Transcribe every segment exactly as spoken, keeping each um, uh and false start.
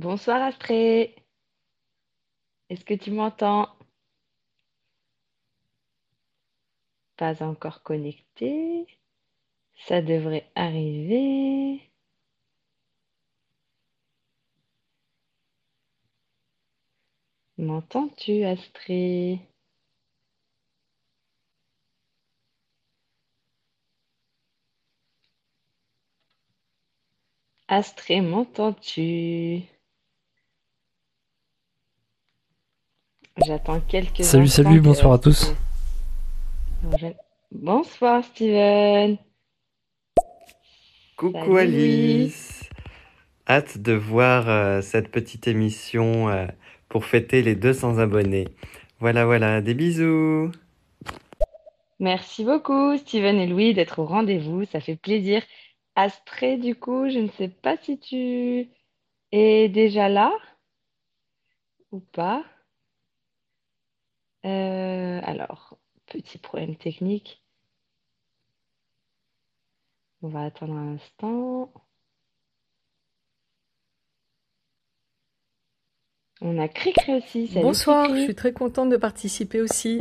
Bonsoir Astrée, est-ce que tu m'entends? Pas encore connecté, ça devrait arriver. M'entends-tu Astrée? Astrée, m'entends-tu? J'attends quelques Salut, instants salut, que bonsoir à tous. Astrée nous rejoigne. Bonsoir Steven. Coucou Salut Louis. Alice, hâte de voir euh, cette petite émission euh, pour fêter les deux cents abonnés. Voilà, voilà, des bisous. Merci beaucoup Steven et Louis d'être au rendez-vous, ça fait plaisir. Astrée, du coup, je ne sais pas si tu es déjà là ou pas. Euh, alors, petit problème technique. On va attendre un instant. On a Cricri aussi. Salut Bonsoir, je suis Cricri. très contente de participer aussi.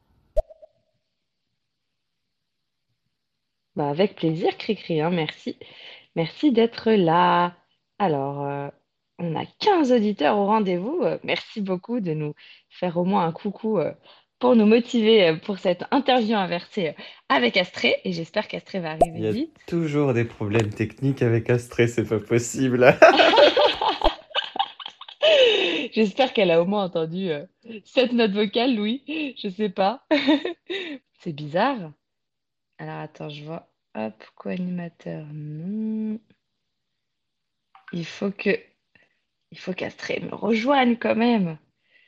Bah, avec plaisir, Cricri, hein, merci. Merci d'être là. Alors, euh, on a quinze auditeurs au rendez-vous. Euh, merci beaucoup de nous faire au moins un coucou euh, pour nous motiver euh, pour cette interview inversée euh, avec Astrée. Et j'espère qu'Astrée va Il arriver y a vite. toujours des problèmes techniques avec Astrée, c'est pas possible. J'espère qu'elle a au moins entendu euh, cette note vocale, Louis. Je sais pas. C'est bizarre. Alors attends, je vois. Hop, co-animateur, non. Il faut que, il faut qu'Astrée me rejoigne quand même.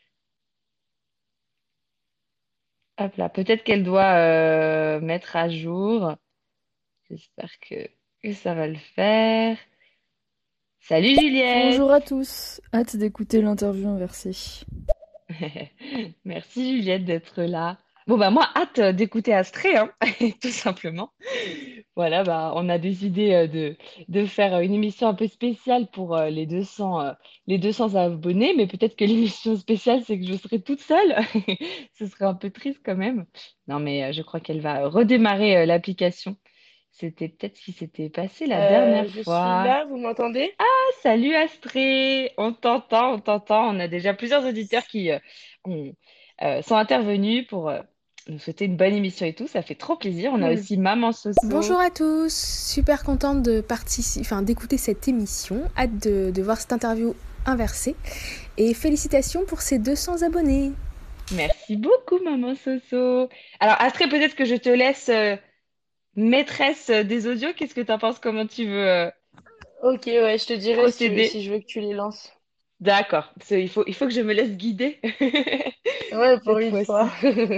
Hop là, peut-être qu'elle doit euh, mettre à jour. J'espère que, que ça va le faire. Salut Juliette! Bonjour à tous, hâte d'écouter l'interview inversée. Merci Juliette d'être là. Bon bah moi hâte euh, d'écouter Astrée, hein, tout simplement. Voilà, bah on a décidé euh, de, de faire euh, une émission un peu spéciale pour euh, les deux cents, euh, les deux cents abonnés, mais peut-être que l'émission spéciale, c'est que je serai toute seule. Ce serait un peu triste quand même. Non, mais euh, je crois qu'elle va redémarrer euh, l'application. C'était peut-être ce qui s'était passé la dernière Euh, je suis fois. là, vous m'entendez? Ah, salut Astrée, on t'entend, on t'entend. On a déjà plusieurs auditeurs qui euh, ont- euh, sont intervenus pour euh, nous souhaiter une bonne émission et tout. Ça fait trop plaisir. On a Cool. aussi Maman Soso. Bonjour à tous, super contente de participer, enfin d'écouter cette émission, hâte de, de voir cette interview inversée et félicitations pour ces deux cents abonnés. Merci beaucoup, Maman Soso. Alors, Astrée, peut-être que je te laisse euh, maîtresse euh, des audios. Qu'est-ce que tu en penses? Comment tu veux euh, Ok, ouais, je te dirai si, tu- procéder? si je veux que tu les lances. D'accord. Parce qu'il faut, il faut que je me laisse guider Ouais, pour cette une fois. fois-ci.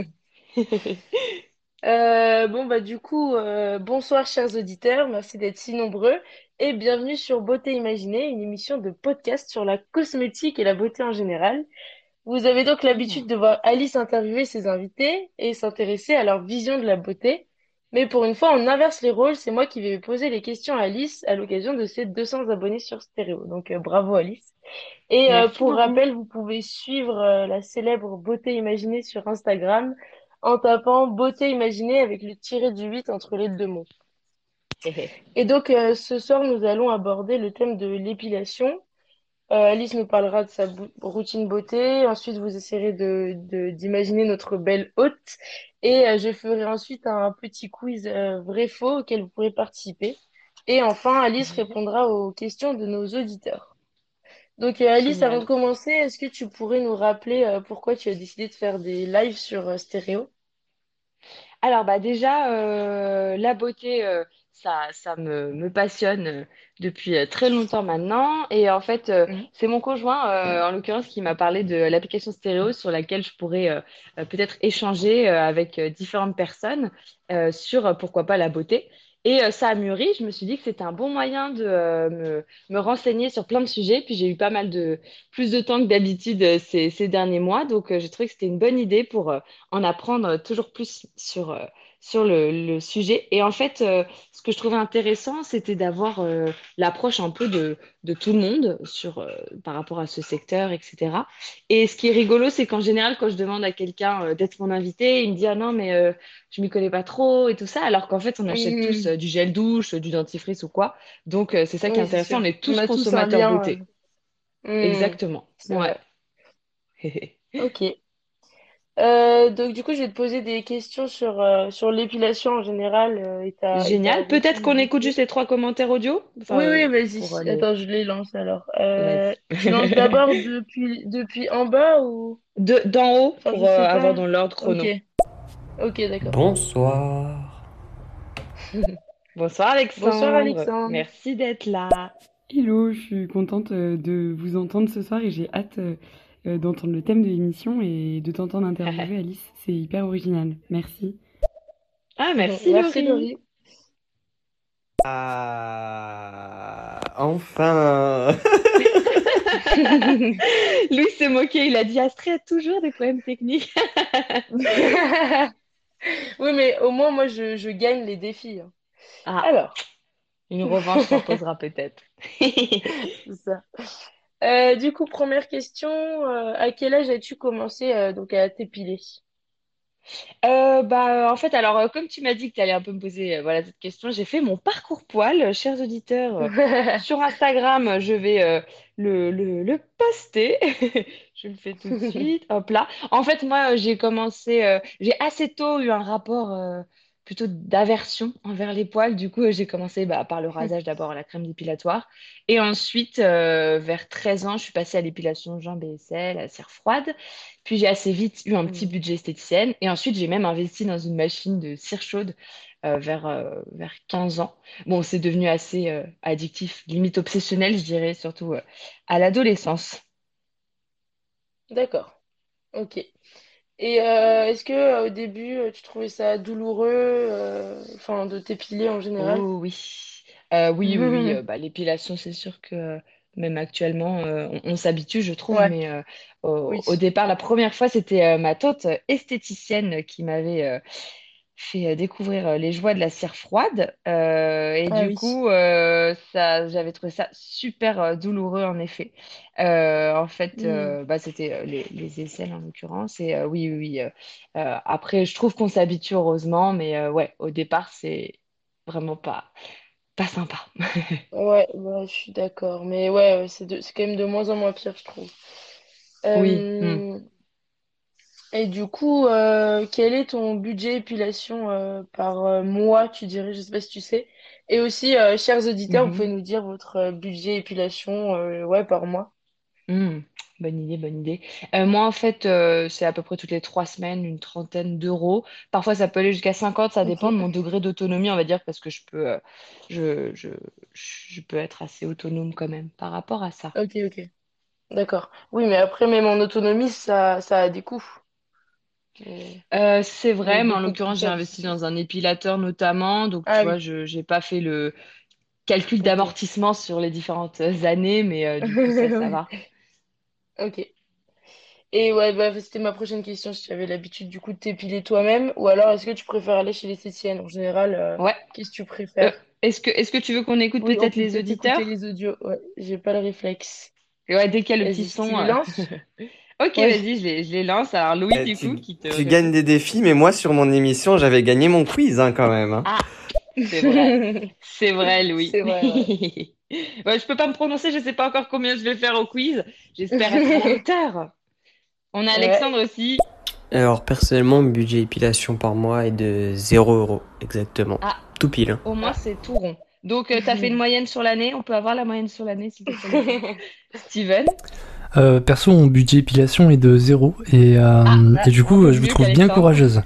Euh, bon, bah du coup, euh, bonsoir chers auditeurs, merci d'être si nombreux et bienvenue sur Beauté Imaginée, une émission de podcast sur la cosmétique et la beauté en général. Vous avez donc l'habitude de voir Alice interviewer ses invités et s'intéresser à leur vision de la beauté. Mais pour une fois, on inverse les rôles. C'est moi qui vais poser les questions à Alice à l'occasion de ses deux cents abonnés sur Stéréo. Donc euh, bravo Alice. Et euh, Merci pour beaucoup. rappel, vous pouvez suivre euh, la célèbre Beauté Imaginée sur Instagram en tapant Beauté Imaginée avec le tiré du huit entre les deux mots. Et donc euh, ce soir, nous allons aborder le thème de l'épilation. Euh, Alice nous parlera de sa bou- routine beauté. Ensuite, vous essayerez de, de- d'imaginer notre belle hôte. Et euh, je ferai ensuite un petit quiz euh, vrai-faux auquel vous pourrez participer. Et enfin, Alice répondra aux questions de nos auditeurs. Donc, euh, Alice, avant de Génial. commencer, est-ce que tu pourrais nous rappeler euh, pourquoi tu as décidé de faire des lives sur euh, Stéréo? Alors bah déjà euh, la beauté euh, ça ça me, me passionne euh, depuis euh, très longtemps maintenant et en fait euh, Mhm. c'est mon conjoint euh, en l'occurrence qui m'a parlé de l'application stéréo sur laquelle je pourrais euh, euh, peut-être échanger euh, avec euh, différentes personnes euh, sur euh, pourquoi pas la beauté et euh, ça a mûri. Je me suis dit que c'était un bon moyen de euh, me, me renseigner sur plein de sujets, puis j'ai eu pas mal de plus de temps que d'habitude euh, ces, ces derniers mois, donc euh, j'ai trouvé que c'était une bonne idée pour euh, en apprendre toujours plus sur, euh, sur le, le sujet. Et en fait, euh, ce que je trouvais intéressant, c'était d'avoir euh, l'approche un peu de, de tout le monde sur, euh, par rapport à ce secteur, et cetera. Et ce qui est rigolo, c'est qu'en général, quand je demande à quelqu'un euh, d'être mon invité, il me dit, ah non, mais euh, je m'y connais pas trop et tout ça, alors qu'en fait, on achète tous Mhm. euh, du gel douche, du dentifrice ou quoi. Donc, euh, c'est ça qui est Oui, c'est intéressant, on sûr. est On tous a tous un consommateurs lien. beauté. euh, hmm, Exactement. c'est Ouais. vrai. Ok. Euh, donc du coup, je vais te poser des questions sur, euh, sur l'épilation en général euh, et ta, et ta Génial. Peut-être routine qu'on écoute beauté. juste les trois commentaires audio, enfin, Oui, euh, oui, pour vas-y. aller. Attends, je les lance alors. Vas-y. Euh, tu lances d'abord depuis, depuis en bas ou... De, d'en haut Enfin, je pour euh, sais avoir pas. dans l'ordre Ok, chrono. ok, d'accord. Bonsoir. Bonsoir Bonsoir Alexandre. Alexandre. Merci d'être là. Hello, je suis contente euh, de vous entendre ce soir et j'ai hâte euh, euh, d'entendre le thème de l'émission et de t'entendre interviewer Alice. C'est hyper original. Merci. Ah, merci Merci Laurie. Laurie. Ah, enfin. Louis s'est moqué, il a dit Astrid a toujours des problèmes techniques. Oui, mais au moins, moi, je, je gagne les défis, hein. Ah, Alors, une revanche s'imposera peut-être. c'est ça. Euh, du coup, première question, euh, à quel âge as-tu commencé euh, donc à t'épiler? Euh, bah, en fait, alors, euh, comme tu m'as dit que tu allais un peu me poser euh, voilà, cette question, j'ai fait mon parcours poil, euh, chers auditeurs, euh, sur Instagram. euh, Je vais euh, le, le, le poster. Je le fais tout de suite. Hop là. En fait, moi, euh, j'ai commencé, euh, j'ai assez tôt eu un rapport euh, plutôt d'aversion envers les poils. Du coup, euh, j'ai commencé bah, par le rasage d'abord à la crème dépilatoire. Et ensuite, euh, vers treize ans, je suis passée à l'épilation jambes et aisselles, à cire froide. Puis j'ai assez vite eu un petit Hmm. budget esthéticienne. Et ensuite, j'ai même investi dans une machine de cire chaude euh, vers, euh, vers quinze ans. Bon, c'est devenu assez euh, addictif, limite obsessionnel, je dirais, surtout euh, à l'adolescence. D'accord, ok. Et euh, est-ce que euh, au début, euh, tu trouvais ça douloureux, euh, enfin, de t'épiler en général? Oh oui. Euh, oui, oui, oui. euh, bah, l'épilation, c'est sûr que euh, même actuellement, euh, on, on s'habitue, je trouve. Ouais, Mais euh, au, oui. au départ, la première fois, c'était euh, ma tante euh, esthéticienne qui m'avait euh, fait euh, découvrir euh, les joies de la cire froide. Euh, et Ah du oui. coup, euh, ça, j'avais trouvé ça super euh, douloureux, en effet. Euh, en fait, Hmm. euh, bah, c'était euh, les, les aisselles, en l'occurrence. Et euh, oui, oui, oui. euh, euh, après, je trouve qu'on s'habitue, heureusement. Mais euh, ouais, au départ, c'est vraiment pas, pas sympa. Ouais, ouais, je suis d'accord. Mais ouais, ouais, c'est de- c'est quand même de moins en moins pire, je trouve. Oui. Hmm. Euh, et du coup, euh, quel est ton budget épilation euh, par euh, mois, tu dirais? Je sais pas si tu sais. Et aussi, euh, chers auditeurs, vous pouvez Mhm. nous dire votre euh, budget épilation euh, ouais, par mois. Hmm. Bonne idée, bonne idée. Euh, moi, en fait, euh, c'est à peu près toutes les trois semaines, une trentaine d'euros. Parfois, ça peut aller jusqu'à cinquante, ça Ok, dépend de mon degré d'autonomie, on va dire, parce que je peux, euh, je, je, je peux être assez autonome quand même par rapport à ça. ok, ok. D'accord. Oui, mais après, même en autonomie, ça, ça a des coûts. Mais, Euh, c'est mais vrai, mais en beaucoup plus l'occurrence, j'ai faibles, c'est investi sûr. dans un épilateur notamment, donc tu Ah vois, oui, je j'ai pas fait le calcul ok. d'amortissement sur les différentes années, mais euh, du coup, ça, ça Oui, va. ok. Et ouais, bah, c'était ma prochaine question, si tu avais l'habitude du coup de t'épiler toi-même, ou alors est-ce que tu préfères aller chez l'esthéticienne? En général, euh, Ouais. qu'est-ce que tu Euh, préfères? est-ce que, est-ce que tu veux qu'on écoute Oui, on peut-être peut les peut-être écouter auditeurs? les audios. Ouais, j'ai pas le réflexe. Et ouais, dès qu'il y a le petit Vas-y, tu son. les euh, lances? Ok, Ouais. vas-y, je les, je les lance. Alors, Louis, Eh, du coup, tu, qui te tu gagnes répond. des défis, mais moi, sur mon émission, j'avais gagné mon quiz hein, quand même, hein. Ah, c'est vrai. C'est vrai, Louis. C'est vrai, ouais. Ouais, je peux pas me prononcer, je sais pas encore combien je vais faire au quiz. J'espère être à la hauteur. On a Ouais. Alexandre aussi. Alors personnellement, mon budget épilation par mois est de zéro euro, exactement. Ah, Tout pile, hein. au moins, Ah. c'est tout rond. Donc, tu as fait une moyenne sur l'année. On peut avoir la moyenne sur l'année, s'il te plaît, Steven. Euh, perso, mon budget épilation est de zéro et, Ah, euh, Ah, et du un coup, peu je vous mieux trouve bien qu'Alexandre. courageuse.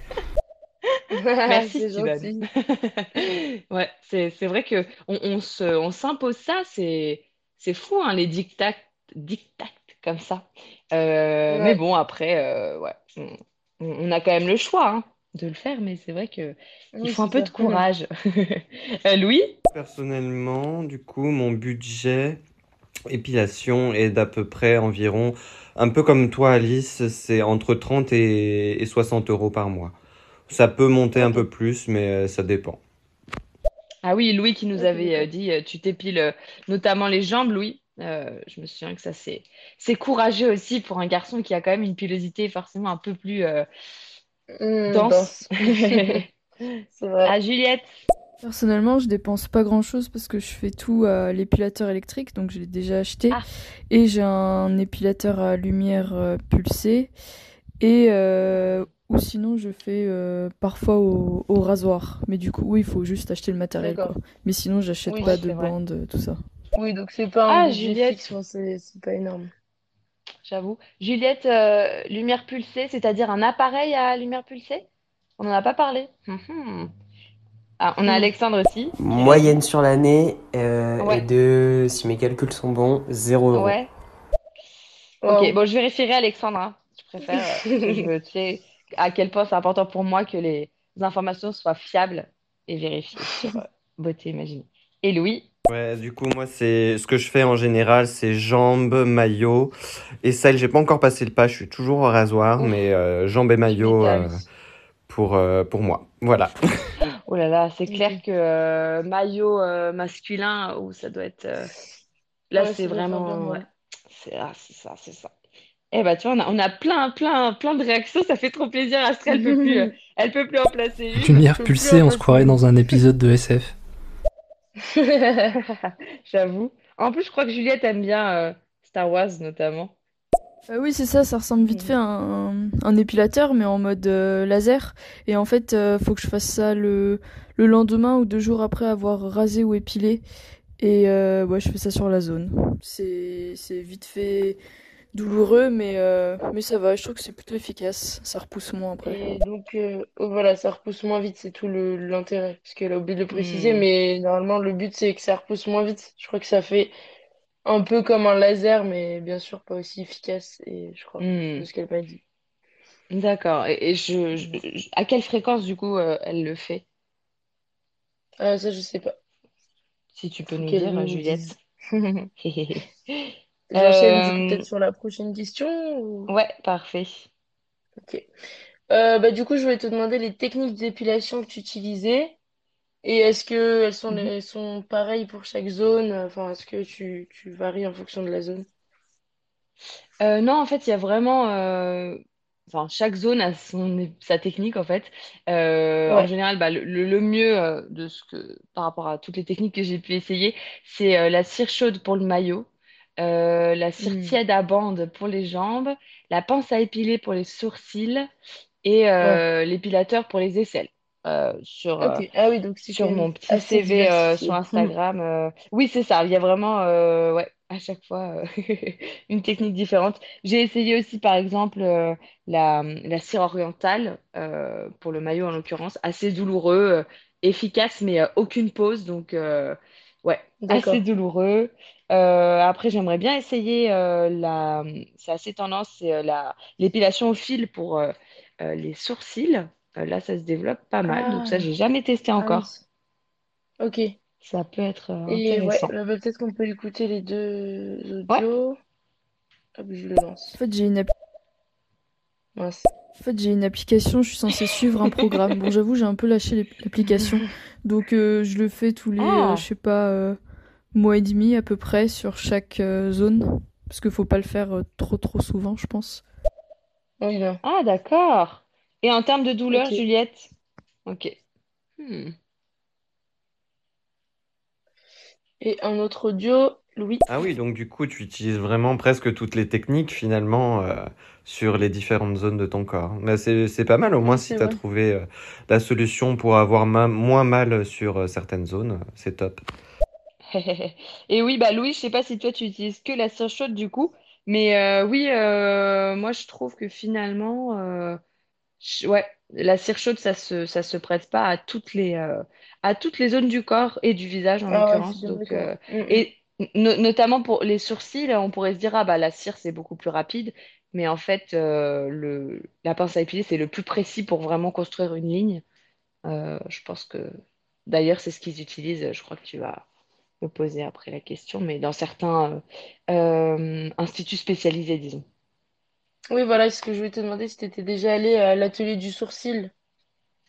Merci, c'est Steven. gentil. Ouais, c'est, c'est vrai que on, on se, on s'impose ça, c'est, c'est fou, hein, les dictats, dictats comme ça. Euh, mais Ouais. bon, après, euh, ouais, on, on a quand même le choix, hein, de le faire, mais c'est vrai que il Oui, faut un c'est peu ça. de courage. Euh, Louis? Personnellement, du coup, mon budget épilation est d'à peu près environ, un peu comme toi, Alice, c'est entre trente et, et soixante euros par mois. Ça peut monter un Ok, peu plus, mais euh, ça dépend. Ah oui, Louis qui nous ok, avait euh, d'accord. dit, euh, tu t'épiles euh, notamment les jambes, Louis. Euh, je me souviens que ça, c'est c'est courageux aussi pour un garçon qui a quand même une pilosité forcément un peu plus euh, Hmm, dense. danse. C'est vrai. Ah, Juliette. Personnellement, je dépense pas grand-chose parce que je fais tout à l'épilateur électrique, donc je l'ai déjà acheté. Ah, Et j'ai un épilateur à lumière euh, pulsée. Et euh, ou sinon, je fais euh, parfois au, au rasoir. Mais du coup, oui, il faut juste acheter le matériel, quoi. D'accord. Mais sinon, j'achète Oui, oui, pas c- de c'est vrai. bande, euh, tout ça. oui, donc c'est pas un Ah, budget fixe, Juliette, enfin, c'est c'est pas énorme. j'avoue. Juliette, euh, lumière pulsée, c'est-à-dire un appareil à lumière pulsée? On n'en a pas parlé. Mhm. Ah, on a Hmm. Alexandre aussi qui Moyenne répond. sur l'année euh, est Ouais, de, si mes calculs sont bons, zéro euros. ouais. Ok, Waouh. bon, je vérifierai Alexandre, hein. Je préfère, euh, parce que je veux, tu sais, à quel point c'est important pour moi que les informations soient fiables et vérifiées sur euh, Beauté Imaginée. Et Louis, Ouais, du coup, moi, c'est ce que je fais en général, c'est jambes, maillot et selle. J'ai pas encore passé le pas, je suis toujours au rasoir, mais ouf, euh, jambes et tu maillot euh, m'étonnes. pour, euh, pour moi. Voilà. Oh là là, c'est clair Ok. que euh, maillot euh, masculin, où ça doit être. euh, Là, Ouais, c'est ça doit faire bien vraiment. Ouais, mal. c'est ah, c'est ça, c'est ça. Eh ben, tu vois, on a, on a plein, plein, plein de réactions. Ça fait trop plaisir. Astrid, elle peut plus, euh, elle peut plus en placer une. Lumière Je peux plus pulsée, en on se passer croirait une. dans un épisode de S F. J'avoue. En plus, je crois que Juliette aime bien euh, Star Wars, notamment. Euh, oui, c'est ça, ça ressemble vite fait à un, un épilateur, mais en mode euh, laser. Et en fait, euh, faut que je fasse ça le, le lendemain ou deux jours après avoir rasé ou épilé. Et euh, ouais, je fais ça sur la zone. C'est, c'est vite fait douloureux, mais, euh, mais ça va, je trouve que c'est plutôt efficace. Ça repousse moins après. Et donc, euh, oh, voilà, ça repousse moins vite, c'est tout le l'intérêt. Parce qu'elle a oublié de le préciser, Hmm, mais normalement, le but, c'est que ça repousse moins vite. Je crois que ça fait un peu comme un laser, mais bien sûr pas aussi efficace, et je crois, de hmm. ce qu'elle m'a dit. D'accord. Et, et je, je- Mhm. je- à quelle fréquence, du coup, euh, elle le fait? Ah, ça, je sais pas. Si tu peux Faut nous qu'elle dire, euh, nous Juliette. dise. J'enchaîne du coup Euh, peut-être sur la prochaine question ou... ouais, parfait. Ok. Euh, bah, du coup, je voulais te demander les techniques d'épilation que tu utilisais et est-ce que elles sont, Mhm. elles sont pareilles pour chaque zone? Enfin, est-ce que tu, tu varies en fonction de la zone? Euh, non, en fait, il y a vraiment. euh, Enfin, chaque zone a son, sa technique, en fait. Euh, en Ouais. général, bah, le, le- le mieux euh, de ce que, par rapport à toutes les techniques que j'ai pu essayer, c'est euh, la cire chaude pour le maillot, euh, la cire Hmm. tiède à bande pour les jambes, la pince à épiler pour les sourcils et Ouais. euh, l'épilateur pour les aisselles. Euh, sur, euh, Ok. Ah oui, donc c'est quand sur même mon petit assez C V euh, sur diversifié. Instagram. euh, Oui, c'est ça. Il y a vraiment, euh, ouais, à chaque fois, euh, une technique différente. J'ai essayé aussi, par exemple, euh, la, la cire orientale, euh, pour le maillot en l'occurrence, assez douloureux, euh, efficace, mais euh, aucune pause. Donc, euh, ouais, assez D'accord. douloureux. Euh, après, j'aimerais bien essayer euh, la, c'est assez tendance, c'est euh, la, l'épilation au fil pour euh, euh, les sourcils. Euh, là, ça se développe pas mal. Donc, ça, Ah, j'ai jamais testé ah oui. encore. Ok. Ça peut être euh, Et ouais, intéressant. bah, bah, peut-être qu'on peut écouter les deux Ouais. audios. Hop, je le En lance. fait, j'ai une, app- Mince. en fait, j'ai une application, je suis censée suivre un programme. Bon, j'avoue, j'ai un peu lâché l'ap- l'application. Donc, euh, je le fais tous les, euh, je Ah, sais pas, euh, mois et demi à peu près sur chaque euh, zone. Parce qu'il faut pas le faire euh, trop trop souvent, je pense. Oui, bien. ah, d'accord. Et en termes de douleur, Ok. Juliette? Ok. Hmm. Et un autre audio, Louis. Ah oui, donc du coup, tu utilises vraiment presque toutes les techniques finalement euh, sur les différentes zones de ton corps. Mais c'est, c'est pas mal, au moins Oui, si c'est tu as vrai. trouvé euh, la solution pour avoir ma- moins mal sur euh, certaines zones, c'est top. Et oui, bah Louis, je sais pas si toi tu utilises que la cire chaude du coup, mais euh, oui, euh, moi je trouve que finalement, euh, je- ouais, la cire chaude, ça se, ça se prête pas à toutes les, euh, à toutes les zones du corps et du visage en Ah ouais, je suis l'occurrence. bien Donc, d'accord. euh, Mm, mm. et no- notamment pour les sourcils, on pourrait se dire, ah bah la cire c'est beaucoup plus rapide, mais en fait, euh, le, la pince à épiler c'est le plus précis pour vraiment construire une ligne. Euh, je pense que d'ailleurs c'est ce qu'ils utilisent. Je crois que tu vas me poser après la question, mais dans certains euh, euh, instituts spécialisés, disons. Oui, voilà, ce que je voulais te demander, si tu étais déjà allé à l'atelier du sourcil.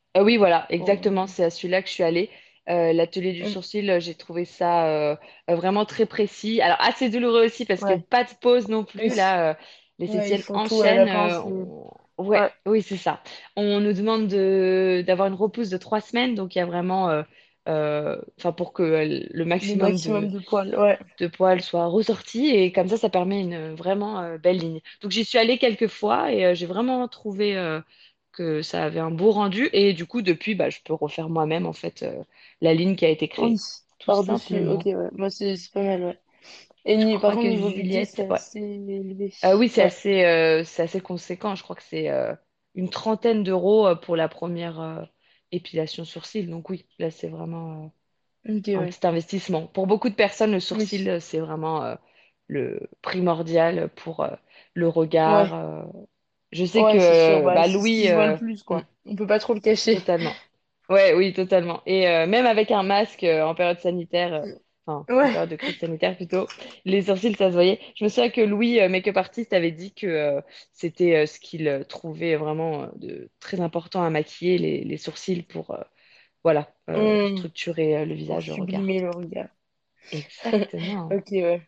Euh, oui, voilà, Pour- exactement. C'est à celui-là que je suis allée. Euh, l'atelier du Mm. sourcil, euh, j'ai trouvé ça euh, euh, vraiment très précis. Alors, assez douloureux aussi parce que Ouais. pas de pause non Oui. plus. Là, euh, Ouais, ils l'esthéticienne font tout à la enchaîne. pince. euh, et- on- Ouais, Ouais, oui, c'est ça. On nous demande de d'avoir une repousse de trois semaines. Donc, il y a vraiment, euh, euh, enfin, pour que euh, le le maximum maximum de, de poils. Ouais. de poils soit ressorti. Et comme ça, ça permet une vraiment euh, belle ligne. Donc, j'y suis allée quelques fois et euh, j'ai vraiment trouvé. euh, que ça avait un beau rendu. Et du coup, depuis, bah, je peux refaire moi-même, en fait, euh, la ligne qui a été Oui, créée, tout par-dessus. Ok, simplement. ouais. Moi, c'est c'est pas mal, ouais. Et Je ni- par crois contre, que niveau budget, Juliette, c'est ouais. assez élevé. Euh, oui, c'est Ouais. assez, euh, c'est assez conséquent. Je crois que c'est euh, une trentaine d'euros euh, pour la première euh, épilation sourcil. Donc oui, là, c'est vraiment Ok, euh, un ouais. petit investissement. Pour beaucoup de personnes, le Oui. sourcil, euh, c'est vraiment euh, le primordial pour euh, le regard. Ouais. euh. Je sais que Ouais, c'est sûr. euh, Bah, bah, c'est ce qui Louis, se voit le euh, plus, mm, quoi. On peut pas trop le cacher. totalement. Ouais, oui, totalement. Et euh, même avec un masque euh, en période sanitaire, euh, enfin, en Ouais. période de crise sanitaire plutôt, les sourcils, ça se voyait. Je me souviens que Louis, euh, make-up artist, avait dit que euh, c'était euh, ce qu'il euh, trouvait vraiment euh, de très important à maquiller, les, les sourcils pour, euh, voilà, euh, Hmm. structurer euh, le Pour visage, le regard. sublimer le regard. Exactement. Ok, ouais.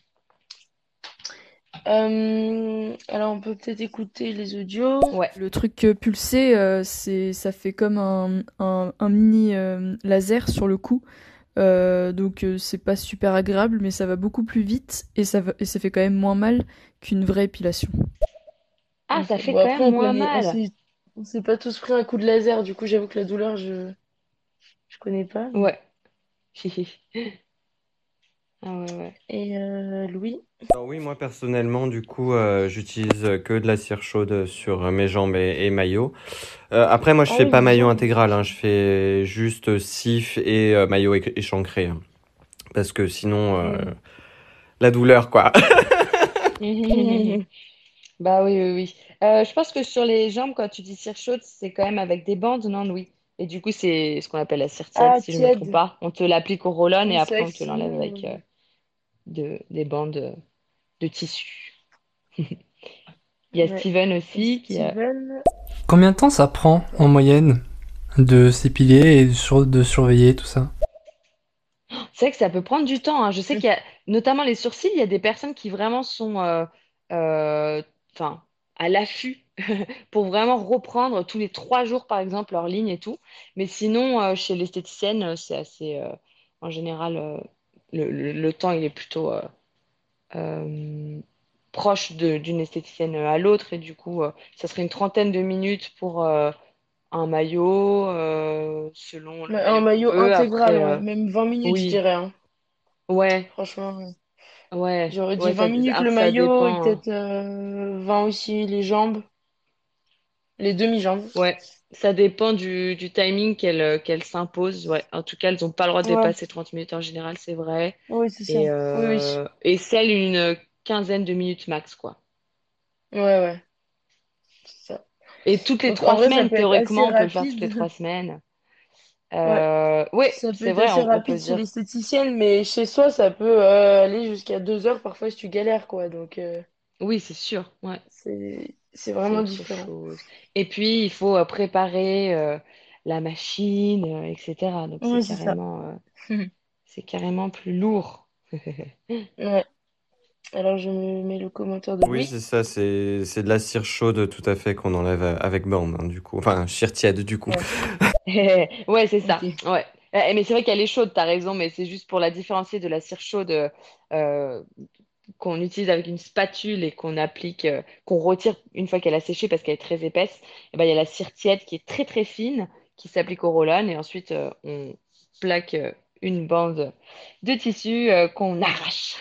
Euh, alors, on peut peut-être écouter les audios. Ouais. Le truc euh, pulsé, euh, c'est, ça fait comme un, un, un mini euh, laser sur le cou. Euh, donc euh, c'est pas super agréable, mais ça va beaucoup plus vite et ça, va- et ça fait quand même moins mal qu'une vraie épilation. Ah, Ok. ça fait Bon, quand après, même on moins connaît, on mal. s'est, on s'est pas tous pris un coup de laser. Du coup, j'avoue que la douleur, je, je connais pas. Ouais. Ah ouais, ouais. Et euh, Louis? Alors oui, moi personnellement, du coup, euh, j'utilise que de la cire chaude sur mes jambes et, et maillot. Euh, après, moi, je Ah fais oui, pas les maillot jambes. intégral, hein, je fais juste cif et euh, maillot é- échancré, hein, parce que sinon, euh, Hmm. la douleur, quoi. Bah oui, oui, oui. Euh, je pense que sur les jambes, quand tu dis cire chaude, c'est quand même avec des bandes, non, oui. Et du coup, c'est ce qu'on appelle la cire tiède, Ah, si je ne me trompe tiède. pas. On te l'applique au roll-on et Oui, c'est après vrai on que te l'enlève sinon. avec euh, euh, de, des bandes euh, de tissu. Il y a Ouais. Steven Et aussi qui a... Steven? Combien de temps ça prend en moyenne de s'épiler et de, sur- de surveiller tout ça? C'est vrai que ça peut prendre du temps, hein. Je sais qu'il y a, notamment les sourcils, il y a des personnes qui vraiment sont euh, euh, enfin, à l'affût pour vraiment reprendre tous les trois jours, par exemple, leur ligne et tout. Mais sinon, euh, chez l'esthéticienne, euh, c'est assez, euh, en général, euh, le, le- le temps, il est plutôt euh, euh, proche de- d'une esthéticienne à l'autre. Et du coup, euh, ça serait une trentaine de minutes pour euh, un maillot, euh, selon le Ouais, un maillot qu'on maillot veut. intégral, Après, ouais. euh, Même vingt minutes, je oui. dirais, hein. Ouais, Franchement, ouais. ouais, J'aurais dit ouais, ça, vingt minutes le après ça maillot et dépend, hein. peut-être euh, vingt aussi les jambes, les demi-jambes. Ouais, ça dépend du, du timing qu'elles euh, qu'elles s'imposent. Ouais, en tout cas, elles n'ont pas le droit de Ouais, dépasser trente minutes en général, c'est vrai. oui, c'est Et, ça. Oui, oui. euh, et celles, une quinzaine de minutes max, quoi. Ouais, ouais, c'est ça. Et toutes les Donc en trois vrai, ça semaines, peut être assez théoriquement, on peut le faire toutes les rapide. trois semaines. Ouais, Euh, oui, ça peut c'est être vrai, assez on, on peut rapide se chez dire. l'esthéticienne, mais chez soi, ça peut euh, aller jusqu'à deux heures parfois si tu galères, quoi. Donc euh, Oui, c'est sûr, ouais, c'est c'est c'est vraiment autre différent. chose. Et puis, il faut euh, préparer euh, la machine, euh, et cetera. Donc, c'est Oui, c'est ça. carrément, euh, c'est carrément plus lourd. Ouais. Alors je me mets le commentaire de Oui, Louis. c'est ça, c'est c'est de la cire chaude tout à fait qu'on enlève euh, avec bande, hein, du coup. Enfin, cire tiède, du coup. Ouais, Ouais, c'est ça. ok. Ouais. Euh, Mais c'est vrai qu'elle est chaude, t'as raison, mais c'est juste pour la différencier de la cire chaude euh, euh, qu'on utilise avec une spatule et qu'on applique, euh, qu'on retire une fois qu'elle a séché parce qu'elle est très épaisse. Et ben, il y a la cire tiède qui est très très fine, qui s'applique au roll-on et ensuite euh, on plaque euh, une bande de tissu euh, qu'on arrache.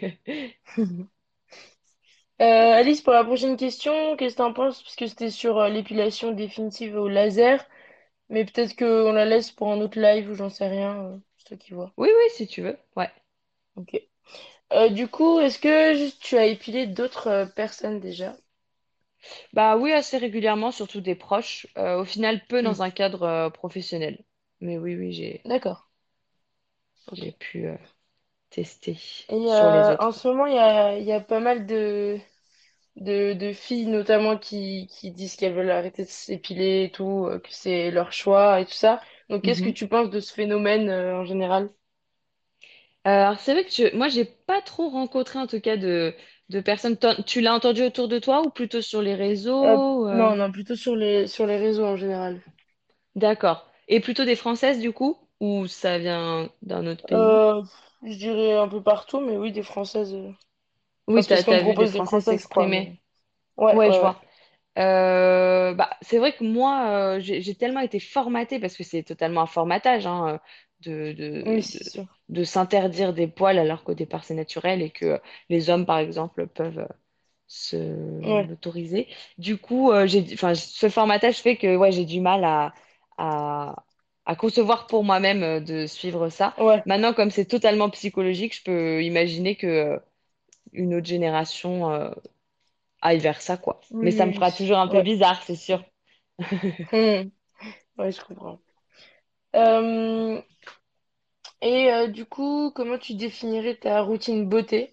Euh, Alice, pour la prochaine question, qu'est-ce que t'en penses? Parce que c'était sur euh, l'épilation définitive au laser, mais peut-être qu'on la laisse pour un autre live ou j'en sais rien. euh, c'est toi qui vois. Oui, oui, si tu veux. Ouais. Ok. Euh, du coup, est-ce que tu as épilé d'autres euh, personnes déjà? Bah oui, assez régulièrement, surtout des proches. Euh, au final, peu Hmm. dans un cadre euh, professionnel. Mais oui, oui, j'ai D'accord. j'ai Ok. pu euh, tester Et sur les euh, en autres. ce moment, il y a, il y a pas mal de, de, de filles notamment qui, qui disent qu'elles veulent arrêter de s'épiler et tout, euh, que c'est leur choix et tout ça. Donc, qu'est-ce que Mhm. tu penses de ce phénomène euh, en général? Euh, alors c'est vrai que je, moi j'ai pas trop rencontré en tout cas de, de personnes. T'en- Tu l'as entendu autour de toi ou plutôt sur les Euh, réseaux? euh non, non, plutôt sur les, sur les réseaux en général. D'accord. Et plutôt des Françaises du coup? Ou ça vient d'un autre pays? Euh, je dirais un peu partout, mais oui, des Françaises. euh. Enfin, Oui, c'est parce t'as, qu'on me t'as vu des propose des Françaises Françaises, quoi. s'exprimer. Mais... Ouais, Ouais, je ouais, ouais. vois. Euh, bah, c'est vrai que moi, euh, j'ai j'ai tellement été formatée, parce que c'est totalement un formatage, hein, de, Oui, de, de, c'est sûr. de s'interdire des poils alors qu'au départ c'est naturel et que les hommes, par exemple, peuvent euh, se Ouais, l'autoriser. Du coup, euh, j'ai, enfin, ce formatage fait que ouais, j'ai du mal à, à, à concevoir pour moi-même euh, de suivre ça. ouais. Maintenant, comme c'est totalement psychologique, je peux imaginer que euh, une autre génération euh, aille vers ça, quoi. Mais Oui, ça me oui, fera toujours un oui. peu Ouais. bizarre, c'est sûr. Hmm. Ouais, je comprends. Euh, et euh, du coup, comment tu définirais ta routine beauté?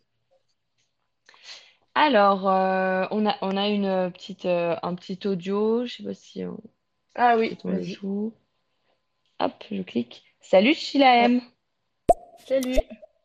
Alors, euh, on a, on a une euh, petite, euh, un petit audio. Je sais pas si on, Ah oui, peut-être on le vas-y. joue. Hop, je clique. Salut Sheila Ouais. M. Salut.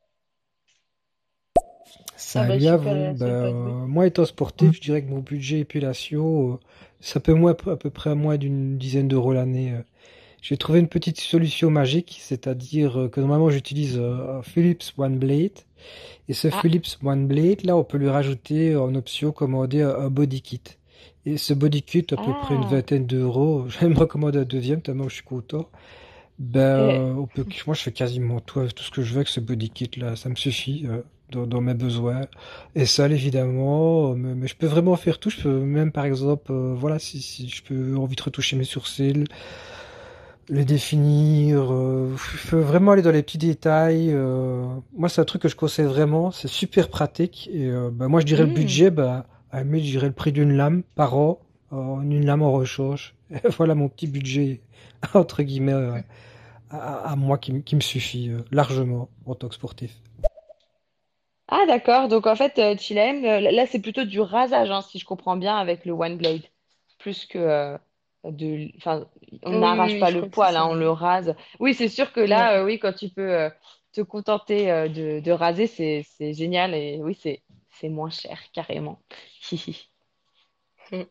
Ah bah Salut à super, vous. euh, Ben, c'est le pack euh, beauté. moi, étant sportif, je dirais que mon budget épilation, euh, ça peut moins, à peu près à moins d'une dizaine d'euros l'année. euh. J'ai trouvé une petite solution magique, c'est-à-dire euh, que normalement j'utilise euh, un Philips One Blade. Et ce Ah, Philips One Blade, là, on peut lui rajouter en option, commander un, un body kit. Et ce body kit, à peu près une ah. vingtaine d'euros, je vais me recommander un deuxième, tellement je suis content. Ben, Eh, euh, on peut, moi, je fais quasiment tout, tout ce que je veux avec ce body kit-là. Ça me suffit euh, dans, dans mes besoins. Et ça, évidemment, euh, mais, mais je peux vraiment faire tout. Je peux même, par exemple, euh, voilà, si, si je peux envie de retoucher mes sourcils, les définir. Euh, je peux vraiment aller dans les petits détails. euh. Moi, c'est un truc que je conseille vraiment. C'est super pratique. Et euh, ben, moi, je dirais le hmm. budget, ben, à la limite, je dirais le prix d'une lame par an, en une lame en rechange. Voilà mon petit budget entre guillemets. euh, à, à moi qui, m- qui me suffit euh, largement en tant que sportif. Ah, d'accord. Donc, en fait, euh, Chilem, euh, là, c'est plutôt du rasage, hein, si je comprends bien, avec le One Blade. Plus que euh, de. Enfin, on Oui, oui, n'arrache oui, pas je le crois que c'est poil, hein, ça. on le rase. Oui, c'est sûr que Ouais. là, euh, oui, quand tu peux euh, te contenter euh, de, de raser, c'est, c'est génial. Et oui, c'est, c'est moins cher, carrément. Hmm.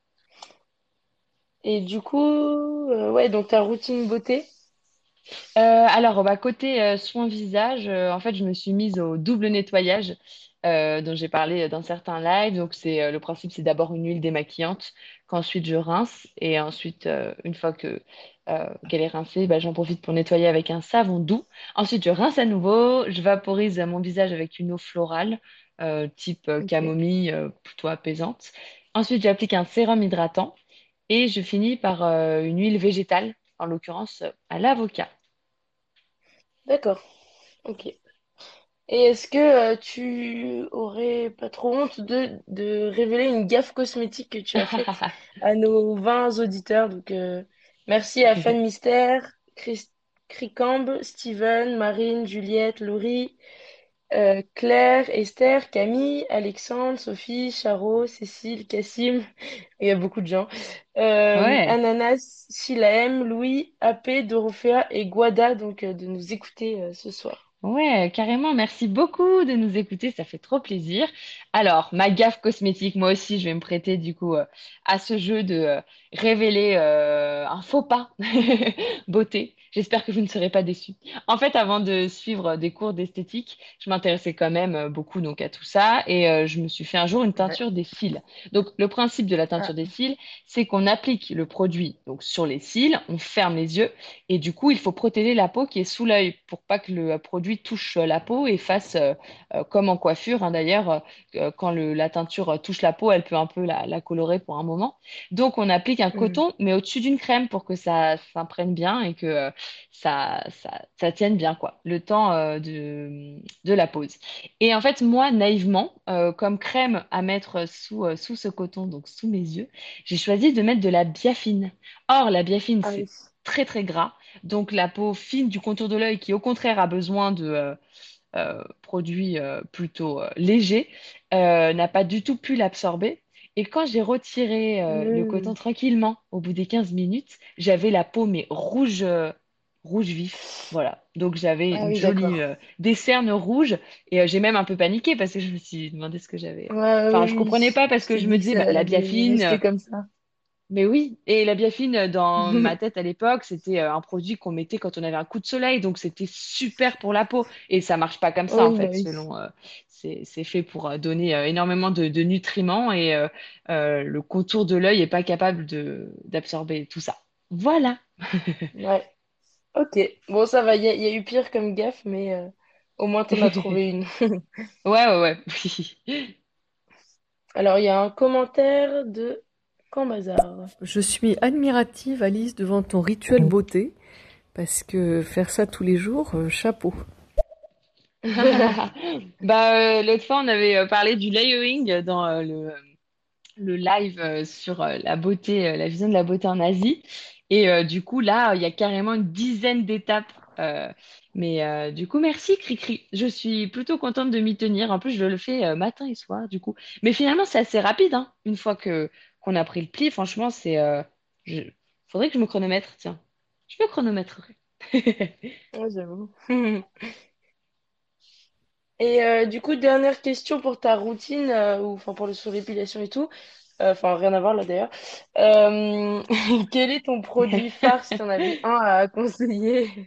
Et du coup, euh, ouais, donc ta routine beauté. Euh, alors, bah, côté euh, soin visage, euh, en fait, je me suis mise au double nettoyage euh, dont j'ai parlé dans certains lives. Donc, c'est euh, le principe, c'est d'abord une huile démaquillante, qu'ensuite je rince, et ensuite, euh, une fois que euh, qu'elle est rincée, bah, j'en profite pour nettoyer avec un savon doux. Ensuite, je rince à nouveau, je vaporise mon visage avec une eau florale, euh, type euh, Ok. camomille, euh, plutôt apaisante. Ensuite, j'applique un sérum hydratant et je finis par euh, une huile végétale, en l'occurrence à l'avocat. D'accord. Ok. Et est-ce que euh, tu aurais pas trop honte de, de révéler une gaffe cosmétique que tu as faite à nos vingt auditeurs? Donc, euh, merci à Fan Mystère, Chris, Cricambe, Steven, Marine, Juliette, Laurie, euh, Claire, Esther, Camille, Alexandre, Sophie, Charo, Cécile, Cassim. Il y a beaucoup de gens. Euh, Ouais. Ananas, Chilaem, Louis, A P, Dorothea et Guada, donc euh, de nous écouter euh, ce soir. Ouais, carrément. Merci beaucoup de nous écouter, ça fait trop plaisir. Alors, ma gaffe cosmétique, moi aussi, je vais me prêter du coup euh, à ce jeu de euh, révéler euh, un faux pas beauté. J'espère que vous ne serez pas déçus. En fait, avant de suivre des cours d'esthétique, je m'intéressais quand même euh, beaucoup donc à tout ça et euh, je me suis fait un jour une Ouais. teinture des cils. Donc, le principe de la Ah, teinture des cils, c'est qu'on applique le produit donc sur les cils, on ferme les yeux et du coup, il faut protéger la peau qui est sous l'œil pour pas que le euh, produit touche euh, la peau et fasse, euh, euh, comme en coiffure, hein, d'ailleurs, euh, euh, quand le- la teinture euh, touche la peau, elle peut un peu la, la colorer pour un moment. Donc, on applique un hmm. coton, mais au-dessus d'une crème pour que ça s'imprègne bien et que euh, ça, ça, ça tienne bien, quoi, le temps euh, de, de la pose. Et en fait, moi, naïvement, euh, comme crème à mettre sous, euh, sous ce coton, donc sous mes yeux, j'ai choisi de mettre de la biafine. Or, la biafine, Ah oui. c'est très très gras. Donc la peau fine du contour de l'œil qui au contraire a besoin de euh, euh, produits euh, plutôt euh, légers euh, n'a pas du tout pu l'absorber. Et quand j'ai retiré euh, le coton Mm. tranquillement, au bout des quinze minutes, j'avais la peau mais rouge, euh, rouge vif. Voilà. Donc j'avais Ah une oui, jolie d'accord. euh, des cernes rouges et euh, j'ai même un peu paniqué parce que je me suis demandé ce que j'avais. Ouais, ouais, Enfin, oui, je comprenais oui. pas parce Tu que t'es je me dit que disais ça bah, la allait biafine. euh, rester comme ça. Mais oui, et la biafine, euh, dans ma tête à l'époque, c'était euh, un produit qu'on mettait quand on avait un coup de soleil, donc c'était super pour la peau. Et ça marche pas comme ça, en Oui, bah fait, oui. selon. euh, c'est, c'est fait pour euh, donner euh, énormément de, de nutriments et euh, euh, le contour de l'œil est pas capable de d'absorber tout ça. Voilà. Ouais. Ok. Bon, ça va, il y, a il y a eu pire comme gaffe, mais euh, au moins t'en as trouvé une. Ouais, ouais, ouais. Oui. Alors, il y a un commentaire de Cambazard. Je suis admirative, Alice, devant ton rituel beauté, parce que faire ça tous les jours, euh, chapeau. Bah, euh, l'autre fois, on avait euh, parlé du layering dans euh, le le live euh, sur euh, la beauté, euh, la vision de la beauté en Asie. Et euh, du coup, là, il y a carrément une dizaine d'étapes. Euh, mais euh, du coup, merci Cricri. Je suis plutôt contente de m'y tenir. En plus, je le fais euh, matin et soir, du coup. Mais finalement, c'est assez rapide, hein. Une fois que qu'on a pris le pli, franchement, c'est. Euh, je... Faudrait que je me chronomètre, tiens. Je me chronométrerai. Ouais, j'avoue. Et euh, du coup, dernière question pour ta routine, euh, ou enfin pour le sur l'épilation et tout. Euh, Enfin, rien à voir là d'ailleurs. Euh, quel est ton produit phare si tu en avais un à conseiller?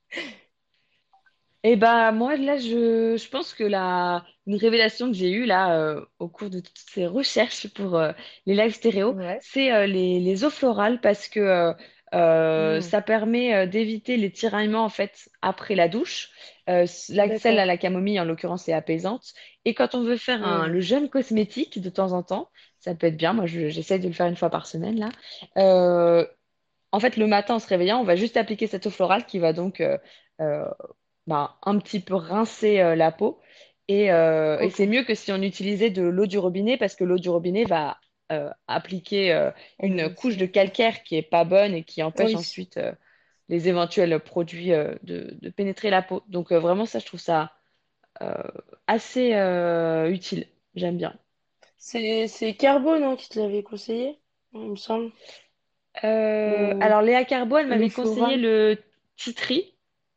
Et bah moi là je, je pense que la une révélation que j'ai eue là euh, au cours de toutes ces recherches pour euh, les lives stéréo, Ouais, c'est euh, les, les eaux florales parce que euh, euh, hmm, ça permet euh, d'éviter les tiraillements en fait après la douche. Euh, la, celle à d'accord. la camomille en l'occurrence est apaisante. Et quand on veut faire un, Hmm, le jeûne cosmétique de temps en temps, ça peut être bien. Moi je- j'essaie de le faire une fois par semaine là. Euh, En fait le matin en se réveillant, on va juste appliquer cette eau florale qui va donc euh, euh, bah, un petit peu rincer euh, la peau. Et, euh, et ok, c'est mieux que si on utilisait de l'eau du robinet parce que l'eau du robinet va euh, appliquer euh, une couche de condensé. calcaire qui est pas bonne et qui empêche Oui, ensuite euh, les éventuels produits euh, de, de pénétrer la peau. Donc euh, vraiment ça, je trouve ça euh, assez euh, utile. J'aime bien. c'est c'est Carbo, non, qui te l'avait conseillé, il me semble. Euh, Ou alors Léa Carbo, elle l'eau m'avait conseillé florale. le titri,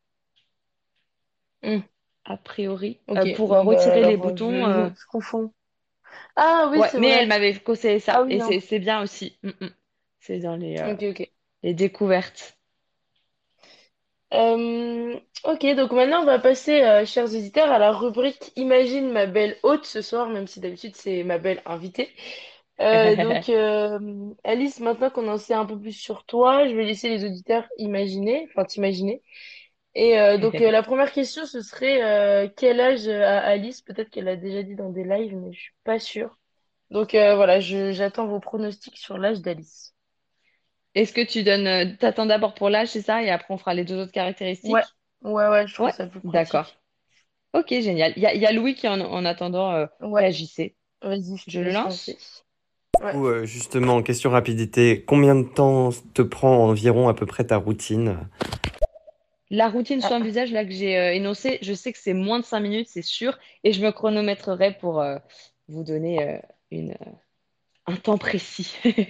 Hmm, a priori, ok, euh, pour euh, non, bah retirer les alors euh, boutons. je, euh, je confonds. Ah oui, Ouais, c'est mais elle vrai. m'avait conseillé Ah ça oui, et non. c'est c'est bien aussi. Mm, mm. C'est dans les, euh, Ok, ok. les découvertes. Euh, ok, donc maintenant on va passer, euh, chers auditeurs, à la rubrique Imagine ma belle hôte ce soir, même si d'habitude c'est ma belle invitée. Euh, donc euh, Alice, maintenant qu'on en sait un peu plus sur toi, je vais laisser les auditeurs imaginer, enfin t'imaginer. Et euh, donc euh, la première question ce serait euh, quel âge a Alice? Peut-être qu'elle a déjà dit dans des lives, mais je suis pas sûre. Donc euh, voilà, je, j'attends vos pronostics sur l'âge d'Alice. Est-ce que tu donnes, euh, t'attends d'abord pour l'âge, c'est ça, et après on fera les deux autres Ouais, caractéristiques? ouais, ouais, je trouve Ouais, ça plus d'accord. pratique. Ok, génial. Il y a, il y a Louis qui en, en attendant euh, Ouais, réagissait. vas-y, je te Je le laisse lance? lancer. Ouais. Ou, euh, justement, question rapidité, combien de temps te prend environ à peu près ta routine? La routine soin Ah. visage là que j'ai euh, énoncée, je sais que c'est moins de cinq minutes, c'est sûr, et je me chronométrerai pour euh, vous donner euh, une, euh, un temps précis.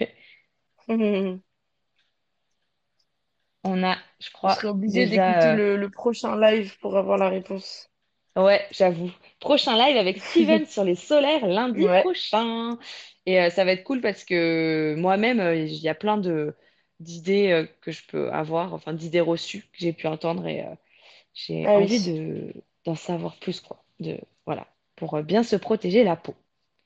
On a, je On crois, serait obligé d'écouter déjà. euh, le, le prochain live pour avoir la réponse. Ouais, j'avoue. Prochain live avec Steven sur les solaires lundi Ouais. prochain. Et euh, ça va être cool parce que moi-même, euh, il y a plein de d'idées euh, que je peux avoir, enfin d'idées reçues que j'ai pu entendre et euh, j'ai Ah envie oui. de d'en savoir plus, quoi. De, voilà, pour euh, bien se protéger la peau.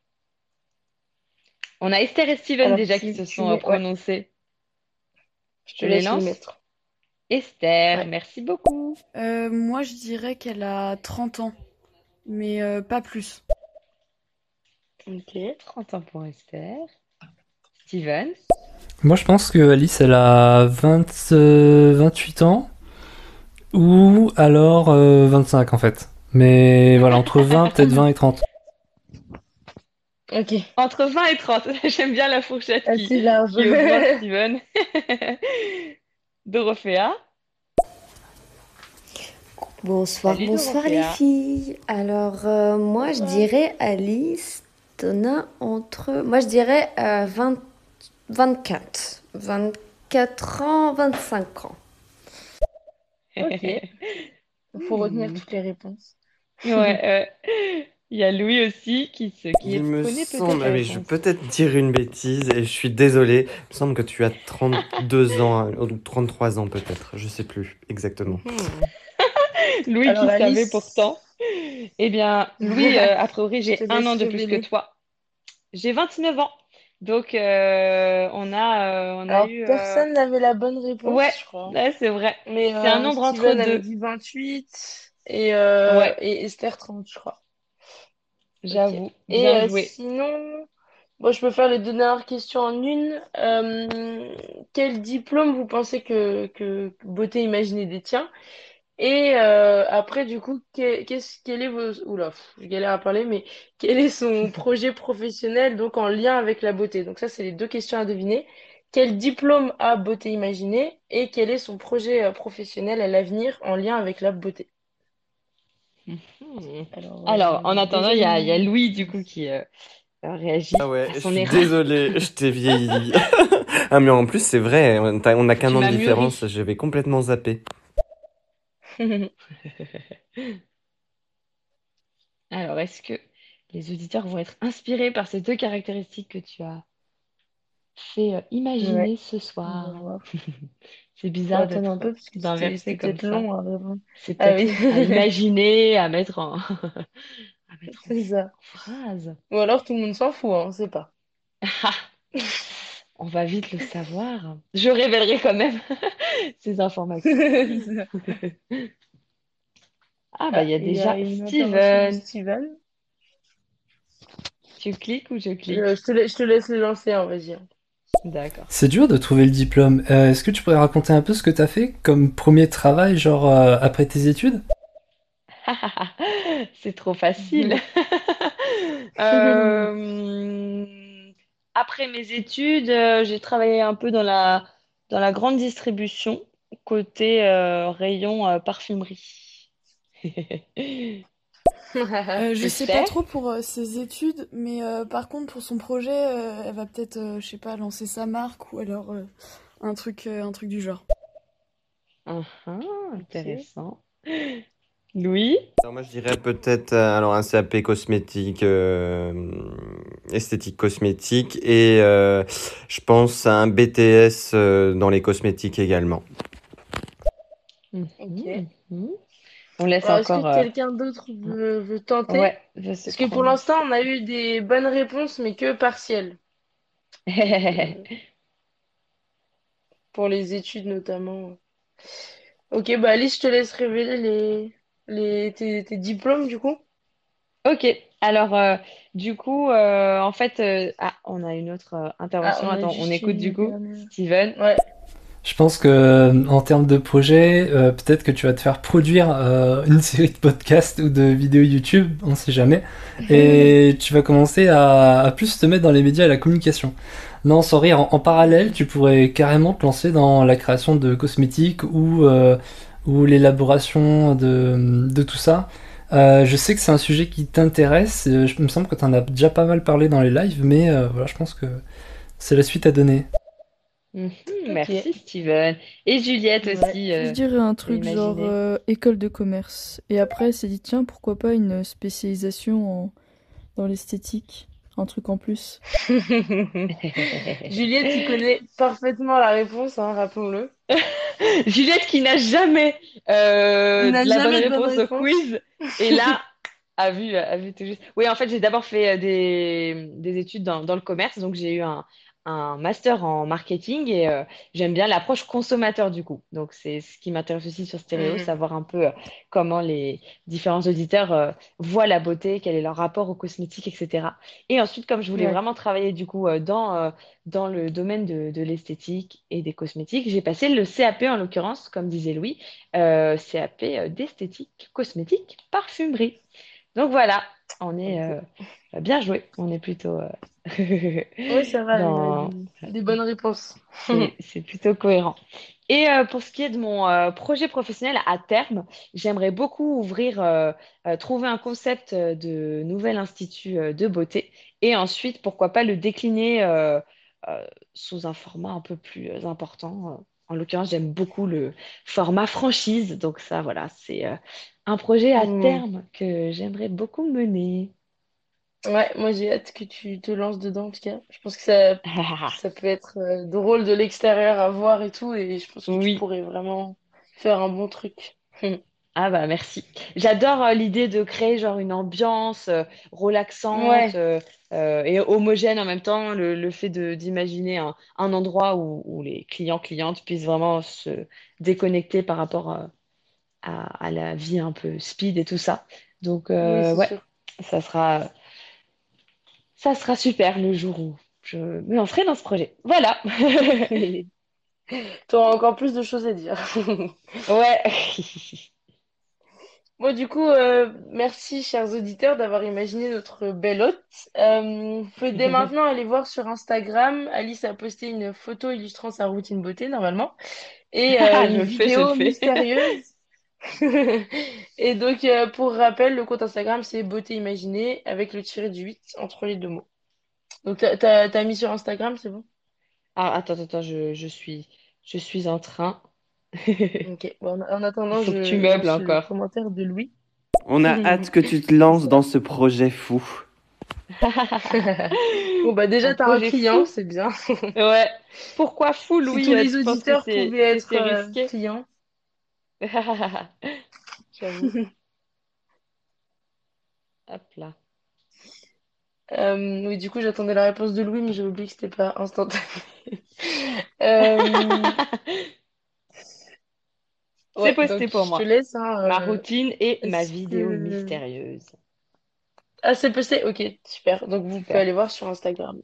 On a Esther et Steven Alors, déjà qui tu, se tu sont euh, mets... Ouais, prononcés. je te Je les laisse les lance. mettre. Esther, Ouais. merci beaucoup. Euh, moi, je dirais qu'elle a trente ans, mais euh, pas plus. Ok. trente ans pour Esther. Steven. Moi, je pense que Alice, elle a vingt, euh, vingt-huit ans, ou alors euh, vingt-cinq en fait. Mais voilà, entre vingt, peut-être vingt et trente. Ok. Entre vingt et trente. J'aime bien la fourchette qui, Assez large. qui ose voir Steven. Dorothea. Bonsoir, Salut bonsoir les Dorothea. filles. Alors, euh, moi, je Bonsoir. dirais Alice t'en as entre, moi je dirais euh, vingt, vingt-quatre. vingt-quatre ans, vingt-cinq ans. Ok. Il faut retenir Hmm. toutes les réponses. Ouais, euh, il y a Louis aussi qui, se, qui Il me connaît peut-être semble, la mais je vais réponse. peut-être dire une bêtise et je suis désolé. Il me semble que tu as trente-deux ans hein, ou trente-trois ans peut-être. Je sais plus exactement. Mhm. Louis Alors qui savait Alice, pourtant. Eh bien, Louis, euh, a priori, je te j'ai un an laisse de plus que révéler. toi. J'ai vingt-neuf ans. Donc, euh, on a, euh, on a Alors eu... euh, personne n'avait la bonne Ouais, réponse, je crois. là, c'est vrai. Mais C'est un euh, nombre entre Steven avait deux. dit vingt-huit et, euh, Ouais, et Esther trente, je crois. Ok. j'avoue. Et Bien euh, joué. sinon, bon, je peux faire les deux dernières questions en une. Euh, quel diplôme vous pensez que, que Beauté Imaginée détient? Et euh, après, du coup, que- qu'est-ce, quel est vos... Oula, pff, je galère à parler, mais quel est son projet professionnel donc en lien avec la beauté? Donc ça, c'est les deux questions à deviner. Quel diplôme a Beauté Imaginée et quel est son projet euh, professionnel à l'avenir en lien avec la beauté? Mhm. Alors, Alors, en euh, attendant, il y a, il y a deuxième Louis, du coup, réponse. qui euh, réagit Ah ouais, à je son suis erreur. désolé, je t'ai vieilli. Ah mais en plus c'est vrai, on t'a- on n'a qu'un Tu an de m'as différence, mûri. j'avais complètement zappé. Alors, est-ce que les auditeurs vont être inspirés par ces deux caractéristiques que tu as fait euh, Ouais, imaginer ce on va soir? voir. C'est Faut bizarre attendre un d'être peu parce que c'était d'inverser c'était comme peut-être ça. long à répondre. C'est Ah peut-être oui, long à imaginer, à mettre en, à mettre en c'est ça. phrase. Ou alors tout le monde s'en fout, hein, on sait pas. Ah, on va vite le savoir. Je révélerai quand même ces informations. C'est ça. Ah, bah, il Ah, y a il y a déjà une intervention de Steven. Steven. Tu cliques ou je Euh, clique? je te, la- je te laisse le lancer, hein, vas-y. D'accord. C'est dur de trouver le diplôme. Euh, est-ce que tu pourrais raconter un peu ce que t'as fait comme premier travail, genre euh, après tes études? C'est trop facile. Euh, après mes études, euh, j'ai travaillé un peu dans la, dans la grande distribution, côté euh, rayon euh, parfumerie. Euh, je sais pas Esther? trop pour euh, ses études, mais euh, par contre pour son projet, euh, elle va peut-être, euh, je sais pas, lancer sa marque ou alors euh, un truc, euh, un truc du genre. Ah, ah, Ok. intéressant. Louis? Alors moi je dirais peut-être euh, alors un C A P cosmétique, euh, esthétique cosmétique et euh, je pense à un B T S euh, dans les cosmétiques également. Ok. Mhm, mhm. On laisse Alors, est-ce que encore. euh, quelqu'un d'autre veut, veut tenter? Ouais, je se Parce que pour prononce. l'instant, on a eu des bonnes réponses, mais que partielles. Donc, euh, pour les études notamment. Ok, bah Alice, je te laisse révéler les, les, tes, tes diplômes du coup. Ok, alors euh, du coup, euh, en fait, euh, ah, on a une autre euh, Ah, intervention. on a Attends, on juste écoute du une coup dernière. Steven. Ouais. Je pense que euh, en termes de projet, euh, peut-être que tu vas te faire produire euh, une série de podcasts ou de vidéos YouTube, on sait jamais, et tu vas commencer à, à plus te mettre dans les médias et la communication. Non, sans rire, en, en parallèle, tu pourrais carrément te lancer dans la création de cosmétiques ou, euh, ou l'élaboration de, de tout ça. Euh, je sais que c'est un sujet qui t'intéresse, euh, je- il me semble que tu en as déjà pas mal parlé dans les lives, mais euh, voilà, je pense que c'est la suite à donner. Mhm, Ok. merci Steven. Et Juliette Ouais. aussi, Je euh, dirais un peut truc genre imaginer. euh, école de commerce. Et après, elle s'est dit, tiens, pourquoi pas une spécialisation en- dans l'esthétique, un truc en plus. Juliette qui connaît parfaitement la réponse, hein, rappelons-le. Juliette qui n'a jamais euh, N'a la bonne jamais de bonne réponse au réponse. quiz et là a vu, a vu tout juste. Oui, en fait, j'ai d'abord fait euh, des, des études dans, dans le commerce, donc j'ai eu un, un master en marketing et euh, j'aime bien l'approche consommateur du coup. Donc c'est ce qui m'intéresse aussi sur Stéréo, Mhm. savoir un peu euh, comment les différents auditeurs euh, voient la beauté, quel est leur rapport aux cosmétiques, et cetera. Et ensuite, comme je voulais Ouais. vraiment travailler du coup euh, dans euh, dans le domaine de, de l'esthétique et des cosmétiques. J'ai passé le C A P en l'occurrence, comme disait Louis, euh, C A P euh, d'esthétique, cosmétique, parfumerie. Donc voilà, on est Ok. euh, bien joué, on est plutôt, euh, Oui, ça va, il a Dans... des, des bonnes réponses. C'est, c'est plutôt cohérent. Et euh, pour ce qui est de mon euh, projet professionnel à terme, j'aimerais beaucoup ouvrir, euh, euh, trouver un concept euh, de nouvel institut euh, de beauté et ensuite, pourquoi pas le décliner euh, euh, sous un format un peu plus euh, important. En l'occurrence, j'aime beaucoup le format franchise. Donc ça, voilà, c'est euh, un projet à Hmm. terme que j'aimerais beaucoup mener. Ouais, moi j'ai hâte que tu te lances dedans en tout cas. Je pense que ça, ça peut être euh, drôle de l'extérieur à voir et tout, et je pense que tu Oui. pourrais vraiment faire un bon truc. Ah bah merci. J'adore euh, l'idée de créer genre une ambiance euh, relaxante Ouais, euh, euh, et homogène en même temps. Le, le fait de d'imaginer un, un endroit où, où les clients, clientes puissent vraiment se déconnecter par rapport euh, à, à la vie un peu speed et tout ça. Donc oui, euh, c'est ouais, sûr. ça sera ça sera super le jour où je me lancerai dans ce projet. Voilà. Tu auras encore plus de choses à dire. Ouais. Bon, du coup, euh, merci, chers auditeurs, d'avoir imaginé notre belle hôte. Euh, vous pouvez dès maintenant aller voir sur Instagram. Alice a posté une photo illustrant sa routine beauté, normalement, et euh, Je une le fais, je le vidéo fais. mystérieuse. Et donc, euh, pour rappel, le compte Instagram, c'est Beauté Imaginée avec le tiré du huit entre les deux mots. Donc, t'as, t'as, t'as mis sur Instagram, c'est bon? Ah, attends, attends, je, je suis je suis en train. Ok. Bon, en, en Il attendant, faut que tu je meubles lance le encore. commentaire de Louis. On a hâte que tu te C'est lances ça. dans ce projet fou. Bon, bah Un déjà, t'as un projet client, fou. c'est bien. Ouais. Pourquoi fou, Si tous Louis? Euh, les Tu penses que auditeurs c'est pouvaient que être c'est euh, risqué? clients. J'avoue. Hop là. Euh, oui, du coup, j'attendais la réponse de Louis, mais j'ai oublié que c'était pas instantané. Euh, C'est ouais, posté donc pour je te moi. laisse. Hein, Ma euh, routine et ma est-ce vidéo que... mystérieuse. Ah, c'est posté? Ok, super. Donc, vous pouvez Super. aller voir sur Instagram.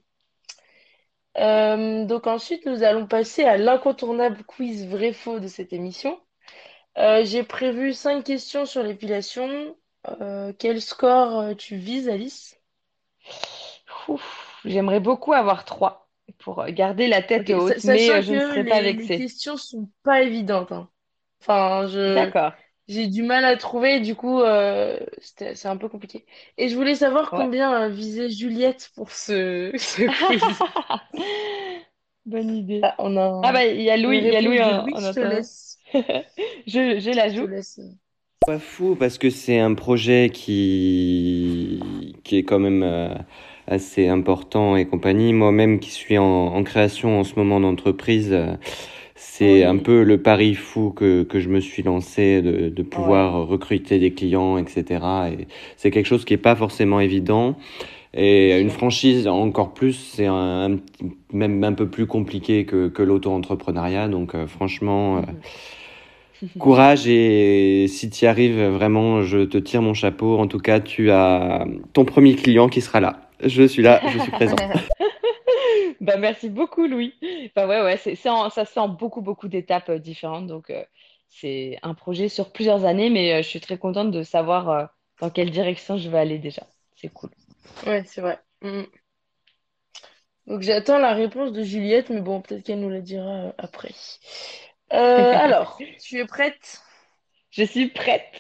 Euh, donc ensuite, nous allons passer à l'incontournable quiz vrai-faux de cette émission. Euh, j'ai prévu cinq questions sur l'épilation. Euh, quel score euh, tu vises, Alice? Ouf. J'aimerais beaucoup avoir trois pour garder la tête Ok, sa- haute, mais euh, sachant je ne que serai pas les, les vexée. questions sont pas évidentes, hein. Enfin, je D'accord. j'ai du mal à trouver, du coup, euh, c'était- c'est un peu compliqué. Et je voulais savoir Ouais. combien euh, visait Juliette pour ce, ce quiz. Bonne idée. Ah, on a Ah un- bah il y a une Louis, il y a réponse Louis de en, Louis, en je te attendant. laisse. Je, je Je te l'ajoute. laisse. Pas fou parce que c'est un projet qui, qui est quand même euh, assez important et compagnie. Moi-même qui suis en, en création en ce moment d'entreprise, euh, c'est un Oui, peu le pari fou que, que je me suis lancé de, de Ouais. pouvoir recruter des clients, et cetera. Et c'est quelque chose qui n'est pas forcément évident. C'est Et une sûr. franchise encore plus, c'est un, un petit- même un peu plus compliqué que, que l'auto-entrepreneuriat. Donc euh, franchement, euh, Mhm. courage et si tu y arrives vraiment, je te tire mon chapeau. En tout cas, tu as ton premier client qui sera là. Je suis là, je suis présent. Bah, merci beaucoup, Louis. Bah, ouais, ouais, c'est, c'est en- ça se fait en beaucoup, beaucoup d'étapes euh, différentes. Donc, euh, c'est un projet sur plusieurs années, mais euh, je suis très contente de savoir euh, dans quelle direction je vais aller déjà. C'est cool. ouais, c'est vrai. Mm. Donc j'attends la réponse de Juliette, mais bon, peut-être qu'elle nous la dira euh, après. Euh, alors, tu es prête? Je suis prête.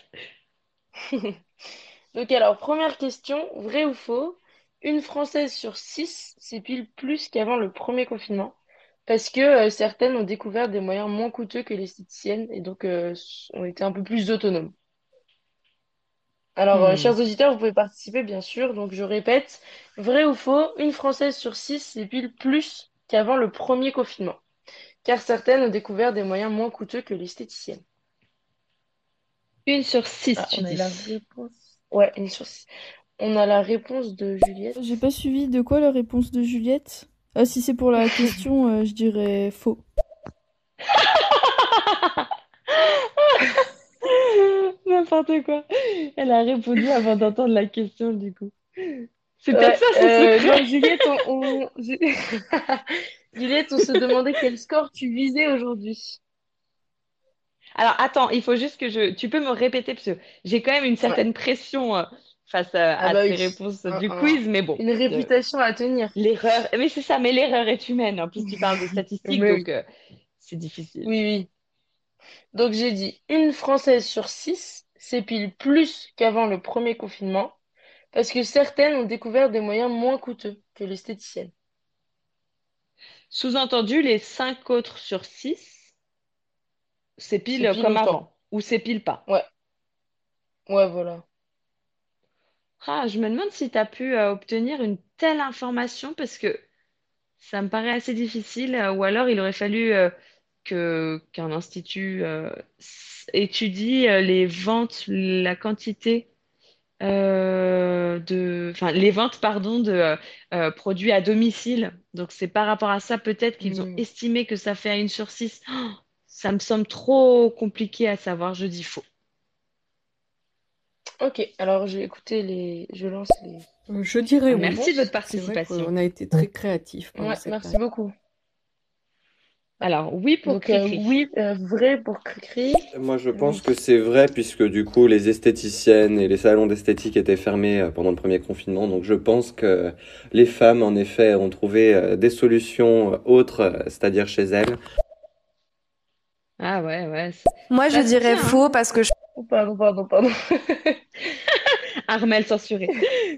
Donc alors, première question, vrai ou faux? Une Française sur six s'épile plus qu'avant le premier confinement, parce que euh, certaines ont découvert des moyens moins coûteux que l'esthéticienne et donc euh, ont été un peu plus autonomes. Alors, euh, Hmm. chers auditeurs, vous pouvez participer, bien sûr. Donc, je répète, vrai ou faux, une Française sur six s'épile plus qu'avant le premier confinement, car certaines ont découvert des moyens moins coûteux que l'esthéticienne. Une sur six, Ah, tu on a eu la dis. réponse. Ouais, une sur six. On a la réponse de J'ai Juliette. pas suivi de quoi la réponse de Juliette. Ah, si c'est pour la question, euh, je dirais faux. N'importe quoi. Elle a répondu avant d'entendre la question, du coup. C'est peut-être Ouais, ça son euh, secret. non, Juliette, on, on- Ju- Juliette, on se demandait quel score tu visais aujourd'hui. Alors, attends, il faut juste que je... Tu peux me répéter, parce que j'ai quand même une Ouais. certaine pression. euh, face à, Ah à bah tes oui, réponses Un- du un- quiz, mais bon, une euh, réputation à tenir. l'erreur, mais c'est ça, mais l'erreur est humaine. En plus, tu parles de statistiques, Mais donc oui, euh, c'est difficile. oui, oui. Donc j'ai dit une Française sur six s'épile plus qu'avant le premier confinement parce que certaines ont découvert des moyens moins coûteux que l'esthéticienne. Sous-entendu, les cinq autres sur six C'est s'épilent pile comme autant. avant, ou s'épilent pas. Ouais, ouais, voilà. Ah, je me demande si tu as pu euh, obtenir une telle information parce que ça me paraît assez difficile, euh, ou alors il aurait fallu euh, que qu'un institut euh, s- étudie euh, les ventes, la quantité euh, de, enfin les ventes, pardon, de euh, euh, produits à domicile. Donc c'est par rapport à ça peut-être qu'ils ont Hmm. estimé que ça fait à une sur six. Oh, ça me semble trop compliqué à savoir, je dis faux. Ok, alors j'ai écouté les... Je lance les, Euh, Je dirais Ah, les oui. merci de votre réponses. C'est vrai participation. qu'on a été très créatifs pendant Ouais, cette merci période. beaucoup. Alors oui pour Donc euh, Cricri. oui, euh, vrai pour Cricri. Moi, je pense Oui. que c'est vrai, puisque du coup, les esthéticiennes et les salons d'esthétique étaient fermés euh, pendant le premier confinement. Donc, je pense que les femmes, en effet, ont trouvé euh, des solutions euh, autres, euh, c'est-à-dire chez elles. Ah ouais, ouais, c- Moi, je ça se dirais tient, hein. faux parce que je Oh, pardon, pardon, pardon. Armel censuré.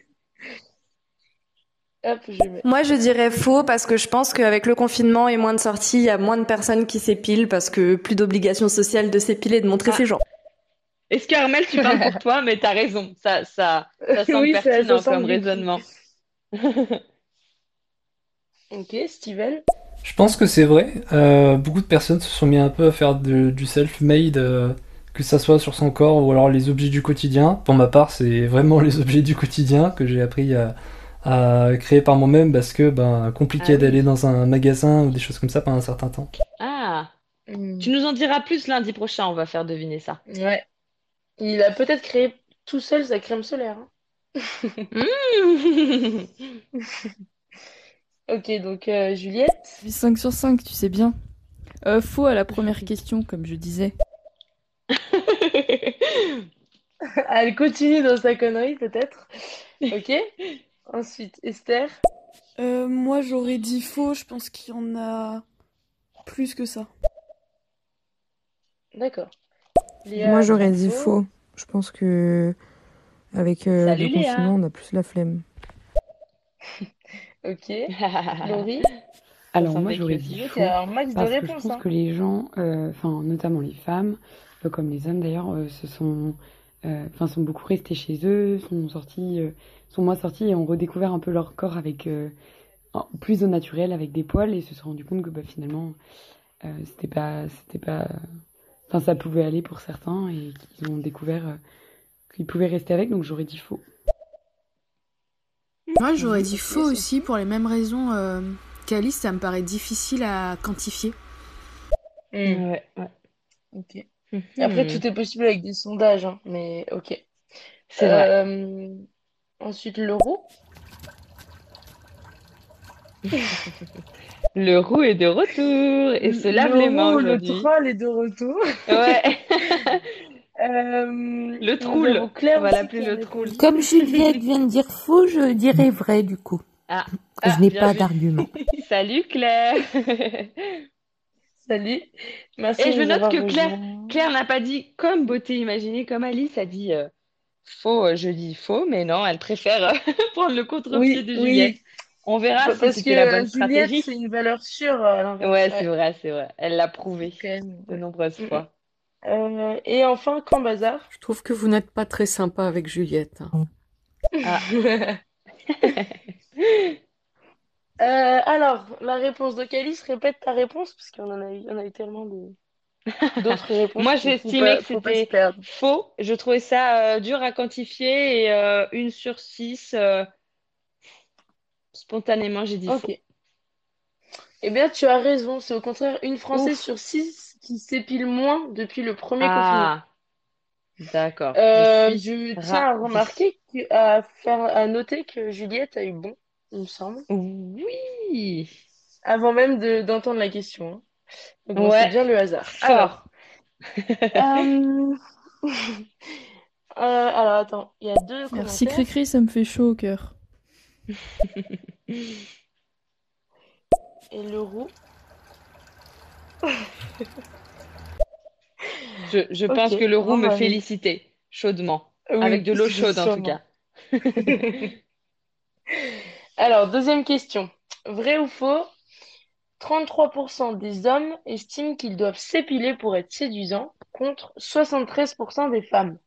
Hop, je mets. Moi, je dirais faux parce que je pense qu'avec le confinement et moins de sorties, il y a moins de personnes qui s'épilent parce que plus d'obligation sociale de s'épiler et de montrer Ah, ses jambes. est-ce que Armel, tu parles pour toi, mais t'as raison. Ça, ça, ça semble Oui, ça, ça pertinent comme semble logique. raisonnement. Ok, Steven. Je pense que c'est vrai. Euh, beaucoup de personnes se sont mis un peu à faire de- du self-made, euh, que ça soit sur son corps ou alors les objets du quotidien. Pour ma part, c'est vraiment les objets du quotidien que j'ai appris à, à créer par moi-même parce que ben compliqué Ah d'aller oui. dans un magasin ou des choses comme ça pendant un certain temps. Ah, Hmm. tu nous en diras plus lundi prochain, on va faire deviner ça. Ouais. Il a peut-être créé tout seul sa crème solaire. hein. Mmh. Ok, donc euh, Juliette. J'ai cinq sur cinq, tu sais bien. Euh, faux à la première question, comme je disais. Elle continue dans sa connerie, peut-être. Ok. Ensuite, Esther. Euh, moi, j'aurais dit faux. Je pense qu'il y en a plus que ça. D'accord. Moi, Léa, j'aurais dit bientôt. faux. Je pense que avec euh, le Salut Léa. confinement, on a plus la flemme. Ok. Laurie. Ça Alors semble moi j'aurais être dit Oui, faux t'as un max de parce que je réponses. pense Hein. que les gens, euh, enfin notamment les femmes, euh, comme les hommes d'ailleurs, euh, se sont, euh, enfin sont beaucoup restés chez eux, sont sortis, euh, sont moins sortis et ont redécouvert un peu leur corps avec euh, en- plus au naturel, avec des poils et se sont rendu compte que bah, finalement euh, c'était pas, c'était pas, enfin ça pouvait aller pour certains et qu'ils ont découvert euh, qu'ils pouvaient rester avec. Donc j'aurais dit faux. Moi, j'aurais Mhm, dit ok, faux Sophie. aussi pour les mêmes raisons euh, qu'Alice. Ça me paraît difficile à quantifier. Hmm, Ouais, ouais. ok. Après, Mhm. tout est possible avec des sondages, hein, mais ok. C'est vrai. Euh, ensuite, l'euro. Le roux est de retour et se lave les mains L'euro, le aujourd'hui. troll est de retour. Ouais. Euh, Le nous troul. avons Claire On va aussi l'appeler qui a le troul. répondu. Comme Juliette vient de dire faux, je dirais vrai du coup. Ah, Je ah, n'ai bien pas vu. d'argument. Salut Claire. Salut. Merci Et de je nous note avoir que Claire, rejoints. Claire n'a pas dit comme beauté imaginée, comme Alice a dit euh, faux, euh, je dis faux, mais non, elle préfère euh, prendre le contre-pied Oui, de Juliette. oui. On verra Pa- si Parce c'était la que bonne Juliette, c'est stratégie. une valeur sûre à l'inverse. Ouais, c'est Ouais, vrai, c'est vrai. Elle l'a prouvé quand même. de Ouais. nombreuses Mm, mm. fois. Euh, et enfin, quand bazar. Je trouve que vous n'êtes pas très sympa avec Juliette. hein. Ah. Euh, alors, la réponse de Calice, répète ta réponse, parce qu'on en a eu, on a eu tellement de- d'autres réponses Moi, qu'il faut j'estimais pas, que faut pas se c'était perdre. faux. Je trouvais ça euh, dur à quantifier et euh, une sur six, euh, spontanément, j'ai dit faux. Ok. Eh bien, tu as raison. C'est au contraire une Française Ouf. sur six qui s'épile moins depuis le premier confinement. Ah, d'accord. Je Euh, suis je tiens à ravie. remarquer, que- à faire, à noter que Juliette a eu bon, il me semble, Oui. avant même de, d'entendre la question. hein. Donc bon, c'est Ouais, bien le hasard. Alors, fort. euh, Euh, alors attends, il y a deux Merci commentaires. Cricri, ça me fait chaud au cœur. Et le roux. Je, je Ok, pense que le roux bon, me bah, félicitait chaudement. Avec oui, de l'eau chaude en tout sûrement. cas. Alors, deuxième question. Vrai ou faux? trente-trois pour cent des hommes estiment qu'ils doivent s'épiler pour être séduisants, contre soixante-treize pour cent des femmes.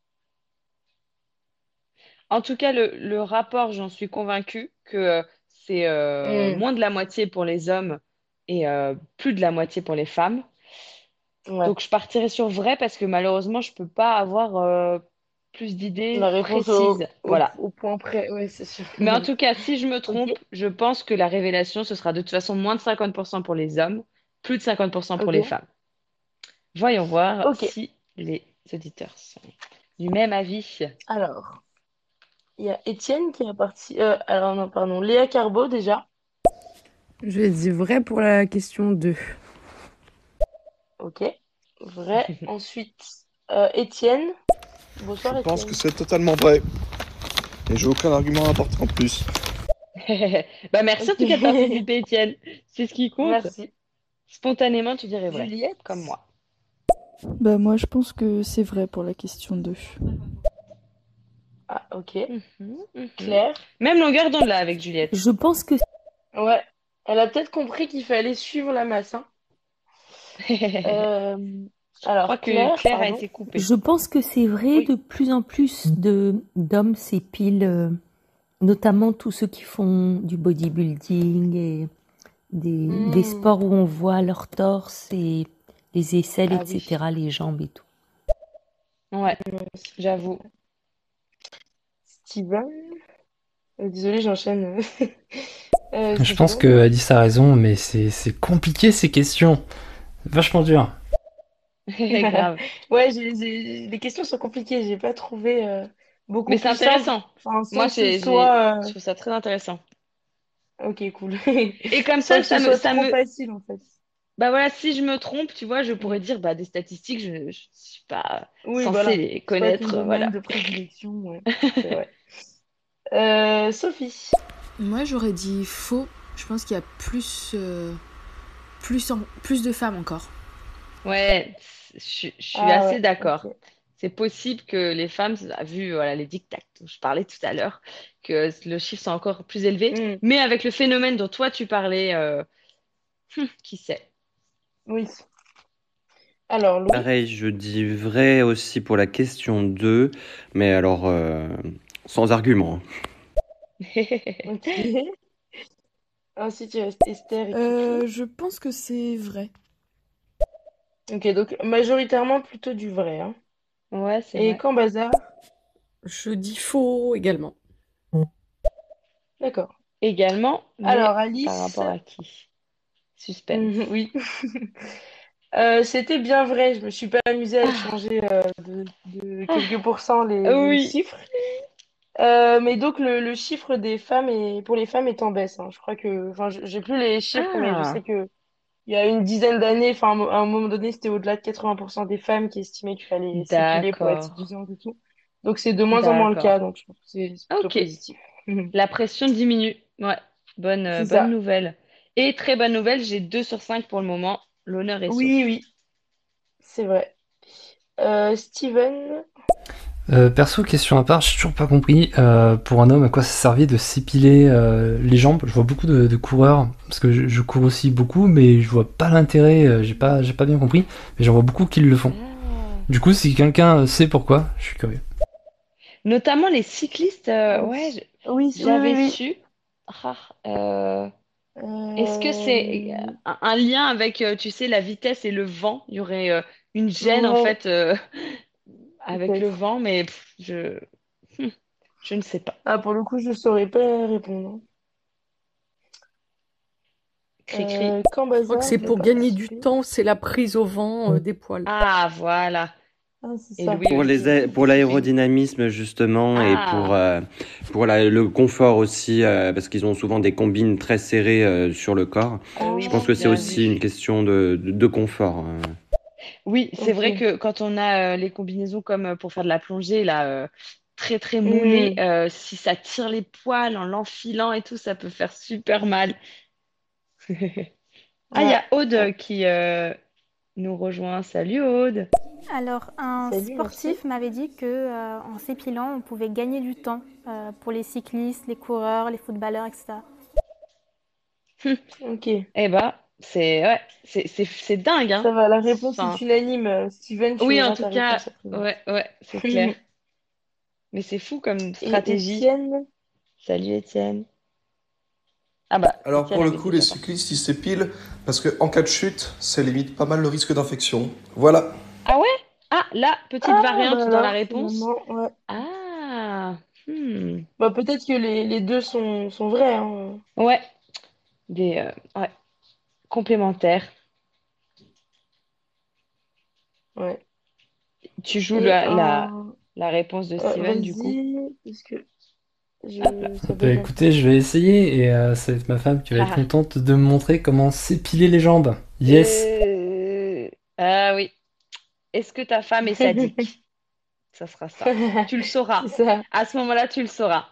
En tout cas, le, le rapport, j'en suis convaincue que euh, c'est euh, Hmm, moins de la moitié pour les hommes et euh, plus de la moitié pour les femmes. ouais. Donc, je partirai sur vrai parce que malheureusement, je peux pas avoir euh, plus d'idées La réponse au, précises. au, Voilà. au point près, ouais, c'est sûr. Mais en tout cas, si je me Ok, trompe, je pense que la révélation, ce sera de toute façon moins de cinquante pour cent pour les hommes, plus de cinquante pour cent pour les ok, femmes. Voyons voir ok. si les auditeurs sont du même avis. Alors, il y a Étienne qui a parti. Euh, alors, non, pardon, Léa Carbo déjà. Je dis vrai pour la question deux. Ok, vrai. Ensuite, euh, Étienne. Bonsoir, Je pense Étienne. que c'est totalement vrai. Et j'ai aucun argument à apporter en plus. Bah merci en tout cas de participer, Étienne. C'est ce qui compte. Merci. Spontanément, tu dirais vrai, Juliette. comme moi. Bah moi je pense que c'est vrai pour la question deux. Ah, ok. Mhm, mhm. Claire. Même longueur d'onde là avec Juliette. Je pense que Ouais. Elle a peut-être compris qu'il fallait suivre la masse, hein. Euh, Je alors, crois que Claire, Claire a pardon. été coupée. je pense que c'est vrai, Oui. de plus en plus de d'hommes s'épilent, euh, notamment tous ceux qui font du bodybuilding et des, des Hmm. sports où on voit leur torse et les aisselles, Ah oui. et cetera, les jambes et tout. Ouais, j'avoue. Steven. Euh, désolée, j'enchaîne. Euh, Je pense Steven. que Alice a raison, mais c'est c'est compliqué ces questions. Vachement dur. Grave. Ouais, j'ai- j'ai- les questions sont compliquées. J'ai pas trouvé euh, beaucoup Mais c'est plus simple. intéressant. Enfin, Moi, sans que ce j'ai, j'ai- soit. je trouve ça très intéressant. euh, Ok, cool. Et comme Sans ça, que ce ça me, soit ça trop me, facile, en fait. bah voilà, si je me trompe, tu vois, je pourrais Mm. dire, bah des statistiques, je, je suis pas Oui, censée voilà. les C'est pas ton connaître, domaine voilà. de prédilection, ouais. C'est vrai. Euh, Sophie. Moi, j'aurais dit faux. Je pense qu'il y a plus, euh, plus, en- plus de femmes encore. Ouais, je, je suis Ah assez ouais, d'accord. ok. C'est possible que les femmes, vu voilà, les dictats dont je parlais tout à l'heure, que le chiffre soit encore plus élevé. Mm. Mais avec le phénomène dont toi tu parlais, euh, hum, qui sait? Oui. Alors, Louis. Pareil, je dis vrai aussi pour la question deux, mais alors euh, sans argument. Ok. Ensuite, il reste Esther et Euh, Kiki. je pense que c'est vrai. Ok, donc majoritairement plutôt du vrai, hein. Ouais, c'est Et vrai. quand bazar? Je dis faux également. D'accord. Également, mais Alors, par Alice. rapport à qui? Suspense. Mhm, oui. Euh, c'était bien vrai. Je me suis pas amusée à Ah, échanger euh, de, de ah, quelques pourcents les, les oui, chiffres. Euh, mais donc le, le chiffre des femmes est, pour les femmes est en baisse, hein. Je crois que, enfin, je- j'ai plus les chiffres, mais je sais ah, que il y a une dizaine d'années, enfin, à un mo- à un moment donné, c'était au-delà de quatre-vingts pour cent des femmes qui estimaient qu'il fallait s'épiler pour être d'accord, séduisante et tout. Donc c'est de moins en moins le d'accord. cas, donc je pense que c'est c'est plutôt Ok, positif. la pression diminue. Ouais, bonne, euh, C'est bonne ça. nouvelle. Et très bonne nouvelle, j'ai deux sur cinq pour le moment. L'honneur est Oui, sauf. oui, c'est vrai. Euh, Steven. Euh, perso, question à part, j'ai toujours pas compris euh, pour un homme à quoi ça servait de s'épiler euh, les jambes. Je vois beaucoup de, de coureurs, parce que je, je cours aussi beaucoup, mais je vois pas l'intérêt, euh, j'ai pas, j'ai pas bien compris, mais j'en vois beaucoup qui le font. Ah. Du coup, si quelqu'un sait pourquoi, je suis curieux. Notamment les cyclistes, euh, Oui, ouais, je- oui, oui, j'avais oui. su. Ah, euh, oui. est-ce que c'est Euh, un, un lien avec, euh, tu sais, la vitesse et le vent? Il y aurait euh, une gêne en ouais, fait euh, avec le peut-être. vent, mais pff, je, hmm, je ne sais pas. Ah, pour le coup, je saurais pas répondre. Cri-cri. Euh, quand Je crois que bazar c'est voulait pour gagner du participer. temps, c'est la prise au vent euh, des poils. Ah, voilà. Ah, c'est Et ça. Louis Pour les aussi. a- pour l'aérodynamisme justement et pour Ah, euh, pour la- le confort aussi euh, parce qu'ils ont souvent des combines très serrées euh, sur le corps. Ah Je oui, pense que c'est bien aussi vu. une question de de, de confort. euh. Oui, c'est vrai Ok. que quand on a euh, les combinaisons comme euh, pour faire de la plongée, là, euh, très très moulées, Hmm. euh, si ça tire les poils en l'enfilant et tout, ça peut faire super mal. Ah, il y Ouais. a Aude Ouais. euh, qui euh, nous rejoint. Salut Aude. Alors, un Salut, merci. sportif m'avait dit que euh, en s'épilant, on pouvait gagner du temps euh, pour les cyclistes, les coureurs, les footballeurs, et cetera. Ok. Eh ben, c'est ouais, c'est c'est c'est dingue, hein. Ça va, la réponse est Enfin, unanime. Euh, Steven, tu oui, en auras tout ta cas, réponse après moi. ouais, ouais, c'est clair. Mais c'est fou comme Et stratégie. Étienne? Salut Étienne. Ah bah, Alors Étienne pour le avait coup, les déjà parlé. cyclistes, ils s'épilent parce que en cas de chute, ça limite pas mal le risque d'infection. Voilà. Ah ouais? Ah, là, petite Ah, bah variante dans la alors, réponse. finalement, ouais. Ah, hmm. Bah, peut-être que les, les deux sont, sont vrais, hein. Ouais, des euh, ouais, complémentaires. Ouais. Tu joues Et la, la, un... la réponse de euh, Steven du coup. vas-y, parce que Hop là. je... ça Bah bug un peu. écoutez, je vais essayer et euh, ça va être ma femme qui va être Ah, contente de me montrer comment s'épiler les jambes. Yes! euh, ah oui. Est-ce que ta femme est sadique? Ça sera ça. Tu le C'est sauras. ça. À ce moment-là, tu le sauras.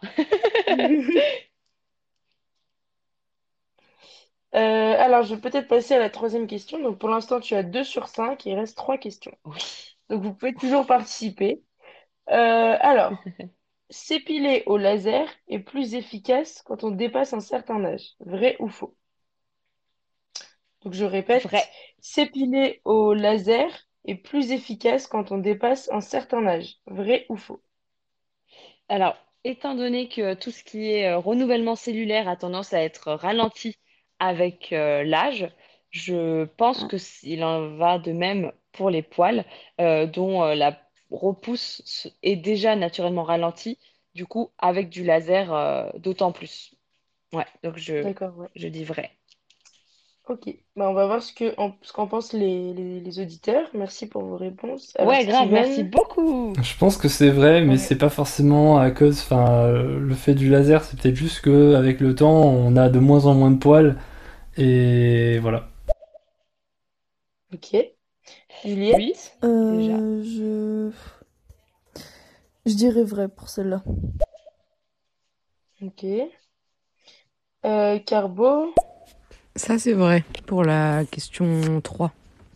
Euh, alors, je vais peut-être passer à la troisième question. Donc, pour l'instant, tu as deux sur cinq et il reste trois questions. Oui. Donc, vous pouvez toujours participer. Euh, alors, s'épiler au laser est plus efficace quand on dépasse un certain âge. Vrai ou faux? Donc, je Vrai. répète, s'épiler au laser est plus efficace quand on dépasse un certain âge. Vrai ou faux? Alors, étant donné que tout ce qui est euh, renouvellement cellulaire a tendance à être ralenti avec euh, l'âge, je pense que s- il en va de même pour les poils, euh, dont euh, la repousse s- est déjà naturellement ralentie, du coup, avec du laser, euh, d'autant plus. Ouais, donc je, D'accord, ouais. je dis vrai. Ok. Bah, on va voir ce que, en- ce qu'en pensent les, les, les auditeurs. Merci pour vos réponses. Alors, Ouais, grave, merci Steven. beaucoup. Je pense que c'est vrai, mais Ouais. c'est pas forcément à cause. Enfin, euh, le fait du laser, c'est peut-être juste que avec le temps, on a de moins en moins de poils et voilà. Ok. Oui, Juliette. déjà. Euh, je... je dirais vrai pour celle-là. Ok. Euh, Carbo. Ça, c'est vrai pour la question trois.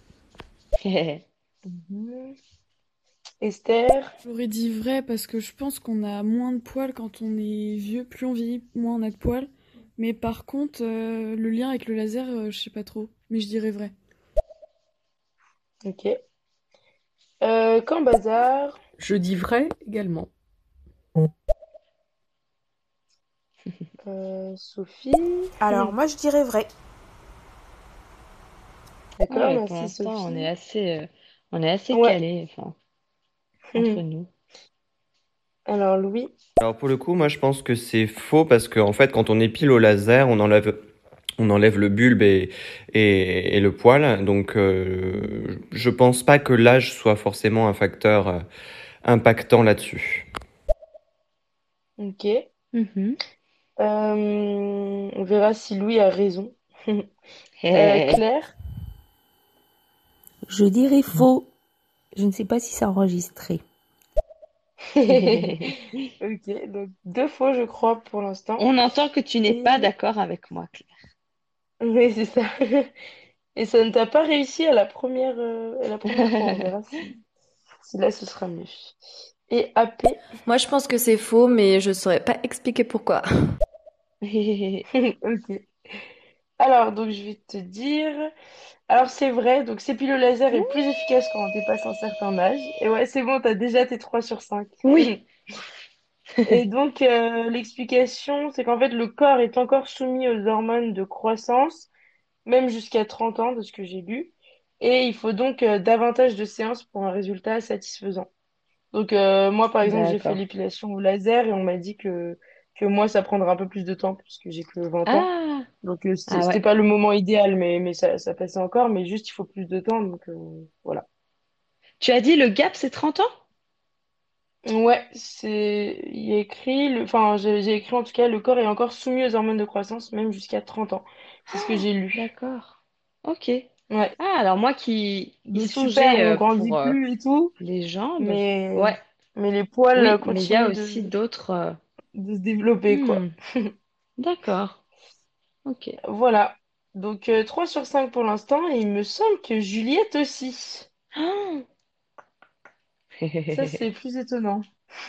Mhm. Esther. J'aurais dit vrai parce que je pense qu'on a moins de poils quand on est vieux. Plus on vieillit, moins on a de poils. Mais par contre, euh, le lien avec le laser, euh, je sais pas trop. Mais je dirais vrai. Ok. Euh, Camp Bazar. Je dis vrai également. Euh, Sophie. Alors, moi, je dirais vrai. D'accord, Ouais, pour merci l'instant, on est Sophie. assez, euh, on est assez Ouais. calés, enfin, entre nous. Alors, Louis. Alors pour le coup, moi je pense que c'est faux parce que en fait, quand on épile au laser, on enlève, on enlève le bulbe et, et, et le poil. Donc euh, je pense pas que l'âge soit forcément un facteur euh, impactant là-dessus. Ok. Mhm. Euh, on verra si Louis a raison. Euh, Claire. Je dirais faux. Je ne sais pas si c'est enregistré. Ok, donc deux fois, je crois, pour l'instant. On entend que tu n'es pas Et d'accord avec moi, Claire. oui, c'est ça. Et ça ne t'a pas réussi à la première, euh, à la première fois. On verra si, si là, ce sera mieux. Et A P. Moi, je pense que c'est faux, mais je saurais pas expliquer pourquoi. Ok. Alors, donc, je vais te dire. Alors, c'est vrai. Donc, c'est le laser est plus efficace quand on dépasse un certain âge. Et ouais, c'est bon, t'as déjà tes trois sur cinq. Oui. Et donc, euh, l'explication, c'est qu'en fait, le corps est encore soumis aux hormones de croissance, même jusqu'à trente ans, de ce que j'ai lu. Et il faut donc euh, davantage de séances pour un résultat satisfaisant. Donc, euh, moi, par exemple, j'ai fait D'accord. l'épilation au laser et on m'a dit que, que moi, ça prendra un peu plus de temps puisque j'ai que vingt ans. Ah, Donc, euh, c'était ah c'était ouais. pas le moment idéal, mais, mais ça, ça passait encore. Mais juste, il faut plus de temps. Donc, euh, voilà. Tu as dit le gap, c'est trente ans? Ouais, c'est, il y a écrit, le, enfin, j'ai j'ai écrit en tout cas, le corps est encore soumis aux hormones de croissance, même jusqu'à trente ans. C'est ce que j'ai lu. D'accord. Ok. Ouais. Ah, alors moi qui y Donc super, songeais on euh, grandit pour euh, plus et tout, les jambes. mais, Ouais, mais les poils euh, oui, mais il y a continuent aussi de, d'autres. euh, de se développer, quoi. hmm, d'accord, ok. Voilà. Donc euh, trois sur cinq pour l'instant, et il me semble que Juliette aussi. Ça, c'est plus étonnant.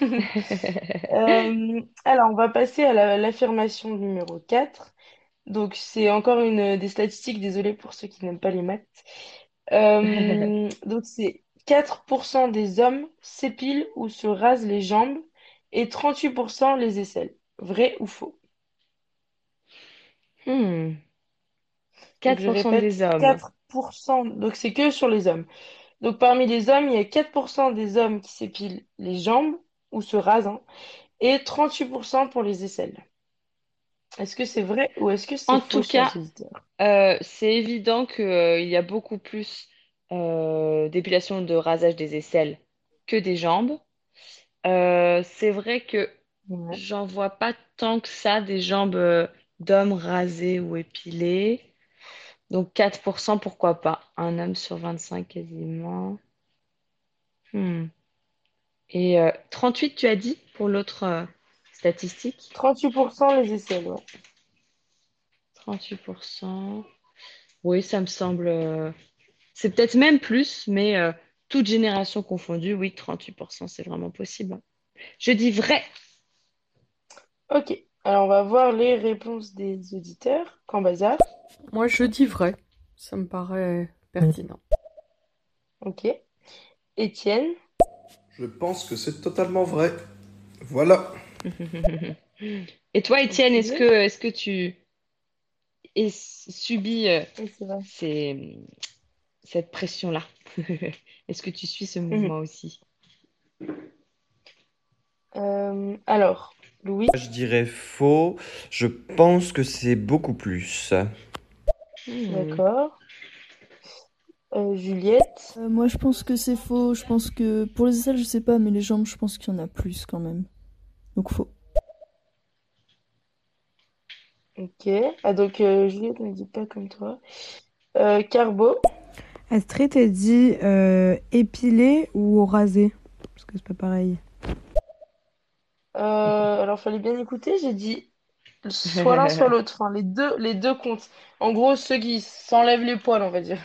Euh, alors, on va passer à la- l'affirmation numéro quatre. Donc, c'est encore une des statistiques, désolé pour ceux qui n'aiment pas les maths. Euh, donc, c'est quatre pour cent des hommes s'épilent ou se rasent les jambes et trente-huit pour cent les aisselles. Vrai ou faux? Hmm, Donc, je quatre pour cent répète, des hommes. quatre pour cent. Donc, c'est que sur les hommes. Donc, parmi les hommes, il y a quatre pour cent des hommes qui s'épilent les jambes ou se rasent, hein, et trente-huit pour cent pour les aisselles. Est-ce que c'est vrai ou est-ce que c'est En faux, tout chers cas, auditeurs? euh, c'est évident qu'il y a beaucoup plus euh, d'épilation de rasage des aisselles que des jambes. Euh, c'est vrai que Ouais. j'en vois pas tant que ça des jambes euh, d'hommes rasées ou épilées. Donc quatre pour cent, pourquoi pas? Un homme sur vingt-cinq quasiment. Hmm. Et euh, trente-huit, tu as dit pour l'autre euh, statistique? trente-huit pour cent les aisselles, ouais. trente-huit pour cent. Oui, ça me semble. euh, C'est peut-être même plus, mais euh, toute génération confondue, oui, trente-huit pour cent, c'est vraiment possible. Je dis vrai. Ok, alors on va voir les réponses des auditeurs. Quand bazar. Moi, je dis vrai. Ça me paraît pertinent. Ok. Étienne. Je pense que c'est totalement vrai. Voilà. Et toi, Étienne, Ok. est-ce que, est-ce que tu es subis euh, Oui, c'est vrai. ces- cette pression-là? Est-ce que tu suis ce Mhm. mouvement aussi? Euh, alors, Louis. Je dirais faux. Je pense que c'est beaucoup plus. Hmm. D'accord. Euh, Juliette. Euh, moi, je pense que c'est faux. Je pense que pour les aisselles, je sais pas, mais les jambes, je pense qu'il y en a plus quand même. Donc faux. Ok. Ah, donc euh, Juliette ne dit pas comme toi. Euh, Carbo. Astrid, t'as dit euh, épilé ou rasé? Parce que c'est pas pareil. Euh, alors, fallait bien écouter. J'ai dit soit l'un, soit l'autre. Enfin, les deux, les deux comptent. En gros, ceux qui s'enlèvent les poils, on va dire.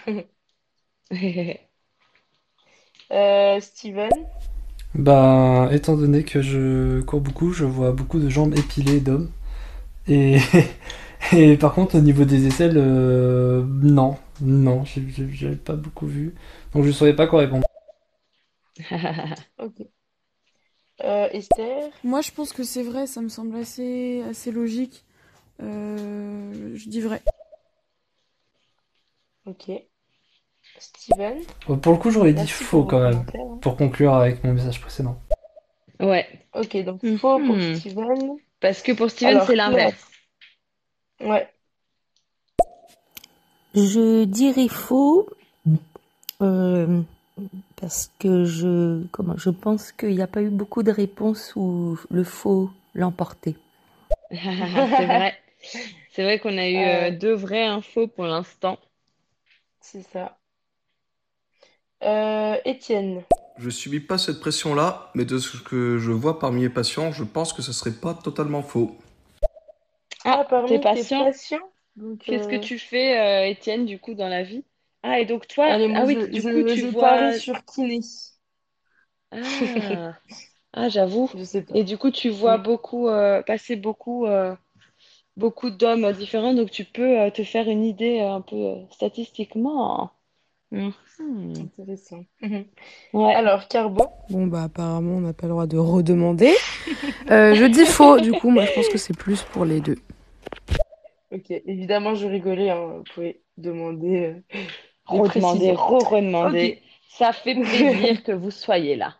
Euh, Steven. Bah, étant donné que je cours beaucoup, je vois beaucoup de jambes épilées d'hommes. Et, et par contre, au niveau des aisselles, euh, non, non, j'ai j'ai- j'ai pas beaucoup vu. Donc je saurais pas quoi répondre. Ok. Euh, Esther. Moi, je pense que c'est vrai, ça me semble assez, assez logique. Euh, je dis vrai. Ok. Steven. Bon, pour le coup, j'aurais dit Merci faux pour vos quand même, commentaires, hein. pour conclure avec mon message précédent. Ouais. Ok, donc faux pour Mhm. Steven. Parce que pour Steven, c'est Alors, Claire. l'inverse. Ouais. Je dirais faux euh, parce que je, comment, je pense qu'il n'y a pas eu beaucoup de réponses où le faux l'emportait. C'est vrai. C'est vrai qu'on a eu euh, Euh, deux vraies infos pour l'instant. c'est ça. Euh, Étienne. Je subis pas cette pression-là, mais de ce que je vois parmi les patients, je pense que ça serait pas totalement faux. Ah, Ah, t'es parmi tes patient? patients. Donc, Qu'est-ce que euh, tu fais, euh, Étienne, du coup, dans la vie? Ah, et donc toi, allez, ah moi, oui, je, du coup, je, tu je parie vois. sur kiné. Ah, ah, j'avoue. Je sais pas. Et du coup, tu vois Mm. beaucoup, euh, passer beaucoup, euh, beaucoup d'hommes différents, donc tu peux euh, te faire une idée euh, un peu euh, statistiquement. Mhm. Intéressant. Mhm. Ouais. Alors, Carbo. Bon, bah apparemment, on n'a pas le droit de redemander. Euh, je dis faux, du coup, moi je pense que c'est plus pour les deux. Ok, évidemment, je rigolais, hein. Vous pouvez demander euh, des Redemander, précisions. Ok. re-redemander. Ça fait plaisir que vous soyez là.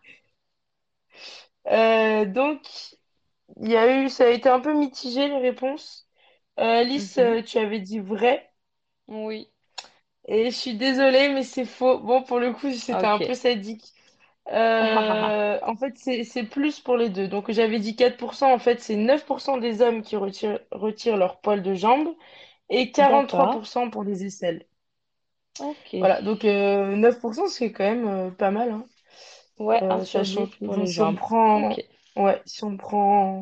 Euh, donc, il y a eu, ça a été un peu mitigé les réponses. Euh, Alice, Mhm. euh, tu avais dit vrai. Oui. Et je suis désolée, mais c'est faux. Bon, pour le coup, c'était un peu Ok. sadique. Euh, en fait, c'est, c'est plus pour les deux. Donc, j'avais dit quatre pour cent. En fait, c'est neuf pour cent des hommes qui retirent, retirent leur poil de jambe et quarante-trois D'accord. pour cent pour les aisselles. Ok. Voilà, donc euh, neuf pour cent, c'est quand même euh, pas mal, hein. Ouais, un Euh, sur sachant dix que pour bon, les si on jambes. prend, Ok. ouais, si on prend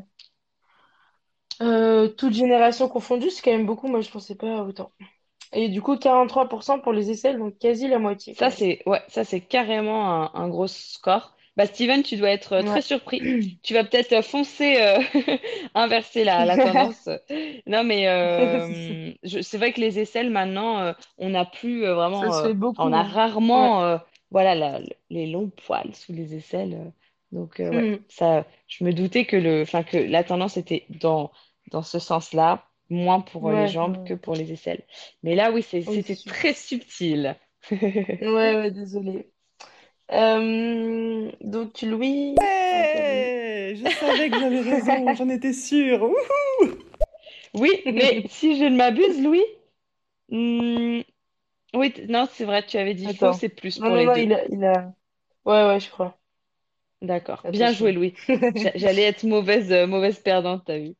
euh, toute génération confondue, c'est quand même beaucoup. Moi, je pensais pas autant. Et du coup, quarante-trois pour cent pour les aisselles, donc quasi la moitié quand Ça, même. c'est ouais, ça, c'est carrément un, un gros score. Bah, Steven, tu dois être euh, très Ouais. surpris. Tu vas peut-être euh, foncer, euh, inverser la, la tendance. Non, mais euh, je- c'est vrai que les aisselles, maintenant, euh, on n'a plus euh, Ça vraiment. se euh, fait enfin, on beaucoup, a hein. Ouais. rarement euh, voilà, la- les longs poils sous les aisselles. euh. Donc, euh, ouais, Mhm. ça, je me doutais que, le, enfin, que la tendance était dans, dans ce sens-là, moins pour euh, les Ouais, jambes ouais. que pour les aisselles. Mais là, oui, c'est- Oui, c'est c'était sûr. très subtil. Ouais, ouais, désolée. Euh, donc, Louis. Ah, pas Louis. Ouais, je savais que j'avais raison, j'en étais sûre. Wouhou. Oui, mais si je ne m'abuse, Louis, hmm, oui, t- non, c'est vrai, tu avais dit faux, Attends. c'est plus Non, pour non, les non, deux. il a, il a. Ouais, ouais, je crois. D'accord. Bien joué, Attention. Louis. J'a- J'allais être mauvaise, euh, mauvaise perdante, t'as vu.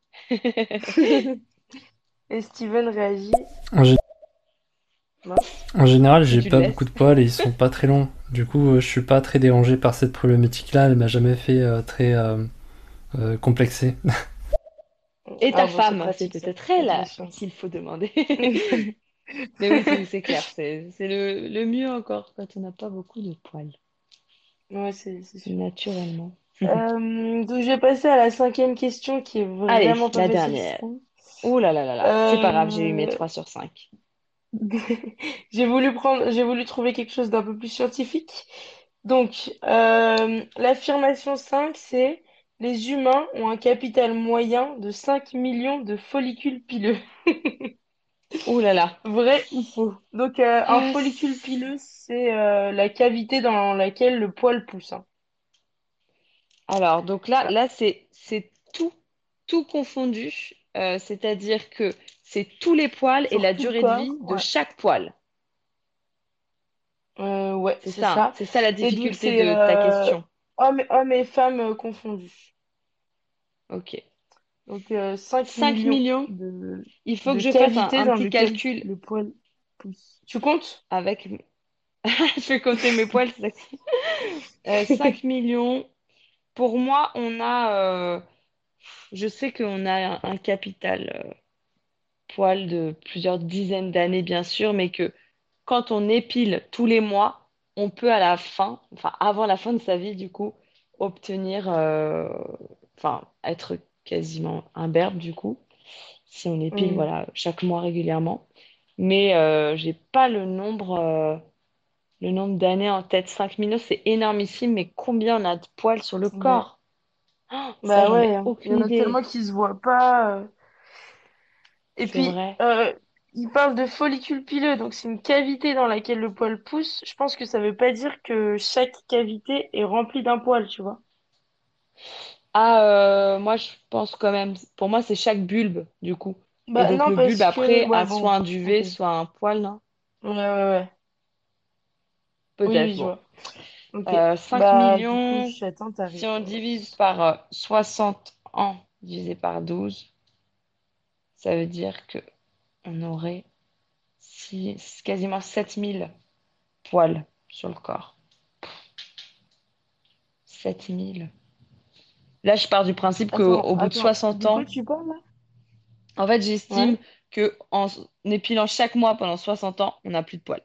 Et Steven réagit. En, gé- Mince. en général, Et j'ai tu le pas beaucoup laisses. de poils et ils sont pas très longs. Du coup, euh, je suis pas très dérangé par cette problématique-là. Elle m'a jamais fait euh, très euh, euh, complexé. Et ta Ah, bon, c'est femme, c'est pratique, ça. peut-être elle à Attention. qui il faut demander. Mais oui, c'est c'est clair, c'est c'est le, le mieux encore quand on n'a pas beaucoup de poils, Ouais, c'est c'est sûr. naturellement. Euh, donc, je vais passer à la cinquième question qui est Allez, vraiment pas la facile, je dernière. trouve. Oh là là là là, c'est pas grave, j'ai eu mes Euh, trois sur cinq. J'ai voulu prendre, j'ai voulu trouver quelque chose d'un peu plus scientifique. Donc, euh, l'affirmation cinq, c'est les humains ont un capital moyen de cinq millions de follicules pileux. Oh là là. Vrai ou faux? Donc, euh, un Euh, follicule pileux, c'est euh, la cavité dans laquelle le poil pousse, hein. Alors, donc là, Voilà. là c'est c'est tout, tout confondu. Euh, c'est-à-dire que c'est tous les poils et Sur la tout le durée de corps, vie de ouais. chaque poil. Euh, ouais, C'est c'est ça, hein. ça. C'est ça la Et donc, difficulté c'est de ta euh, question. hommes, hommes et femmes euh, confondus. Ok. Donc, euh, cinq Cinq millions millions. de, Il faut que de je fasse un, cavités un dans petit lesquelles calcul le poil pousse. Tu comptes? avec... Je vais compter mes poils. c'est ça. Euh, cinq millions. Pour moi, on a... euh, je sais qu'on a un, un capital euh, poil de plusieurs dizaines d'années, bien sûr, mais que quand on épile tous les mois, on peut à la fin, enfin avant la fin de sa vie, du coup, obtenir, euh, enfin être quasiment imberbe, du coup, si on épile, Hmm. voilà, chaque mois régulièrement. Mais euh, j'ai pas le nombre, euh, le nombre d'années en tête. Cinq millions, c'est énormissime, mais combien on a de poils sur le Ouais. corps? Oh, ça, Bah j'en ouais, ai hein. Il y aucune en a tellement idée. qui se voient pas. euh. Et C'est puis, vrai. euh, il parle de follicule pileux, donc c'est une cavité dans laquelle le poil pousse. Je pense que ça veut pas dire que chaque cavité est remplie d'un poil, tu vois. Ah, euh, moi, je pense quand même, pour moi, c'est chaque bulbe, du coup. Et Bah donc, non, le bulbe, parce que... après, Ouais, a soit bon. un Ok. duvet, soit un poil, non? Ouais, ouais, ouais. Oui, Peut-être, oui, je bon. vois. Ok. Euh, cinq Bah, du coup, millions, j'attends ta si on réponse. divise par euh, soixante ans, divisé par douze, ça veut dire que on aurait six, quasiment sept mille poils sur le corps. Sept mille. Là, je pars du principe qu'au Attends, au bout de attends. soixante De quoi ans, tu parles là? en fait, j'estime Ouais. que en épilant chaque mois pendant soixante ans, on n'a plus de poils.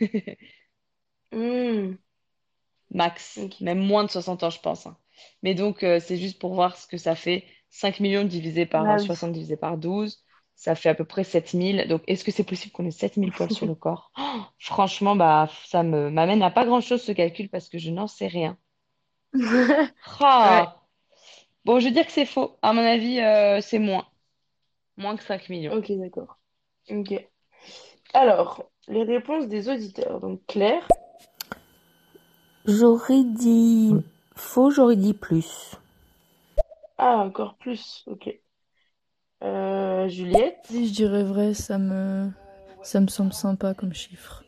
Hmm. Max, Ok. même moins de soixante ans, je pense, hein. Mais donc, euh, c'est juste pour voir ce que ça fait. Cinq millions divisé par Ah euh, oui. soixante divisé par douze, ça fait à peu près sept mille. Donc, est-ce que c'est possible qu'on ait sept mille poils sur le corps? Oh, franchement, bah, ça me m'amène à pas grand-chose ce calcul parce que je n'en sais rien. Ouais. Ah. Bon, je veux dire que c'est faux. À mon avis, euh, c'est moins. Moins que cinq millions. Ok, d'accord. Ok. Alors, les réponses des auditeurs. Donc, Claire. J'aurais dit faux, j'aurais dit plus. Ah, encore plus. Ok. Euh, Juliette. Allez, je dirais vrai, ça me, ça me semble sympa comme chiffre.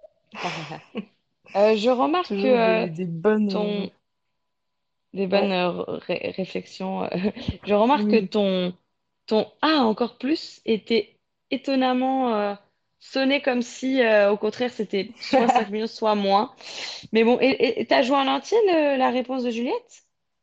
Euh, je remarque que Toujours euh, des, des bonnes. euh, ton... Des bonnes Ouais. euh, ré- réflexions. euh. Je remarque que Oui. ton, ton A encore plus était étonnamment euh, sonné comme si, euh, au contraire, c'était soit cinq millions, soit moins. Mais bon, et et- t'as joué en entier le- la réponse de Juliette?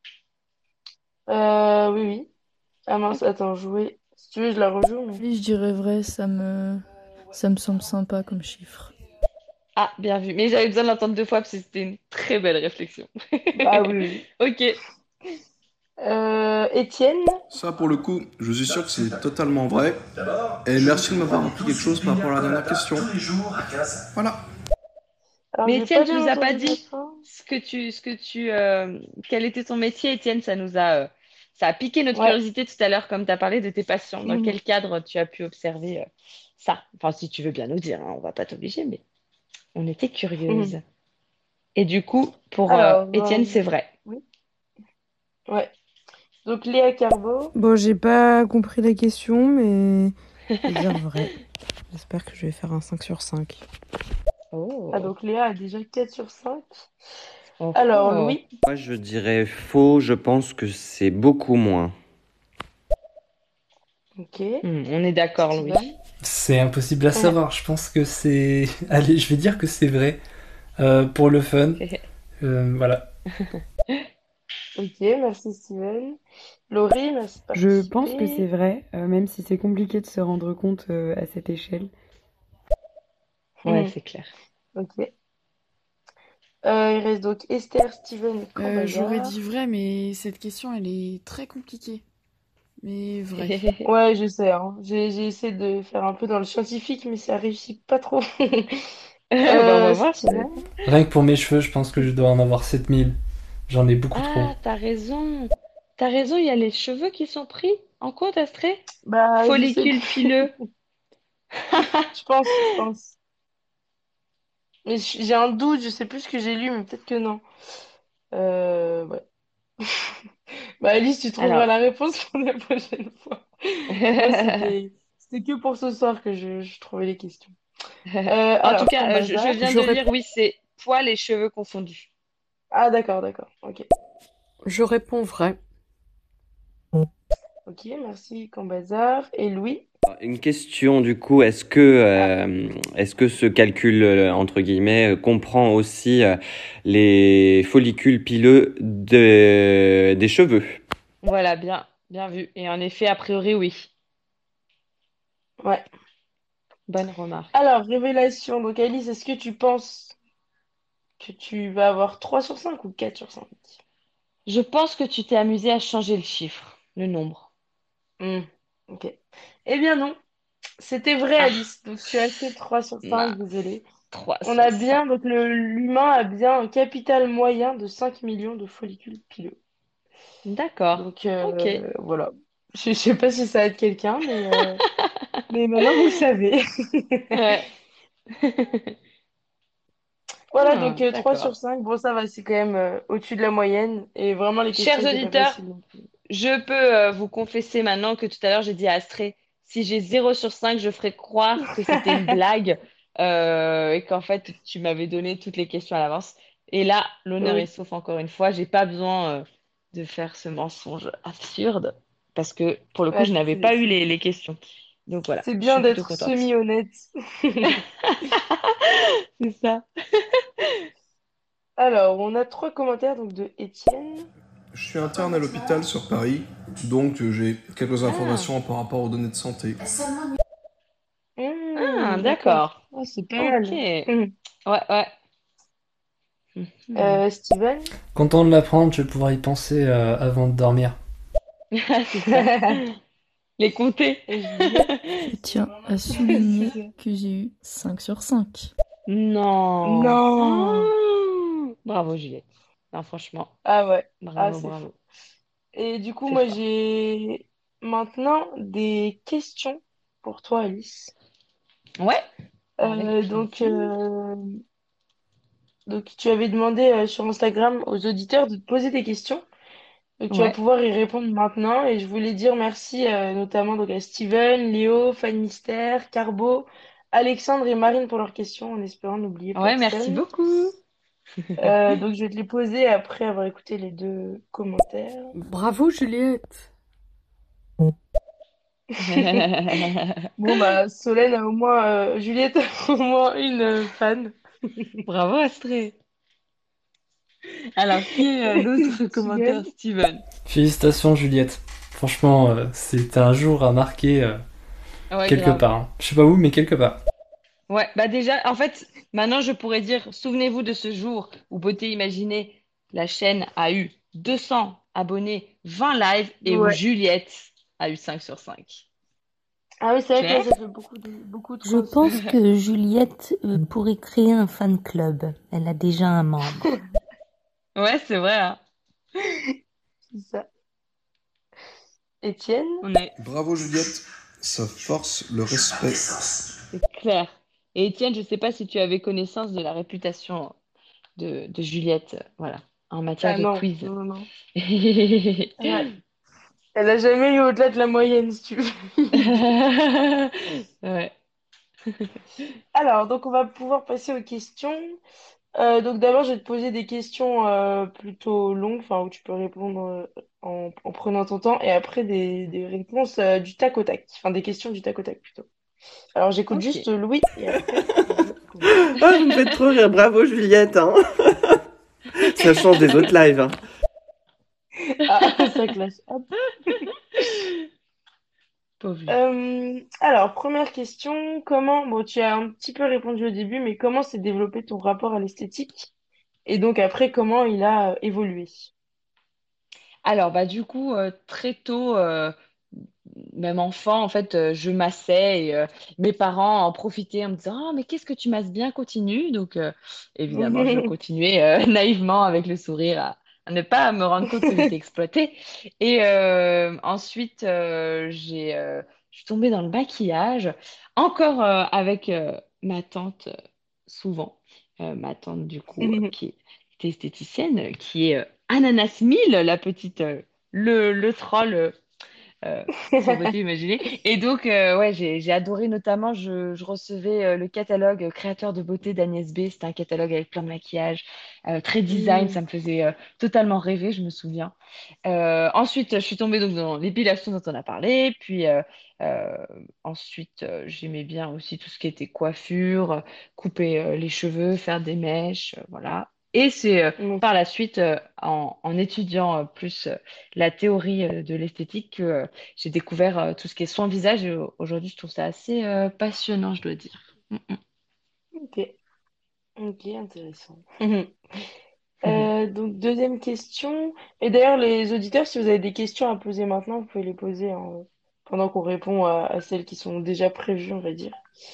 Euh, oui, oui. Ah mince, attends, jouer. Si tu veux, je la rejoue, mais... Allez, je dirais vrai, ça me, ça me semble sympa comme chiffre. Ah, bien vu. Mais j'avais besoin de l'entendre deux fois parce que c'était une très belle réflexion. Ah oui, oui. Ok. Euh, Étienne? Ça, pour le coup, je suis sûr que c'est totalement vrai. Et merci de m'avoir appris quelque chose par rapport à la dernière question. Voilà. Alors, Mais j'ai Étienne, pas tu bien nous as pas entendu la dit fin. ce que tu, ce que tu, euh, quel était ton métier, Étienne. Ça nous a, euh, ça a piqué notre Ouais. curiosité tout à l'heure, comme tu as parlé de tes patients. Dans Mhm. quel cadre tu as pu observer euh, ça? Enfin, si tu veux bien nous dire, hein, on va pas t'obliger, mais on était Mhm. curieuse. Et du coup, pour euh, Alors, euh, Étienne, c'est vrai. oui. Ouais. Donc, Léa Carbo. Bon, j'ai pas compris la question, mais je vais dire vrai. J'espère que je vais faire un cinq sur cinq. Oh. Ah, donc Léa a déjà quatre sur cinq. Oh, Alors, oh. Louis. Moi, je dirais faux, je pense que c'est beaucoup moins. Ok. Hmm, on est d'accord, Louis. Steven. C'est impossible à savoir. Je pense que c'est. Allez, je vais dire que c'est vrai. Euh, pour le fun. Euh, voilà. Ok, merci Steven. Laurie, merci de Je pense que participer. c'est vrai, euh, même si c'est compliqué de se rendre compte euh, à cette échelle. Ouais, Mhm. c'est clair. Ok. Euh, il reste donc Esther, Steven et Euh, j'aurais Corbazar. dit vrai, mais cette question, elle est très compliquée. Mais vrai. Ouais, je sais, hein. J'ai, j'ai essayé de faire un peu dans le scientifique, mais ça réussit pas trop. Bah, on va Euh, voir, ça Steven. dépend. Rien que pour mes cheveux, je pense que je dois en avoir sept mille. J'en ai beaucoup trop. Ah, t'as raison. T'as raison, il y a les cheveux qui sont pris en compte, Astrée? Bah, je sais Follicule plus. pileux. Je pense, je pense. Mais j- j'ai un doute, je sais plus ce que j'ai lu, mais peut-être que non. Euh, ouais. Bah, Alice, tu trouveras Alors. la réponse pour la prochaine fois. Moi, c'était, c'était que pour ce soir que je, je trouvais les questions. Euh, En tout alors, cas, euh, je, je Combazar. viens Je de rép- lire, oui, c'est poils et cheveux confondus. Ah, d'accord, d'accord. Ok. Je réponds vrai. Ok, merci, Combazar. Et Louis? Une question du coup, est-ce que, euh, est-ce que ce calcul, euh, entre guillemets, euh, comprend aussi euh, les follicules pileux de- des cheveux? Voilà, bien, bien vu. Et en effet, a priori, oui. Ouais. Bonne remarque. Alors, révélation. Donc, Alice, est-ce que tu penses que tu vas avoir trois sur cinq ou quatre sur cinq? Je pense que tu t'es amusé à changer le chiffre, le nombre. Hmm, ok. Eh bien, non. C'était vrai, Ah, Alice. Donc, tu as que trois sur cinq, mince. désolé. trois On sur a cinq. bien, donc le- l'humain a bien un capital moyen de cinq millions de follicules pileux. D'accord. Donc, Ok. euh, voilà. Je, je sais pas si ça aide quelqu'un, mais, euh, mais maintenant vous le savez. Ouais. Voilà, Ah, donc euh, trois sur d'accord. cinq. Bon, ça va, c'est quand même euh, au-dessus de la moyenne. Et vraiment, les questions Chers n'étaient pas auditeurs, faciles non plus. je peux euh, vous confesser maintenant que tout à l'heure, j'ai dit à Astrée, si j'ai zéro sur cinq, je ferai croire que c'était une blague euh, et qu'en fait, tu m'avais donné toutes les questions à l'avance. Et là, l'honneur est Oui, sauf encore une fois. J'ai pas besoin euh, de faire ce mensonge absurde parce que pour le coup, ouais, je n'avais c'est pas eu c'est- les, les questions. Donc voilà, c'est je bien suis plutôt d'être contente. semi-honnête. C'est ça. Alors, on a trois commentaires donc de Étienne. Je suis interne à l'hôpital sur Paris, donc euh, j'ai quelques Ah, informations par rapport aux données de santé. ah, Hmm, d'accord. d'accord. Ah, c'est pas Ok. mal. Ouais, Hmm. ouais. Mhm. Euh, Steven? Content de l'apprendre, je vais pouvoir y penser euh, avant de dormir. C'est ça. Les compter. Et Juliette? Je tiens à C'est souligner ça. que j'ai eu cinq sur cinq. Non. Non! Oh, bravo, Juliette. Non, franchement, Ah ouais, ah bravo, c'est fou. bravo. Et du coup, C'est moi fort. j'ai maintenant des questions pour toi, Alice. Ouais, avec Euh, donc, plaisir. euh, donc, tu avais demandé euh, sur Instagram aux auditeurs de te poser des questions. Donc, tu vas Ouais. pouvoir y répondre maintenant. Et je voulais dire merci euh, notamment donc, à Steven, Léo, Fan Mystère, Carbo, Alexandre et Marine pour leurs questions, en espérant n'oublier Ouais, merci personne. beaucoup. Euh, donc, je vais te les poser après avoir écouté les deux commentaires. Bravo Juliette. Bon, bah, Solène a au moins, euh, Juliette a au moins une euh, fan. Bravo, Astrée. Alors, qui est euh, l'autre Steven. commentaire, Steven? Félicitations Juliette. Franchement, euh, c'est un jour à marquer euh, Ouais, quelque grave. part, hein. Je sais pas où, mais quelque part. Ouais, bah déjà, en fait, maintenant je pourrais dire, souvenez-vous de ce jour où Beauté Imaginée, la chaîne a eu deux cents abonnés, vingt lives et où Ouais. Juliette a eu cinq sur cinq. Ah oui, c'est vrai que là, Claire? ça fait beaucoup de, beaucoup de Je cons. pense que Juliette euh, pourrait créer un fan club. Elle a déjà un membre. Ouais, c'est vrai, hein. C'est ça. Étienne? On est... Bravo Juliette, ça force le respect. C'est clair. Et Étienne, je sais pas si tu avais connaissance de la réputation de, de Juliette, euh, voilà, en matière Ah de non, quiz. non, non. Ouais. Elle a jamais eu au-delà de la moyenne, si tu veux. Ouais. Alors, donc on va pouvoir passer aux questions. Euh, donc d'abord, je vais te poser des questions euh, plutôt longues, enfin où tu peux répondre euh, en, en prenant ton temps, et après des, des réponses euh, du tac au tac, enfin des questions du tac au tac plutôt. Alors j'écoute Ok. juste Louis et après je commence. Ah, vous me faites trop rire, bravo Juliette, hein. Ça change des autres lives, hein. Ah, ça clash. Hop. Pauvre lui. Euh, alors, première question, comment, bon, tu as un petit peu répondu au début, mais comment s'est développé ton rapport à l'esthétique? Et donc après, comment il a euh, évolué? Alors, bah, du coup, euh, très tôt, euh, même enfant, en fait, euh, je massais et euh, mes parents en profitaient en me disant, «Ah, mais qu'est-ce que tu masses bien, continue!» Donc, euh, évidemment, je continuais euh, naïvement avec le sourire à, à ne pas me rendre compte que j'étais exploitée. Et euh, ensuite, euh, j'ai, euh, je suis tombée dans le maquillage, encore euh, avec euh, ma tante, euh, souvent. Euh, ma tante, du coup, euh, qui était esthéticienne, euh, qui est euh, Ananas Mille, la petite, euh, le, le troll. euh, euh, sur Beauté Imaginée. Et donc, euh, ouais, j'ai, j'ai adoré notamment, je, je recevais euh, le catalogue Créateur de beauté d'Agnès B. C'était un catalogue avec plein de maquillage, euh, très design, Hmm. ça me faisait euh, totalement rêver, je me souviens. Euh, ensuite, je suis tombée donc dans l'épilation dont on a parlé. Puis euh, euh, ensuite, euh, j'aimais bien aussi tout ce qui était coiffure, euh, couper euh, les cheveux, faire des mèches, euh, voilà. Et c'est euh, Hmm. par la suite, euh, en, en étudiant euh, plus euh, la théorie euh, de l'esthétique, que euh, j'ai découvert euh, tout ce qui est soin visage. Et euh, aujourd'hui, je trouve ça assez euh, passionnant, je dois dire. Mm, Ok, ok, intéressant. mm. Euh, donc, deuxième question. Et d'ailleurs, les auditeurs, si vous avez des questions à poser maintenant, vous pouvez les poser hein, pendant qu'on répond à, à celles qui sont déjà prévues, on va dire.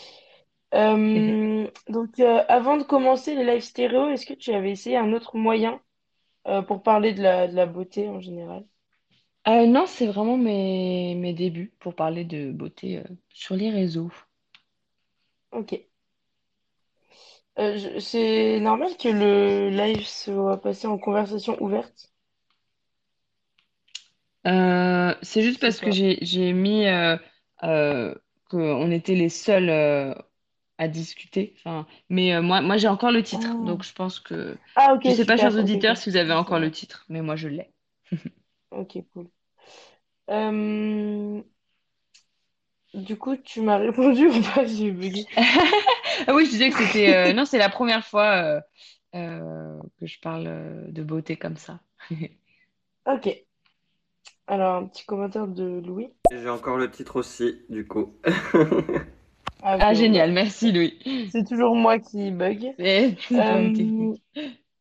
Euh, donc, euh, avant de commencer les live stéréo, est-ce que tu avais essayé un autre moyen euh, pour parler de la, de la beauté en général? Euh, non, c'est vraiment mes, mes débuts pour parler de beauté euh, sur les réseaux. Ok. Euh, je- c'est normal que le live soit passé en conversation ouverte? Euh, c'est juste Je sais parce que pas. j'ai j'ai mis euh, euh, qu'on était les seuls euh, à discuter. Enfin, mais euh, moi, moi j'ai encore le titre, Ah, donc je pense que Ah, ok, je sais pas, chers super. Ok, auditeurs, ok. si vous avez Bon, ça encore va. le titre, mais moi je l'ai. Ok, cool. Euh, du coup, tu m'as répondu ou pas? J'ai bugué. Ah oui, je disais que c'était euh, non, c'est la première fois euh, euh, que je parle euh, de beauté comme ça. Ok. Alors, un petit commentaire de Louis. J'ai encore le titre aussi, du coup. Ah, ok, Ah bon, bah, génial, merci Louis. c'est toujours moi qui bug. C'est c'est problème Euh, technique.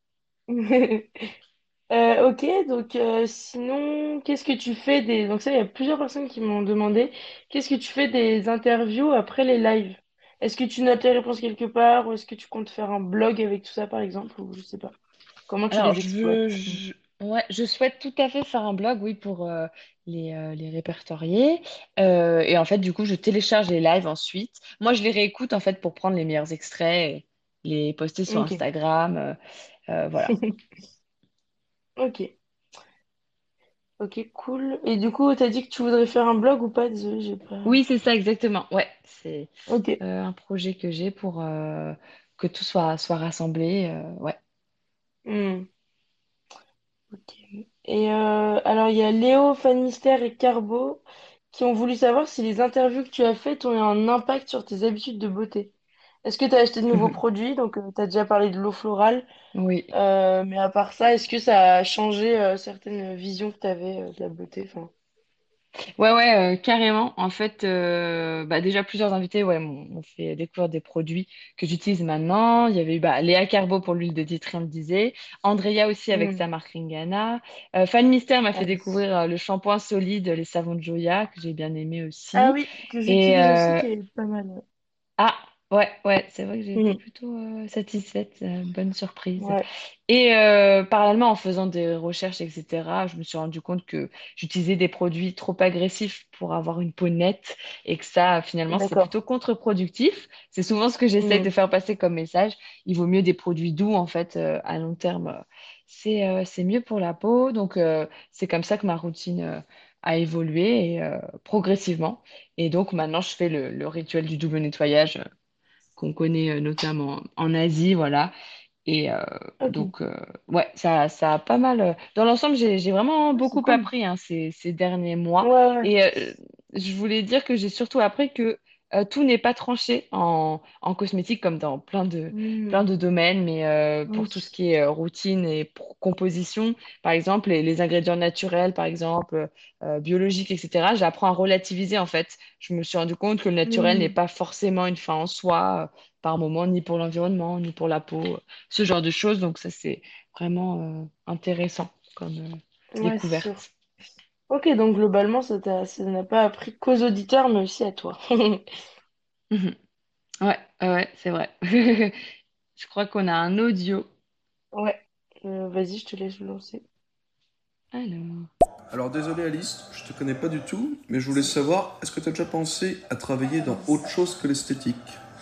Euh, ok, donc euh, sinon, qu'est-ce que tu fais des... Donc ça, il y a plusieurs personnes qui m'ont demandé, qu'est-ce que tu fais des interviews après les lives? Est-ce que tu notes les réponses quelque part ou est-ce que tu comptes faire un blog avec tout ça, par exemple, ou je sais pas. Comment tu Alors, les exploites? je, je, ouais, je souhaite tout à fait faire un blog, oui, pour euh, les, euh, les répertorier. Euh, et en fait, du coup, je télécharge les lives ensuite. Moi, je les réécoute, en fait, pour prendre les meilleurs extraits et les poster sur Ok. Instagram. euh, euh, voilà. Ok. Ok, cool. Et du coup, t'as dit que tu voudrais faire un blog ou pas? Désolée, j'ai pas... Oui, c'est ça, exactement. Ouais, c'est Ok. euh, un projet que j'ai pour euh, que tout soit, soit rassemblé. euh, ouais. Hmm. Ok. Et euh, alors, il y a Léo, Fan Mystère et Carbo qui ont voulu savoir si les interviews que tu as faites ont eu un impact sur tes habitudes de beauté. Est-ce que tu as acheté de nouveaux produits? Donc, tu as déjà parlé de l'eau florale. Oui. Euh, mais à part ça, est-ce que ça a changé euh, certaines visions que tu avais de la beauté? Enfin, Ouais, ouais, euh, carrément. En fait, euh, bah, déjà plusieurs invités ouais, m'ont m'ont fait découvrir des produits que j'utilise maintenant. Il y avait eu bah, Léa Carbo pour l'huile de Ditry, on le disait. Andrea aussi avec hmm. sa marque Ringana. Euh, Fan Mystère m'a Ah fait oui. découvrir euh, le shampoing solide, les savons de Joya, que j'ai bien aimé Ah aussi. oui, que Et j'utilise aussi, euh, qui est pas mal. Ouais. ah, ouais, ouais, c'est vrai que j'ai été Mhm. plutôt euh, satisfaite. Euh, bonne surprise. Ouais. Et euh, parallèlement, en faisant des recherches, et cetera, je me suis rendu compte que j'utilisais des produits trop agressifs pour avoir une peau nette et que ça, finalement, c'est D'accord. plutôt contre-productif. C'est souvent ce que j'essaye de Mhm. faire passer comme message. Il vaut mieux des produits doux, en fait, euh, à long terme. C'est euh, c'est mieux pour la peau. Donc, euh, c'est comme ça que ma routine euh, a évolué et, euh, progressivement. Et donc, maintenant, je fais le, le rituel du double nettoyage euh, qu'on connaît euh, notamment en Asie, voilà. Et euh, Ok. donc, euh, ouais, ça, ça a pas mal. euh, Dans l'ensemble, j'ai, j'ai vraiment Ouais, c'est beaucoup cool. appris hein, ces, ces derniers mois. Ouais, ouais. Et euh, je voulais dire que j'ai surtout appris que euh, tout n'est pas tranché en, en cosmétique comme dans plein de, plein Hmm. de domaines. Mais euh, pour tout ce Oui. qui est euh, routine et pour composition, par exemple, les, les ingrédients naturels, par exemple, euh, biologiques, et cetera, j'apprends à relativiser en fait. Je me suis rendu compte que le naturel n'est Hmm. pas forcément une fin en soi, euh, par moment, ni pour l'environnement, ni pour la peau ce genre de choses. Donc ça, c'est vraiment euh, intéressant comme euh, Ouais, c'est sûr. découverte. Ok, donc globalement, ça t'a- ça n'a pas appris qu'aux auditeurs, mais aussi à toi. Mhm. Ouais, ouais, ouais, c'est vrai. Je crois qu'on a un audio. Ouais. Euh, vas-y, je te laisse le lancer. Alors. Alors désolé Alice, je te connais pas du tout, mais je voulais savoir, est-ce que tu as déjà pensé à travailler dans autre chose que l'esthétique?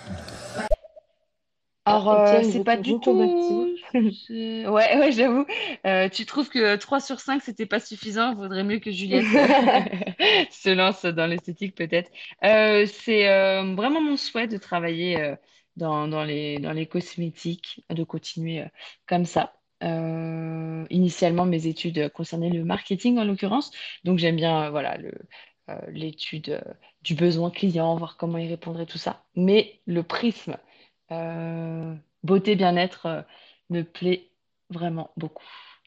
Ah, Alors, euh, Étienne c'est veut pas te du recontacter. tout. je- Ouais, ouais, j'avoue. Euh, tu trouves que trois sur cinq c'était pas suffisant? Vaudrait mieux que Juliette euh, se lance dans l'esthétique, peut-être. Euh, c'est euh, vraiment mon souhait de travailler euh, dans, dans les, dans les cosmétiques, de continuer euh, comme ça. Euh, initialement, mes études concernaient le marketing en l'occurrence. Donc, j'aime bien euh, voilà, le, euh, l'étude euh, du besoin client, voir comment y répondre et tout ça. Mais le prisme euh, beauté, bien-être euh, me plaît vraiment beaucoup.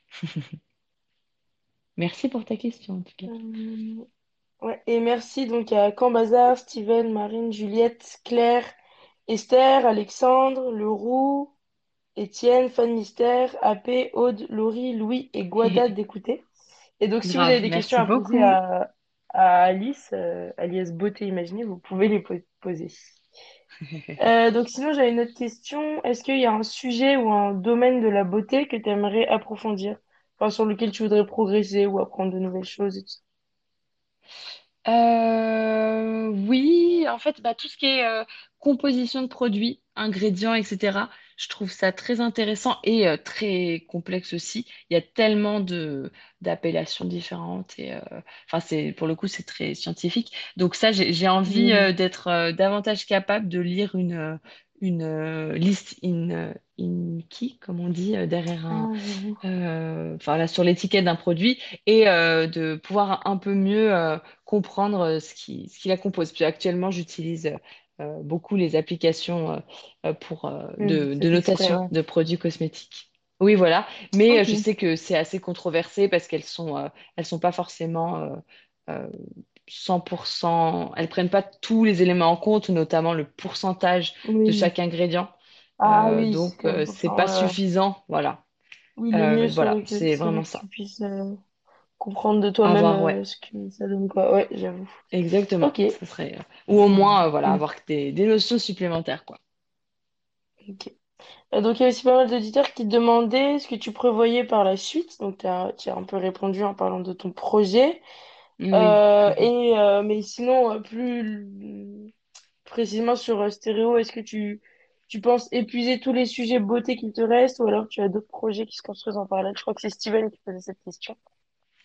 Merci pour ta question, en tout cas. Euh, ouais. Et merci donc à Cambazard, Steven, Marine, Juliette, Claire, Esther, Alexandre, Leroux, Étienne, Fan Mystère, A P, Aude, Laurie, Louis et Guada d'écouter. Et donc, si vous avez Grave, des questions merci à poser beaucoup. à, à Alice, euh, alias Beauté Imaginée, vous pouvez les po- poser. Euh, donc, sinon, j'avais une autre question. Est-ce qu'il y a un sujet ou un domaine de la beauté que tu aimerais approfondir? Enfin, sur lequel tu voudrais progresser ou apprendre de nouvelles choses et tout ça. Euh, oui, en fait, bah, tout ce qui est euh, composition de produits, ingrédients, et cetera, je trouve ça très intéressant et euh, très complexe aussi. Il y a tellement de d'appellations différentes et euh, enfin, c'est pour le coup, c'est très scientifique. Donc ça, j'ai j'ai envie Mhm. euh, d'être euh, davantage capable de lire une euh, une euh, liste in euh, in key, comme on dit, euh, derrière un Ah, j'avoue. euh, enfin là sur l'étiquette d'un produit et euh, de pouvoir un peu mieux euh, comprendre euh, ce qui, ce qui la compose. Puis actuellement, j'utilise euh, beaucoup les applications euh, euh, pour, euh, Mhm, de, de faites exprès, notation ouais. de produits cosmétiques. Oui, voilà. Mais euh, Ok. je sais que c'est assez controversé parce qu'elles sont, euh, elles sont pas forcément euh, euh, cent pour cent, elles prennent pas tous les éléments en compte, notamment le pourcentage de Oui. chaque ingrédient. Ah Euh, oui, donc, c'est euh, c'est important. pas Ouais, ouais. suffisant. Voilà. Oui, le mieux Euh, voilà, serait que, c'est serait vraiment que tu ça. puisses euh, comprendre de toi-même Avoir, ouais. euh, ce que ça donne, quoi. Ouais, j'avoue. Exactement, Ok. ce serait, euh, ou au moins, euh, voilà, Mhm. avoir des, des notions supplémentaires, quoi. Ok. Euh, donc, il y a aussi pas mal d'auditeurs qui te demandaient ce que tu prévoyais par la suite. Donc, tu as, tu as un peu répondu en parlant de ton projet. Oui. Euh, et, euh, mais sinon, euh, plus précisément sur euh, Stéréo, est-ce que tu, tu penses épuiser tous les sujets beauté qu'il te reste ou alors tu as d'autres projets qui se construisent en parallèle? Je crois que c'est Steven qui posait cette question.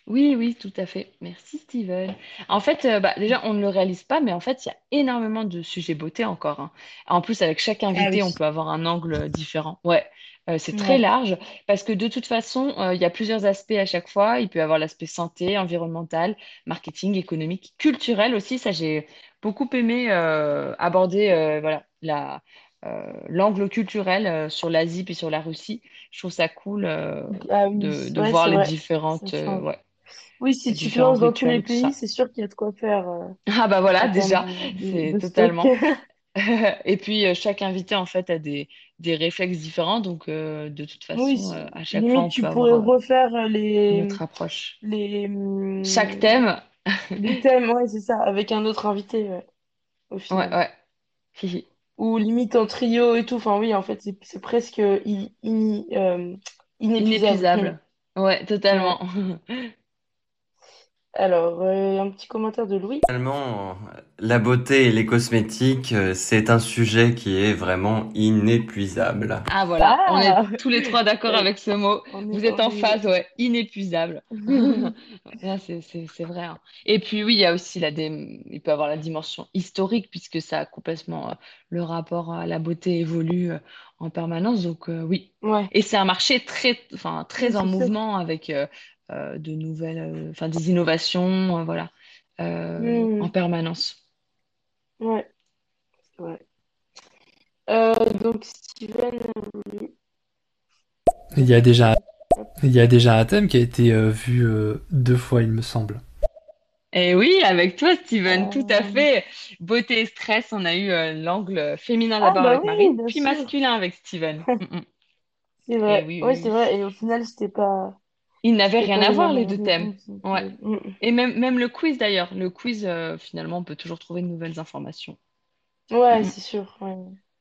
Oui, oui, tout à fait. Merci, Steven. En fait, euh, bah, déjà, on ne le réalise pas, mais en fait, il y a énormément de sujets beauté encore, hein. En plus, avec chaque Ah invité, on oui. peut avoir un angle euh, différent. Ouais, euh, c'est très Ouais. large parce que de toute façon, euh, il y a plusieurs aspects à chaque fois. Il peut y avoir l'aspect santé, environnemental, marketing, économique, culturel aussi. Ça, j'ai beaucoup aimé euh, aborder euh, voilà, la, euh, l'angle culturel euh, sur l'Asie puis sur la Russie. Je trouve ça cool euh, Ah oui, de, de ouais, voir c'est les vrai. Ça différentes, euh, change. ouais, Oui, si les tu te différents lances dans tous rituels les et tout pays, ça. c'est sûr qu'il y a de quoi faire euh, Ah bah voilà, en termes déjà, de, de, c'est de stock. totalement. Et puis euh, chaque invité en fait a des, des réflexes différents, donc euh, de toute Oui, façon, c'est- euh, à chaque fois limite, on peut tu pourrais avoir euh, refaire une les, autre approche. les, Chaque hum, thème, les thèmes, ouais, c'est ça, avec un autre invité, ouais, au ouais, final. ouais. Hihi. Ou limite en trio et tout. Enfin, oui, en fait, c'est c'est presque i- ini- euh, inépuisable. Inépuisable. Ouais, Ouais. totalement. Alors, euh, un petit commentaire de Louis. Finalement, la beauté et les cosmétiques, euh, c'est un sujet qui est vraiment inépuisable. Ah voilà, on est Ah! tous les trois d'accord Ouais, avec ce mot. on est, Vous êtes on en est... phase, ouais, inépuisable. Là, c'est c'est- c'est vrai, hein. Et puis oui, il y a aussi la dé- il peut avoir la dimension historique puisque ça a complètement euh, le rapport à la beauté évolue euh, en permanence. Donc euh, oui. Ouais, Et c'est un marché très, enfin oui, très en c'est sûr. mouvement avec euh, euh, de nouvelles, euh, enfin des innovations, euh, voilà, euh, en Hmm, permanence. ouais, c'est vrai. Euh, donc, Steven, oui. Il y a déjà, il y a déjà un thème qui a été euh, vu euh, deux fois, il me semble. Et oui, avec toi, Steven, tout à Euh, fait. Beauté et stress, on a eu euh, l'angle féminin Ah, d'abord bah avec oui, Marine, bien puis sûr. masculin avec Steven. Mm, mm. C'est Et vrai. oui, Ouais, oui, c'est oui. vrai. Et au final, c'était pas, Ils n'avaient c'était rien pas à les voir, mêmes les deux thèmes. réponses. Ouais. Mm, mm. Et même, même le quiz d'ailleurs. Le quiz, euh, finalement, on peut toujours trouver de nouvelles informations. Ouais, Mm, c'est sûr. Ouais.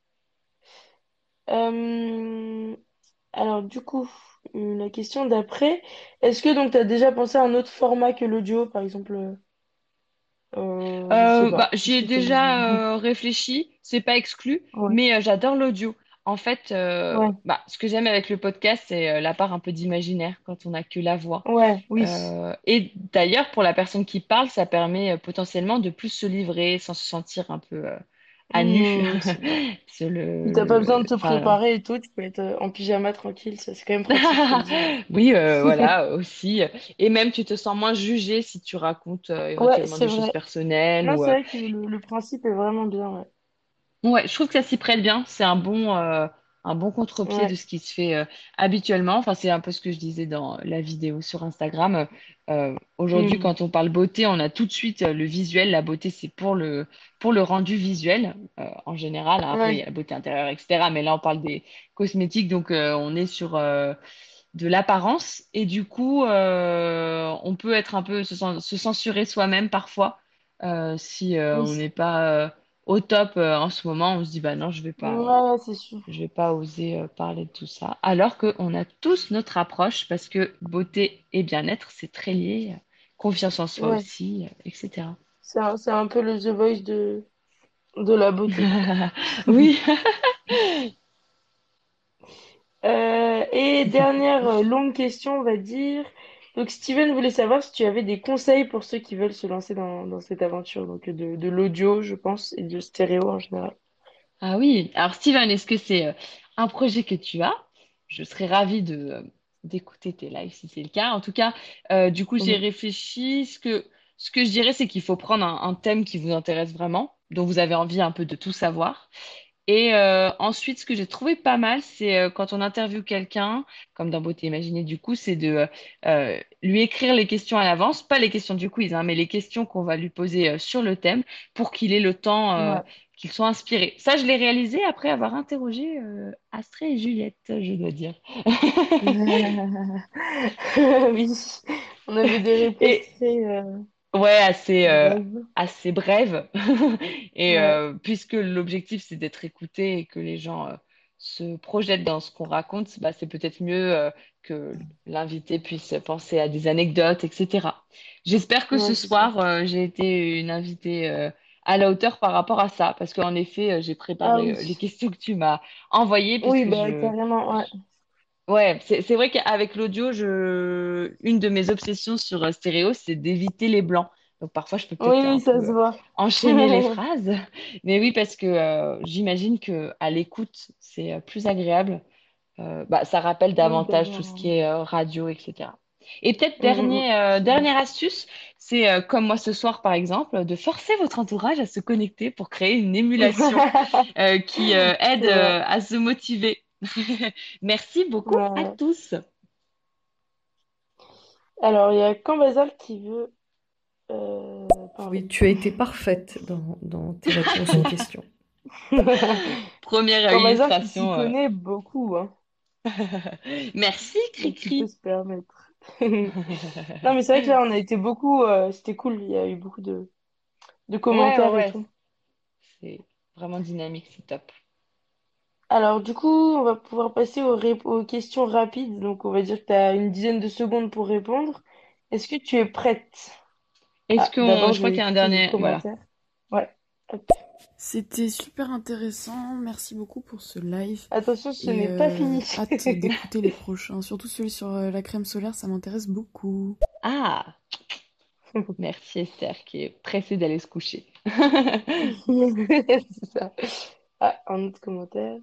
Euh, Alors, du coup, euh, la question d'après, est-ce que donc tu as déjà pensé à un autre format que l'audio, par exemple, mm. euh, je sais Euh, bah, pas. j'y Est-ce ai que t'as- déjà euh, réfléchi, c'est pas exclu, Ouais, mais euh, j'adore l'audio. En fait, euh, ouais, bah, ce que j'aime avec le podcast, c'est euh, la part un peu d'imaginaire quand on n'a que la voix. ouais, oui. Euh, et d'ailleurs, pour la personne qui parle, ça permet euh, potentiellement de plus se livrer sans se sentir un peu euh, à nu. Hmm, c'est vrai. C'est Puis le, t'as pas besoin le- de te enfin, préparer et tout, tu peux être euh, en pyjama tranquille, ça c'est quand même pratique, faut le dire. oui, euh, voilà, aussi. Et même, tu te sens moins jugé si tu racontes euh, Ouais, éventuellement c'est des choses vrai. personnelles Non, ou, c'est euh, vrai que le, le principe est vraiment bien, ouais. ouais, je trouve que ça s'y prête bien. C'est un bon, euh, un bon contre-pied de Ouais. ce qui se fait euh, habituellement. Enfin, c'est un peu ce que je disais dans la vidéo sur Instagram. Euh, aujourd'hui, Hmm. quand on parle beauté, on a tout de suite euh, le visuel. La beauté, c'est pour le, pour le rendu visuel euh, en général. Après, il y a Ouais. la beauté intérieure, et cetera. Mais là, on parle des cosmétiques, donc euh, on est sur euh, de l'apparence. Et du coup, euh, on peut être un peu se, cen- se censurer soi-même parfois euh, si euh, Oui. on n'est pas euh, au top euh, en ce moment. On se dit bah non, je vais pas, euh, Ouais, c'est sûr. je vais pas oser euh, parler de tout ça. Alors qu'on a tous notre approche parce que beauté et bien-être, c'est très lié. euh, Confiance en soi Ouais. aussi, euh, et cetera. C'est un, c'est un peu le The Voice de, de la beauté, quoi. Oui. Euh, et dernière euh, longue question, on va dire. Donc, Steven voulait savoir si tu avais des conseils pour ceux qui veulent se lancer dans, dans cette aventure, donc de, de l'audio, je pense, et du stéréo en général. Ah oui. Alors, Steven, est-ce que c'est euh, un projet que tu as? Je serais ravie de, euh, d'écouter tes lives si c'est le cas. En tout cas, euh, du coup, j'ai Mhm. réfléchi. Ce que, ce que je dirais, c'est qu'il faut prendre un, un thème qui vous intéresse vraiment, dont vous avez envie un peu de tout savoir. Et euh, ensuite, ce que j'ai trouvé pas mal, c'est euh, quand on interviewe quelqu'un, comme dans Beauté Imaginée, du coup, c'est de euh, euh, lui écrire les questions à l'avance, pas les questions du quiz, hein, mais les questions qu'on va lui poser euh, sur le thème pour qu'il ait le temps, euh, Ouais. qu'il soit inspiré. Ça, je l'ai réalisé après avoir interrogé euh, Astrée et Juliette, je dois dire. Oui, on avait des réponses Et très euh, ouais, assez, euh, brèves. assez brève. Et Ouais, euh, puisque l'objectif, c'est d'être écouté et que les gens euh, se projettent dans ce qu'on raconte, bah, c'est peut-être mieux euh, que l'invité puisse penser à des anecdotes, et cetera. J'espère que ce ouais, c'est sûr. soir, euh, j'ai été une invitée euh, à la hauteur par rapport à ça, parce qu'en effet, euh, j'ai Ah préparé oui. euh, les questions que tu m'as envoyées, Oui, puisque bah je, carrément, ouais. Ouais, c'est c'est vrai qu'avec l'audio, je... une de mes obsessions sur euh, stéréo, c'est d'éviter les blancs. Donc parfois, je peux Oui, peut-être un oui, ça peu se euh, voit. enchaîner les phrases. Mais oui, parce que euh, j'imagine que à l'écoute, c'est euh, plus agréable. Euh, bah, ça rappelle Oui, davantage tout d'avoir ce un- qui est euh, radio, et cetera. Et peut-être Mm, mm, mm, dernier, euh, c'est vrai. dernière astuce, c'est euh, comme moi ce soir par exemple, de forcer votre entourage à se connecter pour créer une émulation euh, qui euh, aide C'est vrai. euh, à se motiver. Merci beaucoup à Ouais. tous. Alors, il y a Cambazal qui veut euh, parler. Oui, tu as été parfaite dans, dans tes réponses aux questions. Première Cambazal qui s'y illustration. euh. connaît beaucoup, hein. Merci, Donc, il peut Cricri. se permettre. Non, mais c'est vrai que là, on a été beaucoup. Euh, c'était cool. Il y a eu beaucoup de, de Ouais, ouais, commentaires et ouais. tout. C'est vraiment dynamique, c'est top. Alors, du coup, on va pouvoir passer aux, rép- aux questions rapides. Donc, on va dire que tu as une dizaine de secondes pour répondre. Est-ce que tu es prête? Est-ce Ah, qu'on, d'abord, je je crois vais qu'il y a un écouter les dernier, voilà. commentaires. Ouais. Hop. C'était super intéressant. Merci beaucoup pour ce live. Attention, ce Et n'est pas euh, fini. hâte d'écouter les prochains. Surtout celui sur euh, la crème solaire, ça m'intéresse beaucoup. Ah, merci Esther qui est pressée d'aller se coucher. C'est ça. Ah, un autre commentaire.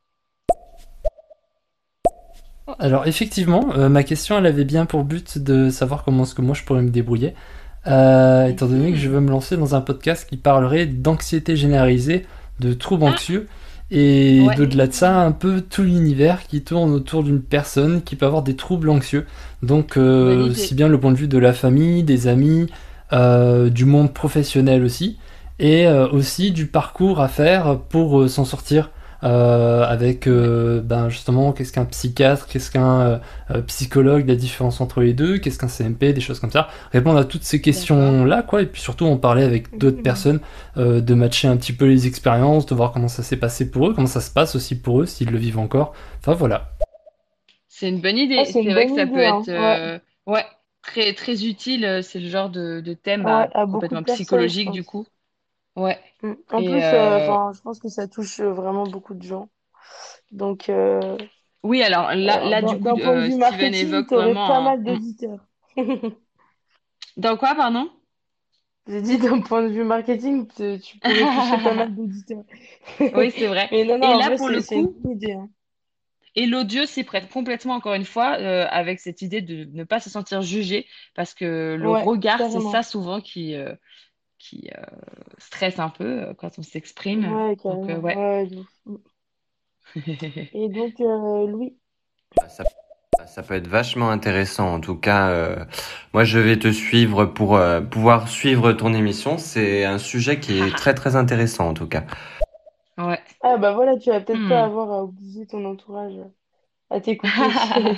Alors effectivement, euh, ma question elle avait bien pour but de savoir comment est-ce que moi je pourrais me débrouiller, euh, étant donné que je veux me lancer dans un podcast qui parlerait d'anxiété généralisée, de troubles anxieux, et Ouais. d'au-delà de ça, un peu tout l'univers qui tourne autour d'une personne qui peut avoir des troubles anxieux. Donc euh, Bonne idée. aussi bien le point de vue de la famille, des amis, euh, du monde professionnel aussi, et euh, aussi du parcours à faire pour euh, s'en sortir. Euh, avec euh, ben justement qu'est-ce qu'un psychiatre, qu'est-ce qu'un euh, euh, psychologue, la différence entre les deux, qu'est-ce qu'un C M P, des choses comme ça, répondre à toutes ces questions là quoi, et puis surtout on parlait avec d'autres Mhm. personnes, euh, de matcher un petit peu les expériences, de voir comment ça s'est passé pour eux, comment ça se passe aussi pour eux s'ils le vivent encore, enfin voilà. C'est une bonne Ah, idée. c'est C'est une vrai que bonne ça peut idée, hein. être, Ouais. euh, ouais, très très utile. euh, C'est le genre de, de thème Ouais, bah, à beaucoup de complètement personnes, je psychologique du pense. coup. Ouais. Mm. En Et plus, euh, euh, enfin, je pense que ça touche euh, vraiment beaucoup de gens. Donc, euh, oui, alors là, alors, là d'un du coup, d'un point de euh, vue Steven marketing, évoque tu aurais pas vraiment mal un... d'auditeurs. Dans quoi, pardon? J'ai dit d'un point de vue marketing, tu, tu pourrais toucher pas mal d'auditeurs. Oui, c'est vrai. Mais non, non, Et en là, vrai, pour c'est le c'est une coup, bonne idée, hein. et l'audio s'y prête complètement, encore une fois, euh, avec cette idée de ne pas se sentir jugé, parce que le Ouais, regard, c'est ça carrément. souvent qui, euh, qui euh, stresse un peu euh, quand on s'exprime. Ouais, Donc, euh, carrément. ouais. Ouais, de ouf. Mm. Et donc, euh, Louis. Ça, ça peut être vachement intéressant. En tout cas, euh, moi, je vais te suivre pour euh, pouvoir suivre ton émission. C'est un sujet qui est très, très intéressant, en tout cas. Ouais. Ah, bah voilà, tu vas peut-être pas Hmm. avoir à obliger ton entourage à t'écouter.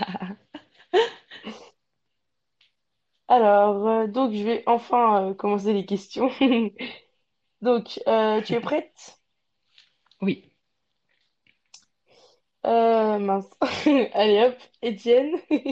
Alors, euh, donc, je vais enfin euh, commencer les questions. Donc, euh, tu es prête? Oui. Euh, mince. Allez hop, Étienne.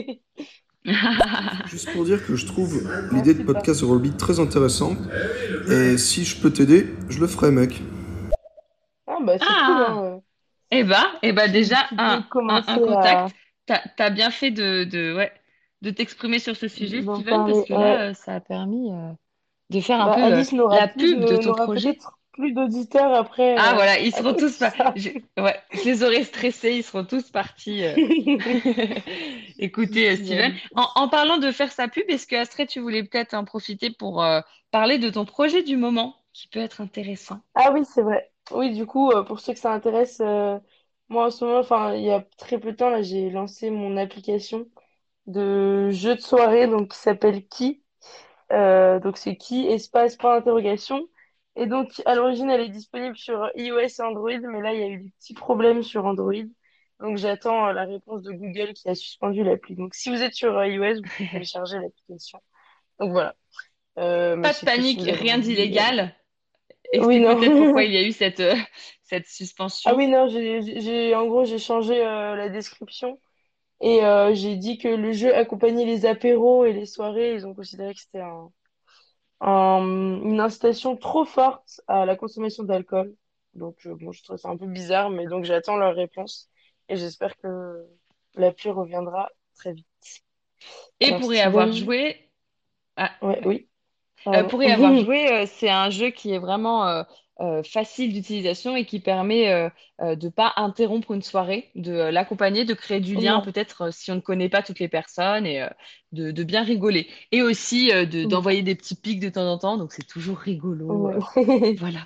Juste pour dire que je trouve Ah, l'idée de c'est podcast parti. de Rollbeat très intéressante. Et si je peux t'aider, je le ferai, mec. Ah, bah c'est cool, Ah! hein. Eh ben, eh ben Tu, déjà, tu peux un, un, un commencer à contact. T'as, t'as bien fait de, de, ouais, de t'exprimer sur ce sujet, d'en Steven, parce parler. que Ouais. là, euh, ça a permis euh, de faire un Bah, peu euh, Alice n'aura la plus pub de de, ton n'aura projet. peut-être plus d'auditeurs après Ah euh, voilà, ils à seront cause de tous pas. ça. je- Ouais, je les aurais stressés, ils seront tous partis. euh, Écoutez, euh, Steven, Steven. en, en parlant de faire sa pub, est-ce que Astrid, tu voulais peut-être en profiter pour euh, parler de ton projet du moment, qui peut être intéressant? Ah oui, c'est vrai. Oui, du coup, euh, pour ceux que ça intéresse, euh, moi en ce moment, enfin, il y a très peu de temps, là, j'ai lancé mon application de jeu de soirée donc qui s'appelle Ki. Euh, donc c'est Ki espace point d'interrogation. Et donc à l'origine elle est disponible sur iOS et Android, mais là il y a eu des petits problèmes sur Android. Donc j'attends euh, la réponse de Google qui a suspendu l'appli. Donc si vous êtes sur euh, iOS, vous pouvez télécharger l'application. Donc voilà. Euh, mais Pas de sinon, si panique, vous avez rien envie. euh, d'illégal. Oui, Explique peut-être pourquoi non. il y a eu cette, euh, cette Ah suspension. oui, non, j'ai, j'ai, j'ai- en gros, j'ai changé euh, la description et euh, j'ai dit que le jeu accompagnait les apéros et les soirées. Ils ont considéré que c'était un un- une incitation trop forte à la consommation d'alcool. Donc, euh, bon, je trouve ça un peu bizarre, mais donc j'attends leur réponse et j'espère que La pluie reviendra très vite. Et Alors, pour y avoir Steven, joué, ah, ouais, ouais. oui, Euh, pardon. pour y avoir joué, euh, c'est un jeu qui est vraiment euh, euh, facile d'utilisation et qui permet euh, euh, de pas interrompre une soirée, de euh, l'accompagner, de créer du lien, Non. peut-être euh, si on ne connaît pas toutes les personnes et euh, de, de bien rigoler. Et aussi euh, de, Mm. d'envoyer des petits pics de temps en temps, donc c'est toujours rigolo. euh, Ouais. voilà.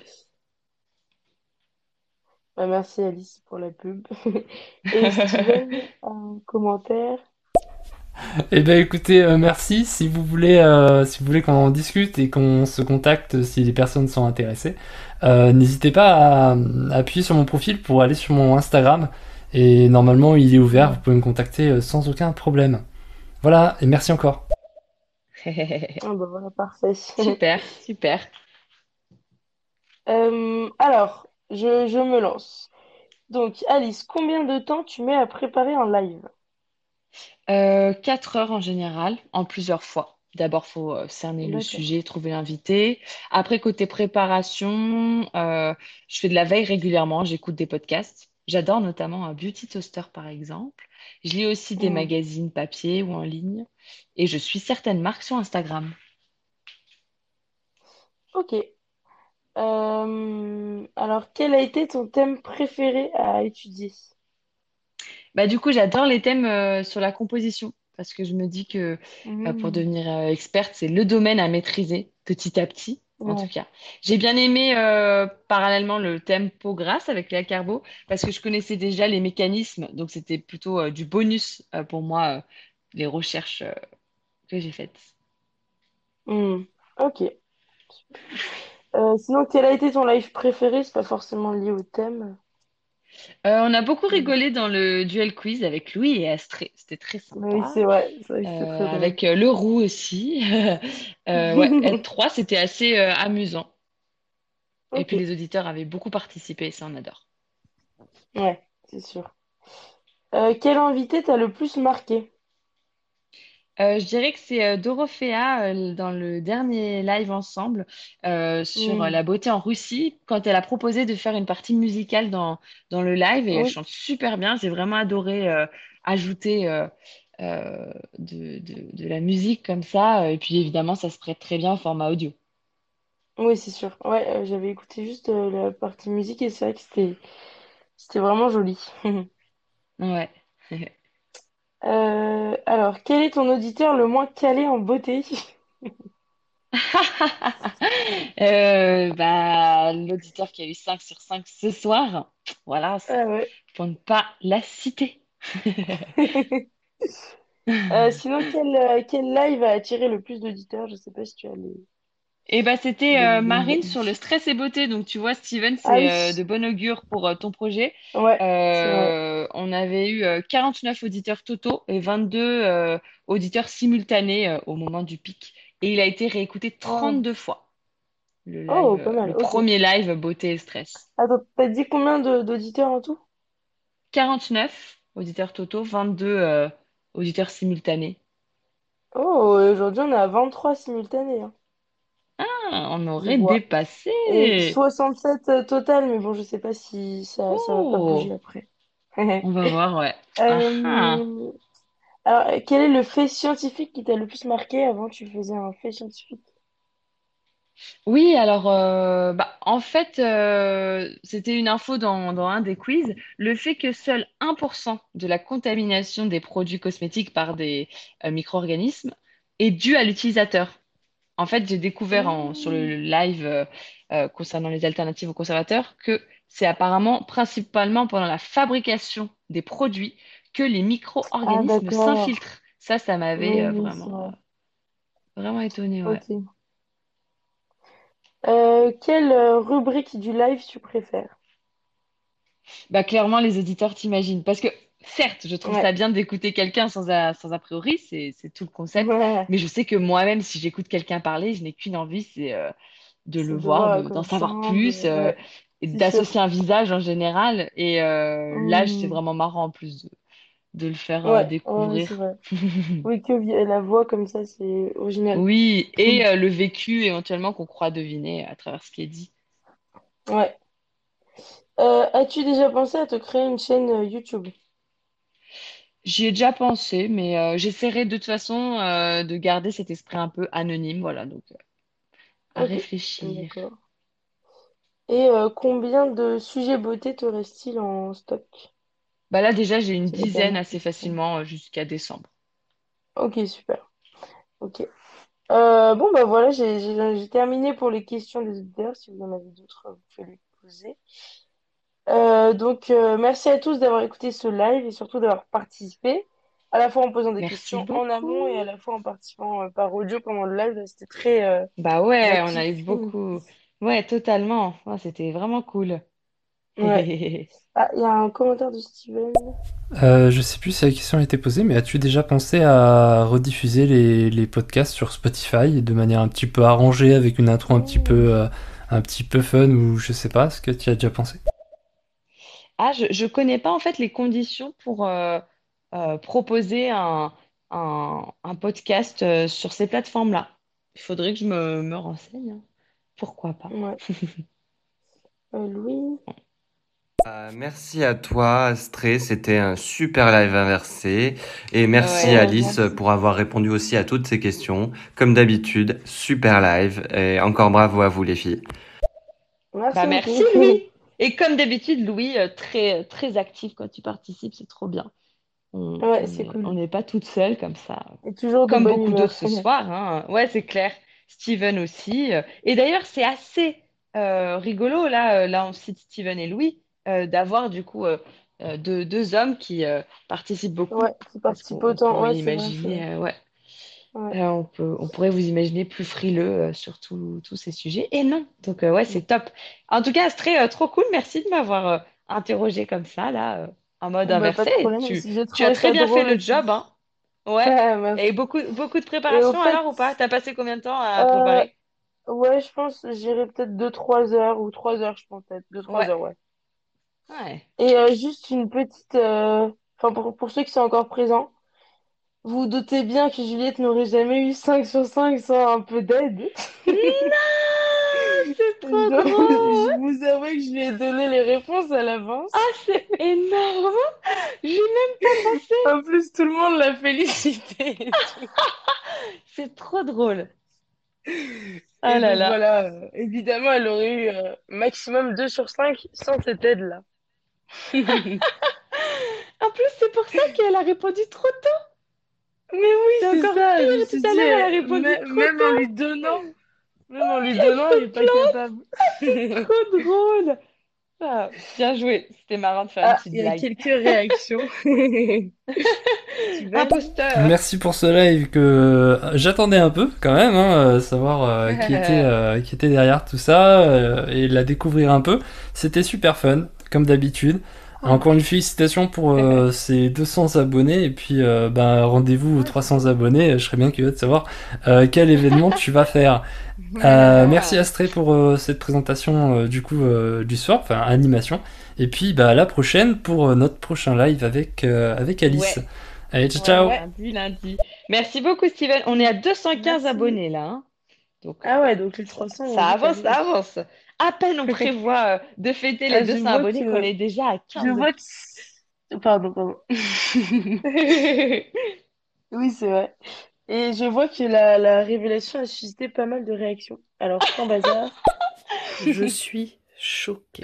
Bah, merci Alice pour la pub. Et Steven, un commentaire. Eh ben écoutez, euh, merci. Si vous voulez, euh, si vous voulez qu'on en discute et qu'on se contacte si les personnes sont intéressées, euh, n'hésitez pas à, à appuyer sur mon profil pour aller sur mon Instagram. Et normalement, il est ouvert. Vous pouvez me contacter euh, sans aucun problème. Voilà, et merci encore. Ah bah voilà, parfait. Super, super. Euh, alors, je, je me lance. Donc, Alice, combien de temps tu mets à préparer un live? Euh, quatre heures en général, en plusieurs fois. D'abord, faut euh, cerner le D'accord. sujet, trouver l'invité. Après, côté préparation, euh, je fais de la veille régulièrement, j'écoute des podcasts. J'adore notamment un Beauty Toaster, par exemple. Je lis aussi des Mm. magazines papier ou en ligne. Et je suis certaines marques sur Instagram. Ok. Euh, alors, quel a été ton thème préféré à étudier? Bah, du coup, j'adore les thèmes euh, sur la composition parce que je me dis que euh, pour Mm. devenir euh, experte, c'est le domaine à maîtriser petit à petit, en tout Ouais. cas. J'ai bien aimé euh, parallèlement le thème peau grasse avec Léa Carbo parce que je connaissais déjà les mécanismes, donc c'était plutôt euh, du bonus euh, pour moi, euh, les recherches euh, que j'ai faites. Mm. Ok. Euh, sinon, quel a été ton live préféré? C'est pas forcément lié au thème. Euh, on a beaucoup Mm. rigolé dans le duel quiz avec Louis et Astrée. C'était très Oui, sympa. c'est vrai. C'est vrai Euh, que c'était très drôle. avec euh, le roux aussi. Euh, ouais, être trois, c'était assez euh, amusant. Et Ok. puis les auditeurs avaient beaucoup participé, ça on adore. Ouais, c'est sûr. Euh, quel invité t'a le plus marqué? Euh, je dirais que c'est euh, Dorothea euh, dans le dernier live ensemble euh, sur euh, Mm. la beauté en Russie, quand elle a proposé de faire une partie musicale dans, dans le live et elle Oui. chante super bien. J'ai vraiment adoré euh, ajouter euh, euh, de, de, de la musique comme ça. Et puis évidemment, ça se prête très bien au format audio. Oui, c'est sûr. Ouais, euh, j'avais écouté juste euh, la partie musique et c'est vrai que c'était c'était vraiment joli. Ouais. Euh, alors, quel est ton auditeur le moins calé en beauté? Euh, bah, l'auditeur qui a eu cinq sur cinq ce soir, voilà, Ah ouais. pour ne pas la citer. Euh, sinon, quel, euh, quel live a attiré le plus d'auditeurs? Je sais pas si tu as les, Et bah, c'était les, euh, les Marine noms. sur le stress et beauté. Donc, tu vois, Steven, Ah c'est oui, euh, de bon augure pour euh, ton projet. ouais, c'est vrai. Euh, on avait eu euh, quarante-neuf auditeurs totaux et vingt-deux euh, auditeurs simultanés euh, au moment du pic. Et il a été réécouté Oh, trente-deux fois, le live, oh, euh, pas mal, le ok. premier live beauté et stress. Attends, t'as dit combien de- d'auditeurs en tout? quarante-neuf auditeurs totaux, vingt-deux euh, auditeurs simultanés. Oh, aujourd'hui on est à vingt-trois simultanés, hein, Ah, on je aurait vois. Et dépassé. soixante-sept euh, total, mais bon, je sais pas si ça, ça va pas bouger Oh, après. on va voir, ouais. Ah ah. Euh, alors, euh, quel est le fait scientifique qui t'a le plus marqué avant tu faisais un fait scientifique? Oui, alors, euh, bah, en fait, euh, c'était une info dans, dans un des quiz, le fait que seul un pour cent de la contamination des produits cosmétiques par des euh, micro-organismes est due à l'utilisateur. En fait, j'ai découvert en- sur Mmh. le live euh, euh, concernant les alternatives aux conservateurs que c'est apparemment principalement pendant la fabrication des produits que les Ah, micro-organismes d'accord. s'infiltrent. Ça, ça m'avait Oui, euh, oui, c'est vraiment, vrai. euh, vraiment étonné, ouais. Ok. Euh, quelle euh, rubrique du live tu préfères? Bah, clairement, les auditeurs t'imaginent. Parce que, certes, je trouve ça Ouais. bien d'écouter quelqu'un sans a, sans a priori, c'est, c'est tout le concept. Ouais. Mais je sais que moi-même, si j'écoute quelqu'un parler, je n'ai qu'une envie, c'est euh, de le C'est de voir, voir à de- quoi d'en il savoir ressemble. plus, euh, Ouais, et c'est sûr. d'associer un visage en général. Et euh, là, c'est Hmm. vraiment marrant en plus de, de le faire euh, Ouais, ouais, ouais, c'est découvrir. vrai. Oui, que vi- la voix comme ça, c'est original. Oui, et euh, le vécu éventuellement qu'on croit deviner à travers ce qui est dit. Ouais. Euh, as-tu déjà pensé à te créer une chaîne euh, YouTube? J'y ai déjà pensé, mais euh, j'essaierai de toute façon euh, de garder cet esprit un peu anonyme, voilà, donc euh, à Ok, réfléchir. d'accord. Et euh, combien de sujets beauté te reste-t-il en stock? Bah là déjà j'ai une C'est la dizaine dernière assez question. facilement euh, jusqu'à décembre. Ok, super. Ok. Euh, bon, bah voilà, j'ai j'ai- j'ai terminé pour les questions des auditeurs. Si vous en avez d'autres, vous pouvez les poser. Euh, donc, euh, merci à tous d'avoir écouté ce live et surtout d'avoir participé, à la fois en posant des Merci questions en amont et beaucoup. à la fois en participant euh, par audio pendant le live. C'était très euh, Bah ouais, on a actif. eu beaucoup. Ouais, totalement. Ouais, c'était vraiment cool. Ouais. Ah, il y a un commentaire de Steven. Euh, je sais plus si la question a été posée, mais as-tu déjà pensé à rediffuser les, les podcasts sur Spotify de manière un petit peu arrangée, avec une intro un petit peu, euh, un petit peu fun, ou je sais pas, est-ce que tu y as déjà pensé? Ah, je, je connais pas en fait les conditions pour euh, euh, proposer un, un, un podcast euh, sur ces plateformes-là. Il faudrait que je me, me renseigne, hein. Pourquoi pas? Ouais. Euh, Louis. Euh, merci à toi, Astrée. C'était un super live inversé. Et merci Ouais. Alice pour avoir répondu aussi à toutes ces questions. Comme d'habitude, super live. Et encore bravo à vous, les filles. Merci Bah merci beaucoup. Louis. Et comme d'habitude, Louis, euh, très, très actif quand tu participes, c'est trop bien. On Ouais, on c'est est- cool. on n'est pas toute seule comme ça. Et toujours de Comme bonne beaucoup d'autres humeur. ce soir, hein. Ouais, c'est clair. Steven aussi. euh. Et d'ailleurs, c'est assez euh, rigolo, là, euh, là, on cite Steven et Louis, euh, d'avoir du coup euh, euh, deux, deux hommes qui euh, participent beaucoup. Ouais, qui Parce participe qu'on on autant. pourrait Ouais, c'est vrai, c'est vrai. imaginer, euh, ouais, Ouais. euh, on peut, on pourrait vous imaginer plus frileux euh, sur tous tous ces sujets. Et non. Donc, euh, ouais, c'est top. En tout cas, c'est très, euh, trop cool. Merci de m'avoir euh, interrogé comme ça, là, euh, en mode Bah, pas inversé. de Et problème tu, aussi. J'ai tu as trouvé très ça bien fait drôle le job, aussi. hein. Ouais. Et Merci. beaucoup, beaucoup de Et au préparation fait, alors ou pas? T'as passé combien de temps à euh, préparer? ouais, je pense que j'irai peut-être deux trois heures ou trois heures, je pense peut-être. deux trois Ouais. heures, ouais. Ouais. Et euh, juste une petite... euh, Enfin, pour, pour ceux qui sont encore présents, vous vous doutez bien que Juliette n'aurait jamais eu cinq sur cinq sans un peu d'aide. Non, c'est trop Donc, drôle. je vous avoue que je lui ai donné les réponses à l'avance. Ah, c'est énorme. J'ai même pas pensé. En plus, tout le monde l'a félicité et tout. C'est trop drôle. Ah Et là donc là. voilà, euh, évidemment, elle aurait eu euh, maximum deux sur cinq sans cette aide-là. En plus, c'est pour ça qu'elle a répondu trop tôt. Mais oui, C'est c'est encore ça, je me pire. suis Tout à dit, l'heure, elle a euh, répondu mê- trop même en lui tôt. donnant, même en lui Elle donnant, elle se est pas plante. capable. Ah, c'est trop drôle. Ah, bien joué. C'était marrant de faire une Ah, petite il y a blague. quelques réactions. Steven? Imposteur. Merci pour ce live que euh, j'attendais un peu quand même, hein, euh, savoir euh, qui était, euh, qui était derrière tout ça euh, et la découvrir un peu. C'était super fun, comme d'habitude. Encore une félicitation pour euh, ces deux cents abonnés et puis euh, ben, rendez-vous aux trois cents abonnés. Je serais bien curieux de savoir euh, quel événement tu vas faire. Euh, merci Astrée pour euh, cette présentation euh, du coup euh, du soir, enfin animation. Et puis bah, à la prochaine pour euh, notre prochain live avec, euh, avec Alice. Ouais. Allez, ciao Ouais, ciao. lundi, lundi. Merci beaucoup, Steven. On est à deux cent quinze Merci. abonnés là, hein. Donc, Ah ouais, donc les trois cents vont ça vite avance, ça arriver. avance. À peine on prévoit euh, de fêter les Ah, je deux cents vois abonnés qu'on que... est déjà à Je quinze. vois que... Pardon, pardon. Oui, c'est vrai. Et je vois que la, la révélation a suscité pas mal de réactions. Alors, sans bazar. Je suis choquée.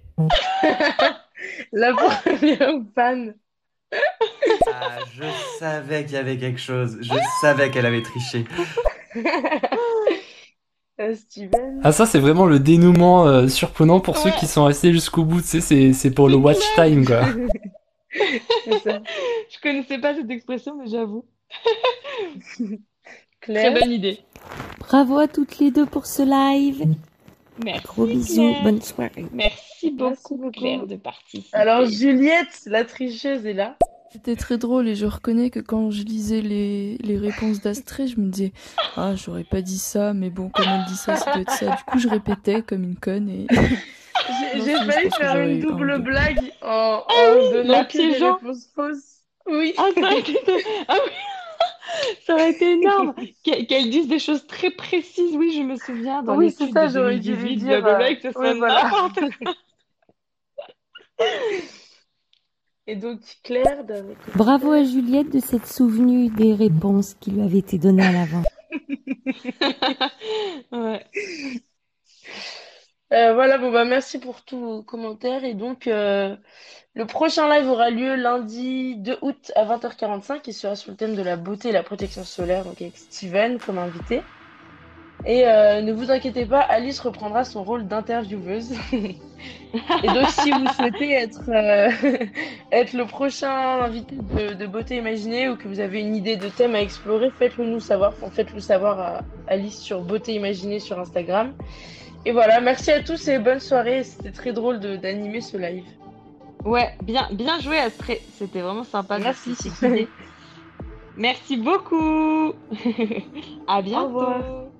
La première fan. Ah, je savais qu'il y avait quelque chose. Je savais qu'elle avait triché. Euh, Steven. Ah ça c'est vraiment le dénouement euh, surprenant pour ceux Ouais. qui sont restés jusqu'au bout, tu sais, c'est, c'est pour le watch time quoi. C'est ça. Je connaissais pas cette expression, mais j'avoue. Très Claire. bonne idée. Bravo à toutes les deux pour ce live. Merci. Gros bisous, Claire. bonne soirée. Merci beaucoup, Merci beaucoup. Claire, de participer. Alors, Juliette, la tricheuse, est là. C'était très drôle et je reconnais que quand je lisais les, les réponses d'Astrée, je me disais « Ah, j'aurais pas dit ça, mais bon, comme elle dit ça, ça doit être ça. » Du coup, je répétais comme une conne et... J'ai Non, j'ai si, je failli pense que faire j'aurais une eu un ou double deux. blague en, Ah en oui, donnant la que des piégeant. réponses fausses. Oui. Ah, ça aurait été, ah oui. Ça aurait été énorme qu'elle qu'elle dise des choses très précises. Oui, je me souviens dans Oui, c'est l'étude ça, de j'aurais dû lui deux mille dix-huit, dire. blablabla, euh, et que ce Oui, soit voilà. n'importe quoi. Et donc, Claire, avec... Bravo à Juliette de s'être souvenue des réponses qui lui avaient été données à l'avance. Ouais. Euh, voilà, bon bah merci pour tous vos commentaires. Et donc, euh, le prochain live aura lieu lundi deux août à vingt heures quarante-cinq. Il sera sur le thème de la beauté et la protection solaire, donc avec Steven comme invité. Et euh, ne vous inquiétez pas, Alice reprendra son rôle d'intervieweuse. Et donc, si vous souhaitez être, euh, être le prochain invité de, de Beauté Imaginée ou que vous avez une idée de thème à explorer, faites-le nous savoir. Enfin, faites-le savoir à Alice sur Beauté Imaginée sur Instagram. Et voilà, merci à tous et bonne soirée. C'était très drôle de, d'animer ce live. Ouais, bien, bien joué Astrée. C'était vraiment sympa. Merci. Merci beaucoup. À bientôt. Au revoir.